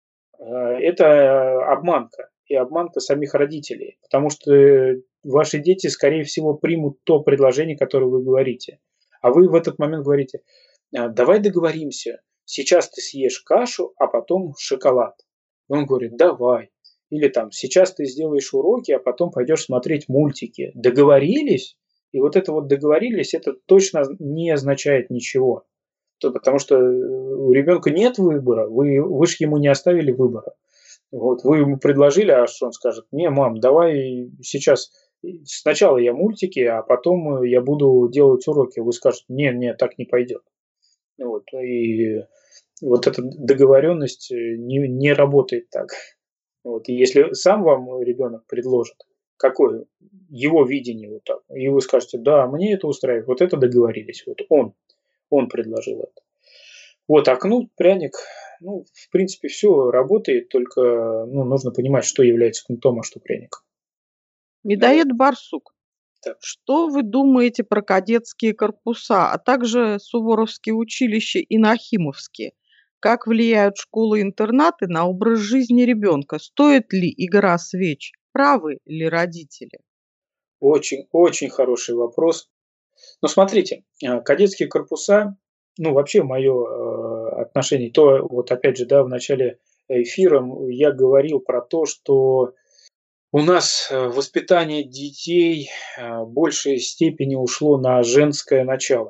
это обманка, и обманка самих родителей, потому что ваши дети, скорее всего, примут то предложение, которое вы говорите. А вы в этот момент говорите, давай договоримся, сейчас ты съешь кашу, а потом шоколад. И он говорит, давай. Или там, сейчас ты сделаешь уроки, а потом пойдешь смотреть мультики. Договорились? И вот это вот договорились, это точно не означает ничего. Потому что у ребенка нет выбора, вы, вы же ему не оставили выбора. Вот, вы ему предложили, а что он скажет? Не, мам, давай сейчас сначала я мультики, а потом я буду делать уроки. Вы скажете: не, не, так не пойдет. Вот, и вот эта договоренность не, не работает так. Вот, и если сам вам ребенок предложит, какое его видение вот так, и вы скажете: да, мне это устраивает, вот это договорились, вот он, он предложил это. Вот, а кнут, пряник, ну, в принципе, все работает, только ну, нужно понимать, что является кнутом, а что пряником. Медоед Барсук, Так. что вы думаете про кадетские корпуса, а также суворовские училища и нахимовские? Как влияют школы-интернаты на образ жизни ребенка? Стоит ли игра свеч? Правы ли родители? Очень, очень хороший вопрос. Ну, смотрите, э, кадетские корпуса, ну, вообще мое отношение, то вот опять же, да, в начале эфира я говорил про то, что у нас э, воспитание детей э, в большей степени ушло на женское начало.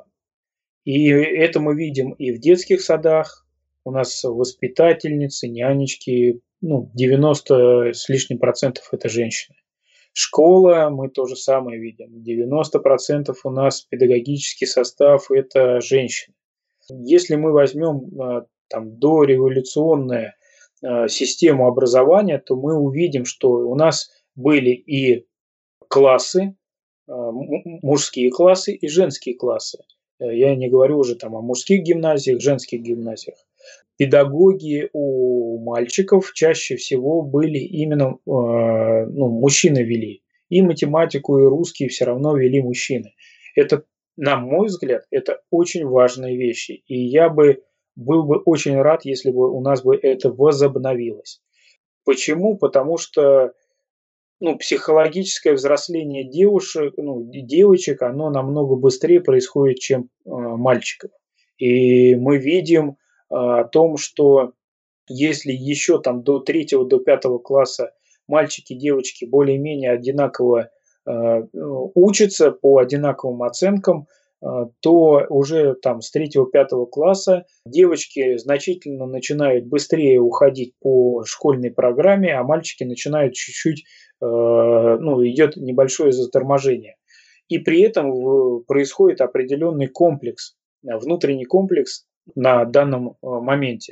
И это мы видим и в детских садах. У нас воспитательницы, нянечки, ну, девяносто с лишним процентов это женщины. Школа, мы то же самое видим. девяносто процентов у нас педагогический состав – это женщины. Если мы возьмем э, там, дореволюционную э, систему образования, то мы увидим, что у нас были и классы, э, мужские классы и женские классы. Я не говорю уже там о мужских гимназиях, женских гимназиях. Педагоги у мальчиков чаще всего были именно, э, ну, мужчины вели. И математику, и русский все равно вели мужчины. Это, на мой взгляд, это очень важные вещи. И я бы был бы очень рад, если бы у нас бы это возобновилось. Почему? Потому что ну, психологическое взросление девушек, ну, девочек, оно намного быстрее происходит, чем э, мальчиков. И мы видим э, о том, что если еще там до третьего, до пятого класса мальчики и девочки более-менее одинаково э, учатся по одинаковым оценкам, э, то уже там с третьего-пятого класса девочки значительно начинают быстрее уходить по школьной программе, а мальчики начинают чуть-чуть, э, ну, идет небольшое заторможение. И при этом в, происходит определенный комплекс, внутренний комплекс на данном э, моменте.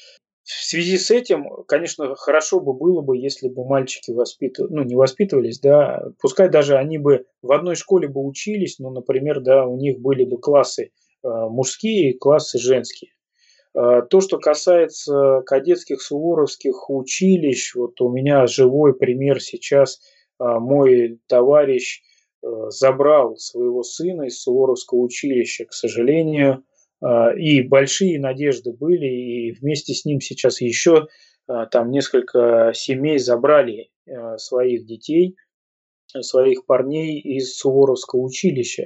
В связи с этим, конечно, хорошо бы было бы, если бы мальчики воспитывались, ну, не воспитывались, да, пускай даже они бы в одной школе бы учились, но, например, да, у них были бы классы э, мужские и классы женские. Э, то, что касается кадетских суворовских училищ, вот у меня живой пример сейчас, э, мой товарищ э, забрал своего сына из суворовского училища, к сожалению. И большие надежды были, и вместе с ним сейчас еще там несколько семей забрали своих детей, своих парней из суворовского училища.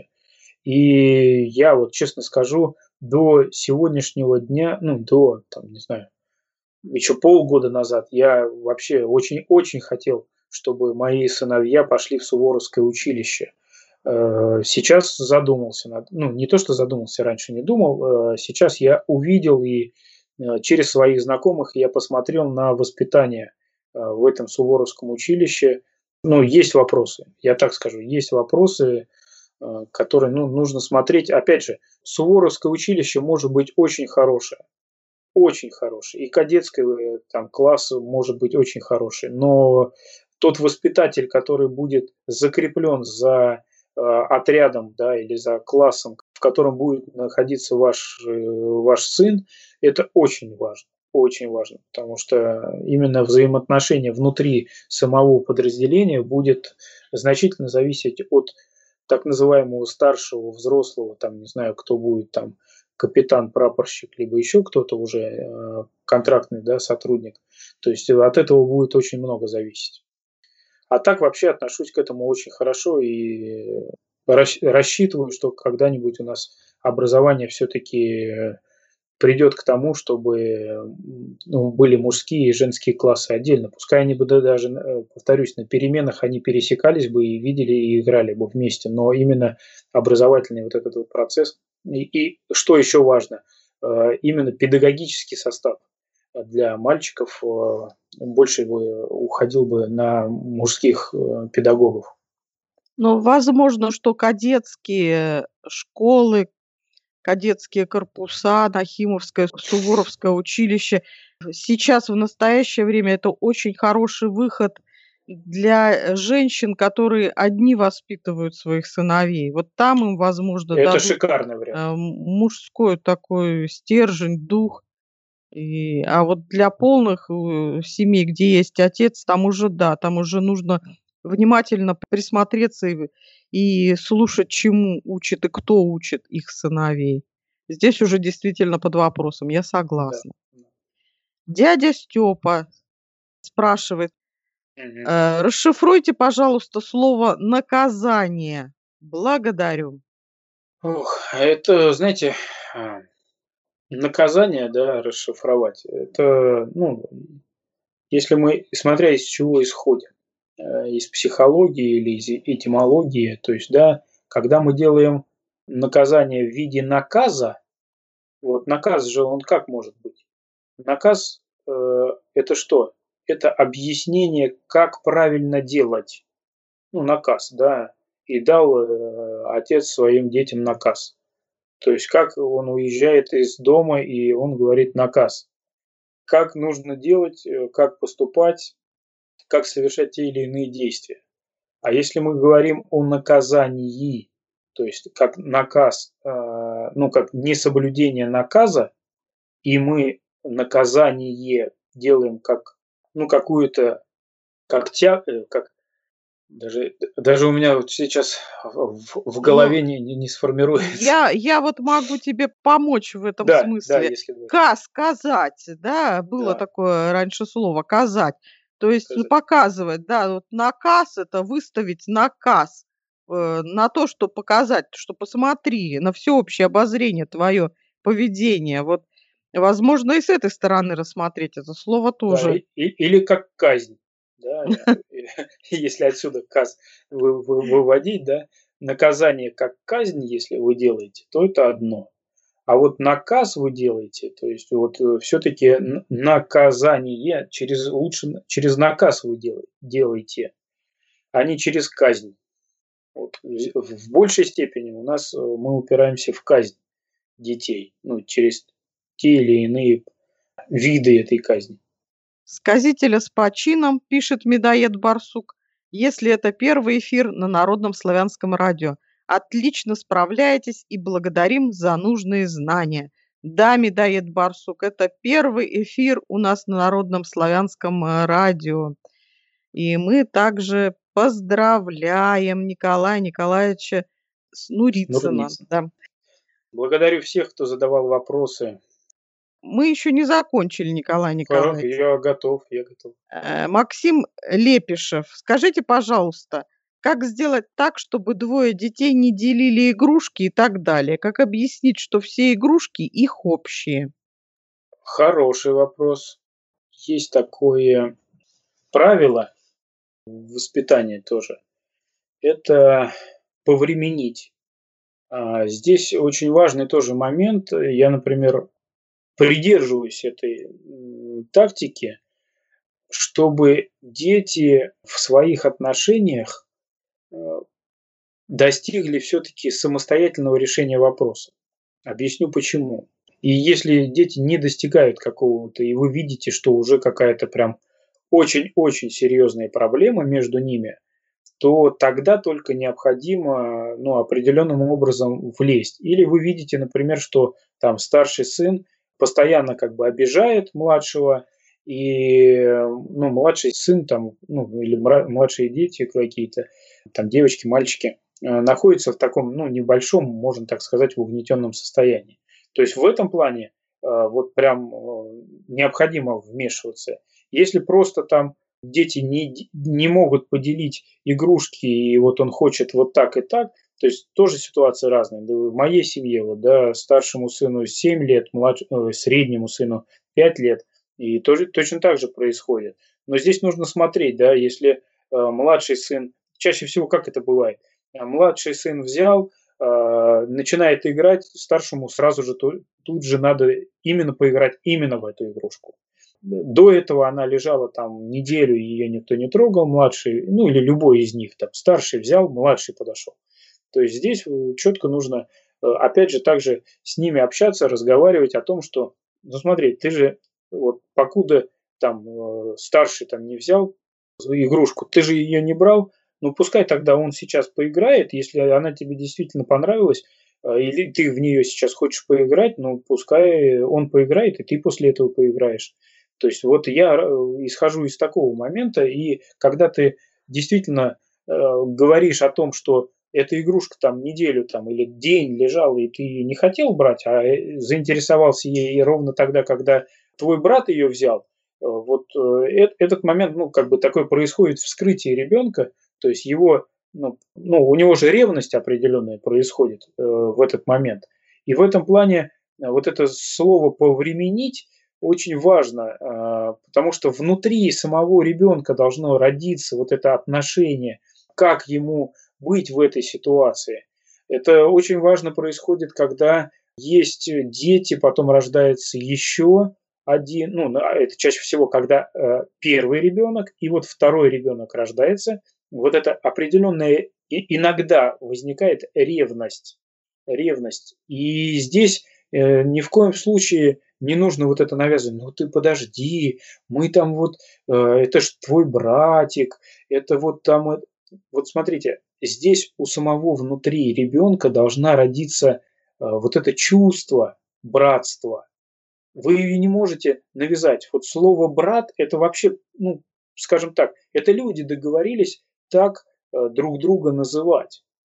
И я вот честно скажу, до сегодняшнего дня, ну до, там, не знаю, еще полгода назад я вообще очень-очень хотел, чтобы мои сыновья пошли в суворовское училище. Сейчас задумался, над, ну не то, что задумался, раньше не думал, сейчас я увидел и через своих знакомых я посмотрел на воспитание в этом суворовском училище. Ну, есть вопросы, я так скажу, есть вопросы, которые ну, нужно смотреть. Опять же, суворовское училище может быть очень хорошее, очень хорошее, и кадетский там, класс может быть очень хороший, но тот воспитатель, который будет закреплен за отрядом, да, или за классом, в котором будет находиться ваш, ваш сын, это очень важно, очень важно, потому что именно взаимоотношения внутри самого подразделения будет значительно зависеть от так называемого старшего, взрослого, там, не знаю, кто будет там, капитан, прапорщик, либо еще кто-то уже э, контрактный, да, сотрудник. То есть от этого будет очень много зависеть. А так вообще отношусь к этому очень хорошо и рассчитываю, что когда-нибудь у нас образование все-таки придет к тому, чтобы ну, были мужские и женские классы отдельно. Пускай они бы даже, повторюсь, на переменах они пересекались бы и видели, и играли бы вместе. Но именно образовательный вот этот вот процесс. И, и что еще важно, именно педагогический состав для мальчиков больше бы уходил бы на мужских педагогов. Но возможно, что кадетские школы, кадетские корпуса, Нахимовское, Суворовское училище сейчас, в настоящее время, это очень хороший выход для женщин, которые одни воспитывают своих сыновей. Вот там им, возможно, Это дадут, шикарный вариант. э, мужской такой стержень, дух. И, а вот для полных, э, семей, где есть отец, там уже да, там уже нужно внимательно присмотреться и и слушать, чему учит и кто учит их сыновей. Здесь уже действительно под вопросом, я Да. согласна. Дядя Степа спрашивает, Мгм. э, расшифруйте, пожалуйста, слово "наказание". Благодарю. Ох, это, знаете, а, наказание, да, расшифровать. Это, ну, если мы, смотря из чего исходим, э, из психологии или из этимологии, то есть, да, когда мы делаем наказание в виде наказа, вот наказ же он как может быть? Наказ э, это что? Это объяснение, как правильно делать. Ну, наказ, да. И дал э, отец своим детям наказ. То есть как он уезжает из дома, и он говорит наказ. Как нужно делать, э, как поступать, как совершать те или иные действия. А если мы говорим о наказании, то есть как наказ, э, ну как несоблюдение наказа, и мы наказание делаем как, ну какую-то, как тя, э, как даже, даже у меня вот сейчас в, в Ну, голове не, не, не сформируется. Я я вот могу тебе помочь в этом Да, да, смысле. если бы Ка сказать, да, было да, такое раньше слово "казать". То есть, ну, сказать. показывать, да, вот наказ — это выставить наказ, э, на то, что показать, что посмотри, на всеобщее обозрение твое поведение. Вот, возможно, и с этой стороны рассмотреть это слово Да, тоже. и, и- или как казнь, да, э, если отсюда каз вы- вы- выводить, да, наказание как казнь, если вы делаете, то это одно. А вот наказ вы делаете, то есть вот все-таки наказание через лучше н- через наказ вы дела- делаете, а не через казнь. Вот в в большей степени у нас э, мы упираемся в казнь детей, ну, через те или иные виды этой казни. Сказителя с почином, пишет медоед Барсук, если это первый эфир на Народном славянском радио. Отлично справляетесь и благодарим за нужные знания. Да, медоед Барсук, это первый эфир у нас на Народном славянском э, радио. И мы также поздравляем Николая Николаевича Снурицына. Нурницын. Да. Благодарю всех, кто задавал вопросы. Мы еще не закончили, Николай Хоро- Николаевич. Я готов, я готов. Э, Максим Лепишев, скажите, пожалуйста, как сделать так, чтобы двое детей не делили игрушки и так далее? Как объяснить, что все игрушки их общие? Хороший вопрос. Есть такое правило в воспитании тоже. Это повременить. А, Здесь очень важный тоже момент. Я, например, придерживаюсь этой м, тактики, чтобы дети в своих отношениях э, достигли все-таки самостоятельного решения вопроса. Объясню почему. И если дети не достигают какого-то, и вы видите, что уже какая-то прям очень-очень серьезная проблема между ними, то тогда только необходимо, ну, определенным образом влезть. Или вы видите, например, что там старший сын постоянно как бы обижает младшего, и, ну, младший сын там, ну, или мра- младшие дети какие-то, там девочки, мальчики, э, находятся в таком, ну, небольшом, можно так сказать, в угнетенном состоянии. То есть в этом плане э, вот прям э, необходимо вмешиваться. Если просто там дети не, не могут поделить игрушки, и вот он хочет вот так и так, то есть тоже ситуация разная. Да, в моей семье, вот, да, старшему сыну семь лет, младш... э, среднему сыну пять лет, и тоже, точно так же происходит. Но здесь нужно смотреть, да, если э, младший сын, чаще всего как это бывает, э, младший сын взял, э, начинает играть, старшему сразу же тут, тут же надо именно поиграть именно в эту игрушку. до этого она лежала там неделю, и ее никто не трогал, младший, ну или любой из них, там старший взял, младший подошел. То есть здесь четко нужно, опять же, также с ними общаться, разговаривать о том, что, ну смотри, ты же, вот покуда там старший там не взял свою игрушку, ты же ее не брал, ну пускай тогда он сейчас поиграет, если она тебе действительно понравилась, или ты в нее сейчас хочешь поиграть, ну пускай он поиграет, и ты после этого поиграешь. То есть вот я исхожу из такого момента, и когда ты действительно э, говоришь о том, что эта игрушка там неделю там, или день лежала, и ты не хотел брать, а заинтересовался ей ровно тогда, когда твой брат ее взял, вот э, этот момент, ну, как бы такое происходит вскрытие ребенка, то есть его, ну, ну у него же ревность определенная происходит э, в этот момент. И в этом плане вот это слово «повременить» очень важно, потому что внутри самого ребенка должно родиться вот это отношение, как ему быть в этой ситуации. Это очень важно происходит, когда есть дети, потом рождается еще один, ну, это чаще всего, когда первый ребенок и вот второй ребенок рождается, вот это определенная, иногда возникает ревность, ревность. И здесь ни в коем случае не нужно вот это навязывать. Ну ты подожди, мы там вот, э, это ж твой братик, это вот там, вот смотрите, здесь у самого внутри ребенка должна родиться э, вот это чувство братства. Вы ее не можете навязать. Вот слово брат, это вообще, ну, скажем так, это люди договорились так э, друг друга называть.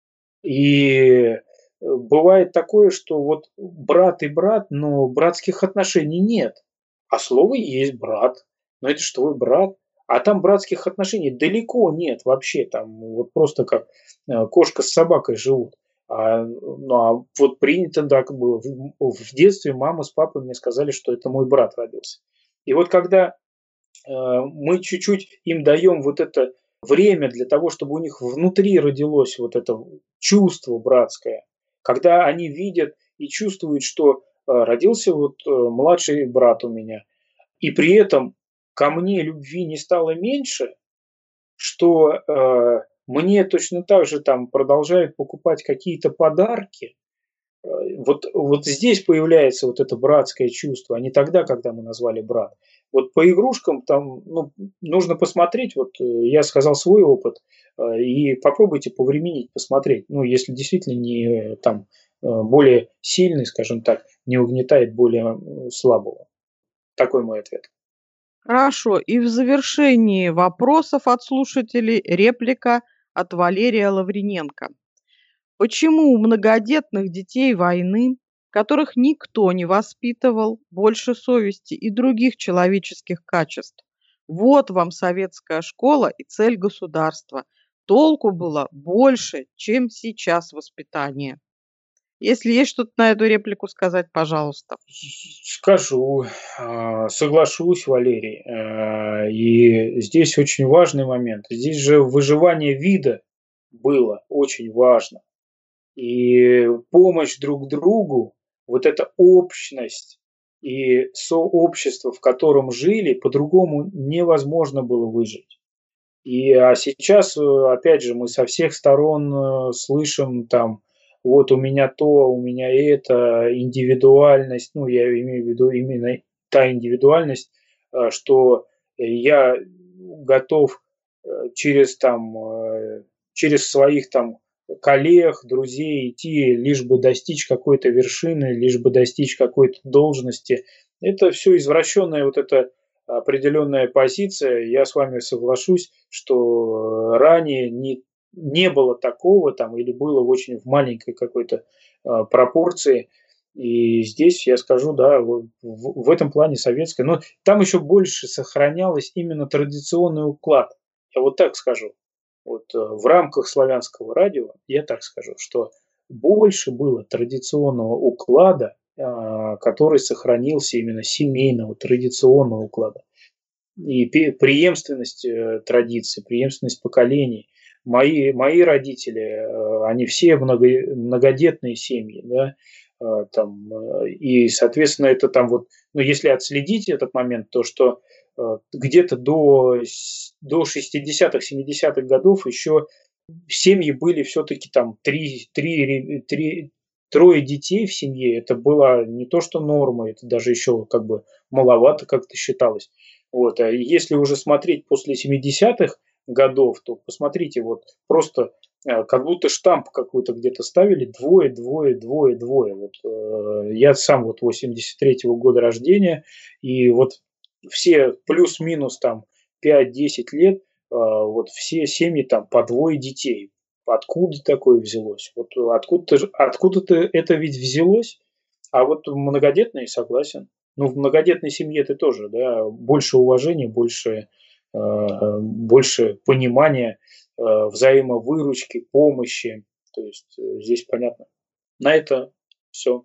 И бывает такое, что вот брат и брат, но братских отношений нет. А слово есть брат. Но это же твой брат. А там братских отношений далеко нет вообще. Там вот просто как кошка с собакой живут. А, ну, а вот принято так было. В, в детстве мама с папой мне сказали, что это мой брат родился. И вот когда э, мы чуть-чуть им даем вот это время для того, чтобы у них внутри родилось вот это чувство братское, когда они видят и чувствуют, что э, родился вот э, младший брат у меня, и при этом ко мне любви не стало меньше, что э, мне точно так же там продолжают покупать какие-то подарки, э, вот, вот здесь появляется вот это братское чувство, а не тогда, когда мы назвали брат. Вот по игрушкам там ну, нужно посмотреть, вот я сказал свой опыт, э, и попробуйте повременить, посмотреть, ну, если действительно не там более сильный, скажем так, не угнетает более слабого. Такой мой ответ. Хорошо. И в завершении вопросов от слушателей реплика от Валерия Лавриненко. Почему у многодетных детей войны, которых никто не воспитывал, больше совести и других человеческих качеств? Вот вам советская школа и цель государства. Толку было больше, чем сейчас воспитание. Если есть что-то на эту реплику сказать, пожалуйста. Скажу, соглашусь, Валерий. И здесь очень важный момент. Здесь же выживание вида было очень важно. И помощь друг другу, вот эта общность и сообщество, в котором жили, по-другому невозможно было выжить. И а сейчас, опять же, мы со всех сторон слышим там, вот у меня то, у меня это, индивидуальность, ну, я имею в виду именно та индивидуальность, что я готов через там, через своих там коллег, друзей идти, лишь бы достичь какой-то вершины, лишь бы достичь какой-то должности. Это все извращенная вот эта определенная позиция. Я с вами соглашусь, что ранее не, не было такого там или было очень в маленькой какой-то а, пропорции. И здесь я скажу, да, в, в этом плане советская. Но там еще больше сохранялось именно традиционный уклад. Я вот так скажу. Вот в рамках славянского радио я так скажу, что больше было традиционного уклада, который сохранился именно семейного, традиционного уклада. И преемственность традиций, преемственность поколений. Мои, мои родители, они все много, многодетные семьи, да, там, и, соответственно, это там вот но если отследить этот момент, то что э, где-то до, до шестидесятых, семидесятых годов еще семьи были все-таки там три, три, три, трое детей в семье. Это было не то что норма, это даже еще как бы маловато как-то считалось. Вот. А если уже смотреть после семидесятых годов, то посмотрите, вот просто э, как будто штамп какой-то где-то ставили, двое, двое, двое, двое. Вот, э, я сам вот восемьдесят третьего года рождения, и вот все плюс-минус там пять-десять лет, вот все семьи там по двое детей. Откуда такое взялось? Вот откуда-то, откуда-то это ведь взялось, а вот многодетные согласен. Ну, в многодетной семье ты тоже, да, больше уважения, больше, э, больше понимания, э, взаимовыручки, помощи. То есть э, здесь понятно. На это все.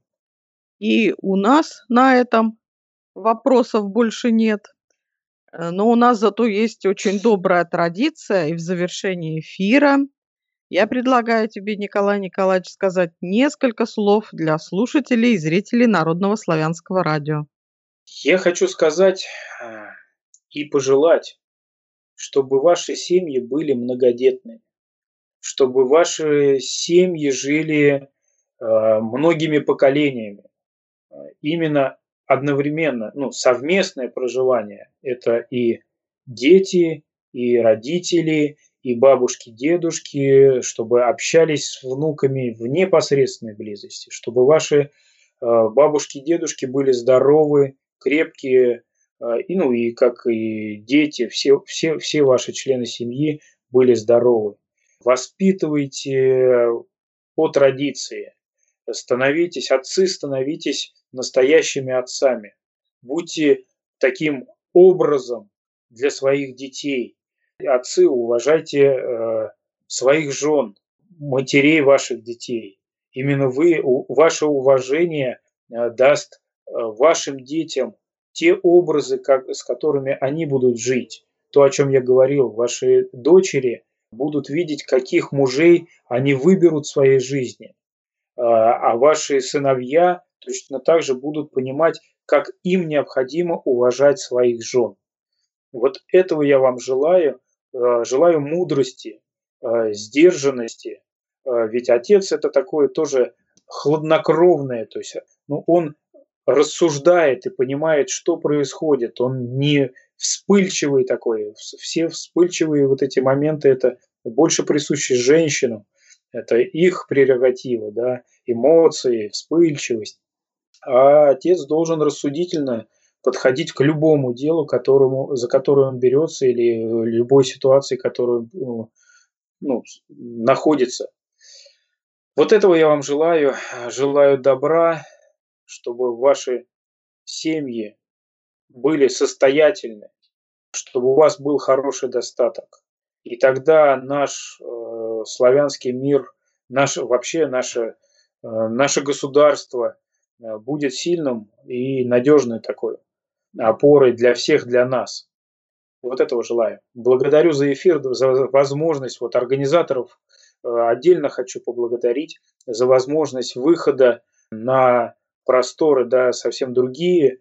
И у нас на этом вопросов больше нет. Но у нас зато есть очень добрая традиция, и в завершении эфира я предлагаю тебе, Николай Николаевич, сказать несколько слов для слушателей и зрителей Народного славянского радио. Я хочу сказать э, и пожелать, чтобы ваши семьи были многодетными, чтобы ваши семьи жили э, многими поколениями. Именно одновременно, ну, совместное проживание – это и дети, и родители, и бабушки, дедушки, чтобы общались с внуками в непосредственной близости, чтобы ваши э, бабушки, дедушки были здоровы, крепкие, э, и, ну, и как и дети, все, все, все ваши члены семьи были здоровы. Воспитывайте по традиции, становитесь, отцы, становитесь настоящими отцами. Будьте таким образом для своих детей. Отцы, уважайте э, своих жен, матерей ваших детей. Именно вы, у, ваше уважение э, даст э, вашим детям те образы, как, с которыми они будут жить. То, о чем я говорил, ваши дочери будут видеть, каких мужей они выберут в своей жизни. А ваши сыновья точно так же будут понимать, как им необходимо уважать своих жен. Вот этого я вам желаю. Желаю мудрости, сдержанности. Ведь отец – это такое тоже хладнокровное. То есть ну, он рассуждает и понимает, что происходит. Он не вспыльчивый такой. Все вспыльчивые вот эти моменты – это больше присущи женщинам. Это их прерогатива, да, эмоции, вспыльчивость. А отец должен рассудительно подходить к любому делу, которому, за которое он берется, или любой ситуации, которую ну, находится. Вот этого я вам желаю. Желаю добра, чтобы ваши семьи были состоятельны, чтобы у вас был хороший достаток. И тогда наш э, славянский мир, наш, вообще наше, э, наше государство э, будет сильным и надежной такой опорой для всех, для нас. Вот этого желаю. Благодарю за эфир, за возможность вот, организаторов. Э, отдельно хочу поблагодарить за возможность выхода на просторы, да, совсем другие.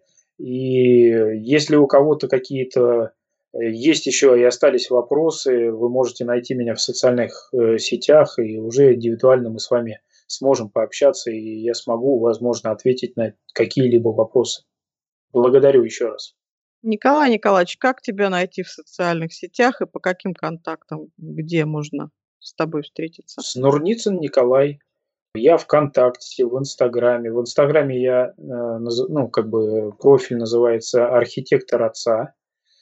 И если у кого-то какие-то есть еще и остались вопросы, вы можете найти меня в социальных э, сетях, и уже индивидуально мы с вами сможем пообщаться, и я смогу, возможно, ответить на какие-либо вопросы. Благодарю еще раз. Николай Николаевич, как тебя найти в социальных сетях и по каким контактам, где можно с тобой встретиться? Снурницын Николай. Я ВКонтакте, в Инстаграме. В Инстаграме я, ну, как бы профиль называется «Архитектор отца».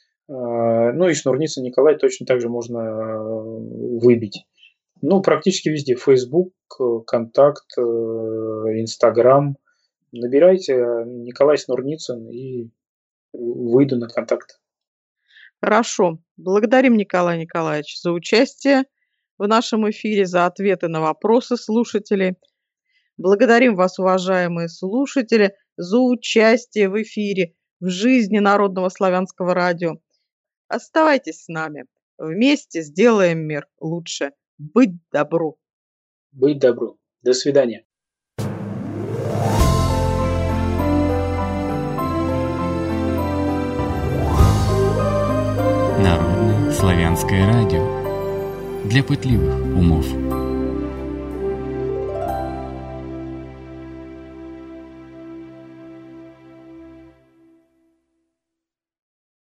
Ну и Снурницын Николай точно так же можно выбить. Ну, практически везде. Facebook, Контакт, Инстаграм. Набирайте Николай Снурницын и выйду на контакт. Хорошо. Благодарим, Николай Николаевич, за участие в нашем эфире, за ответы на вопросы слушателей. Благодарим вас, уважаемые слушатели, за участие в эфире, в жизни Народного славянского радио. Оставайтесь с нами. Вместе сделаем мир лучше. Быть добру. Быть добру. До свидания. Славянское радио для пытливых умов.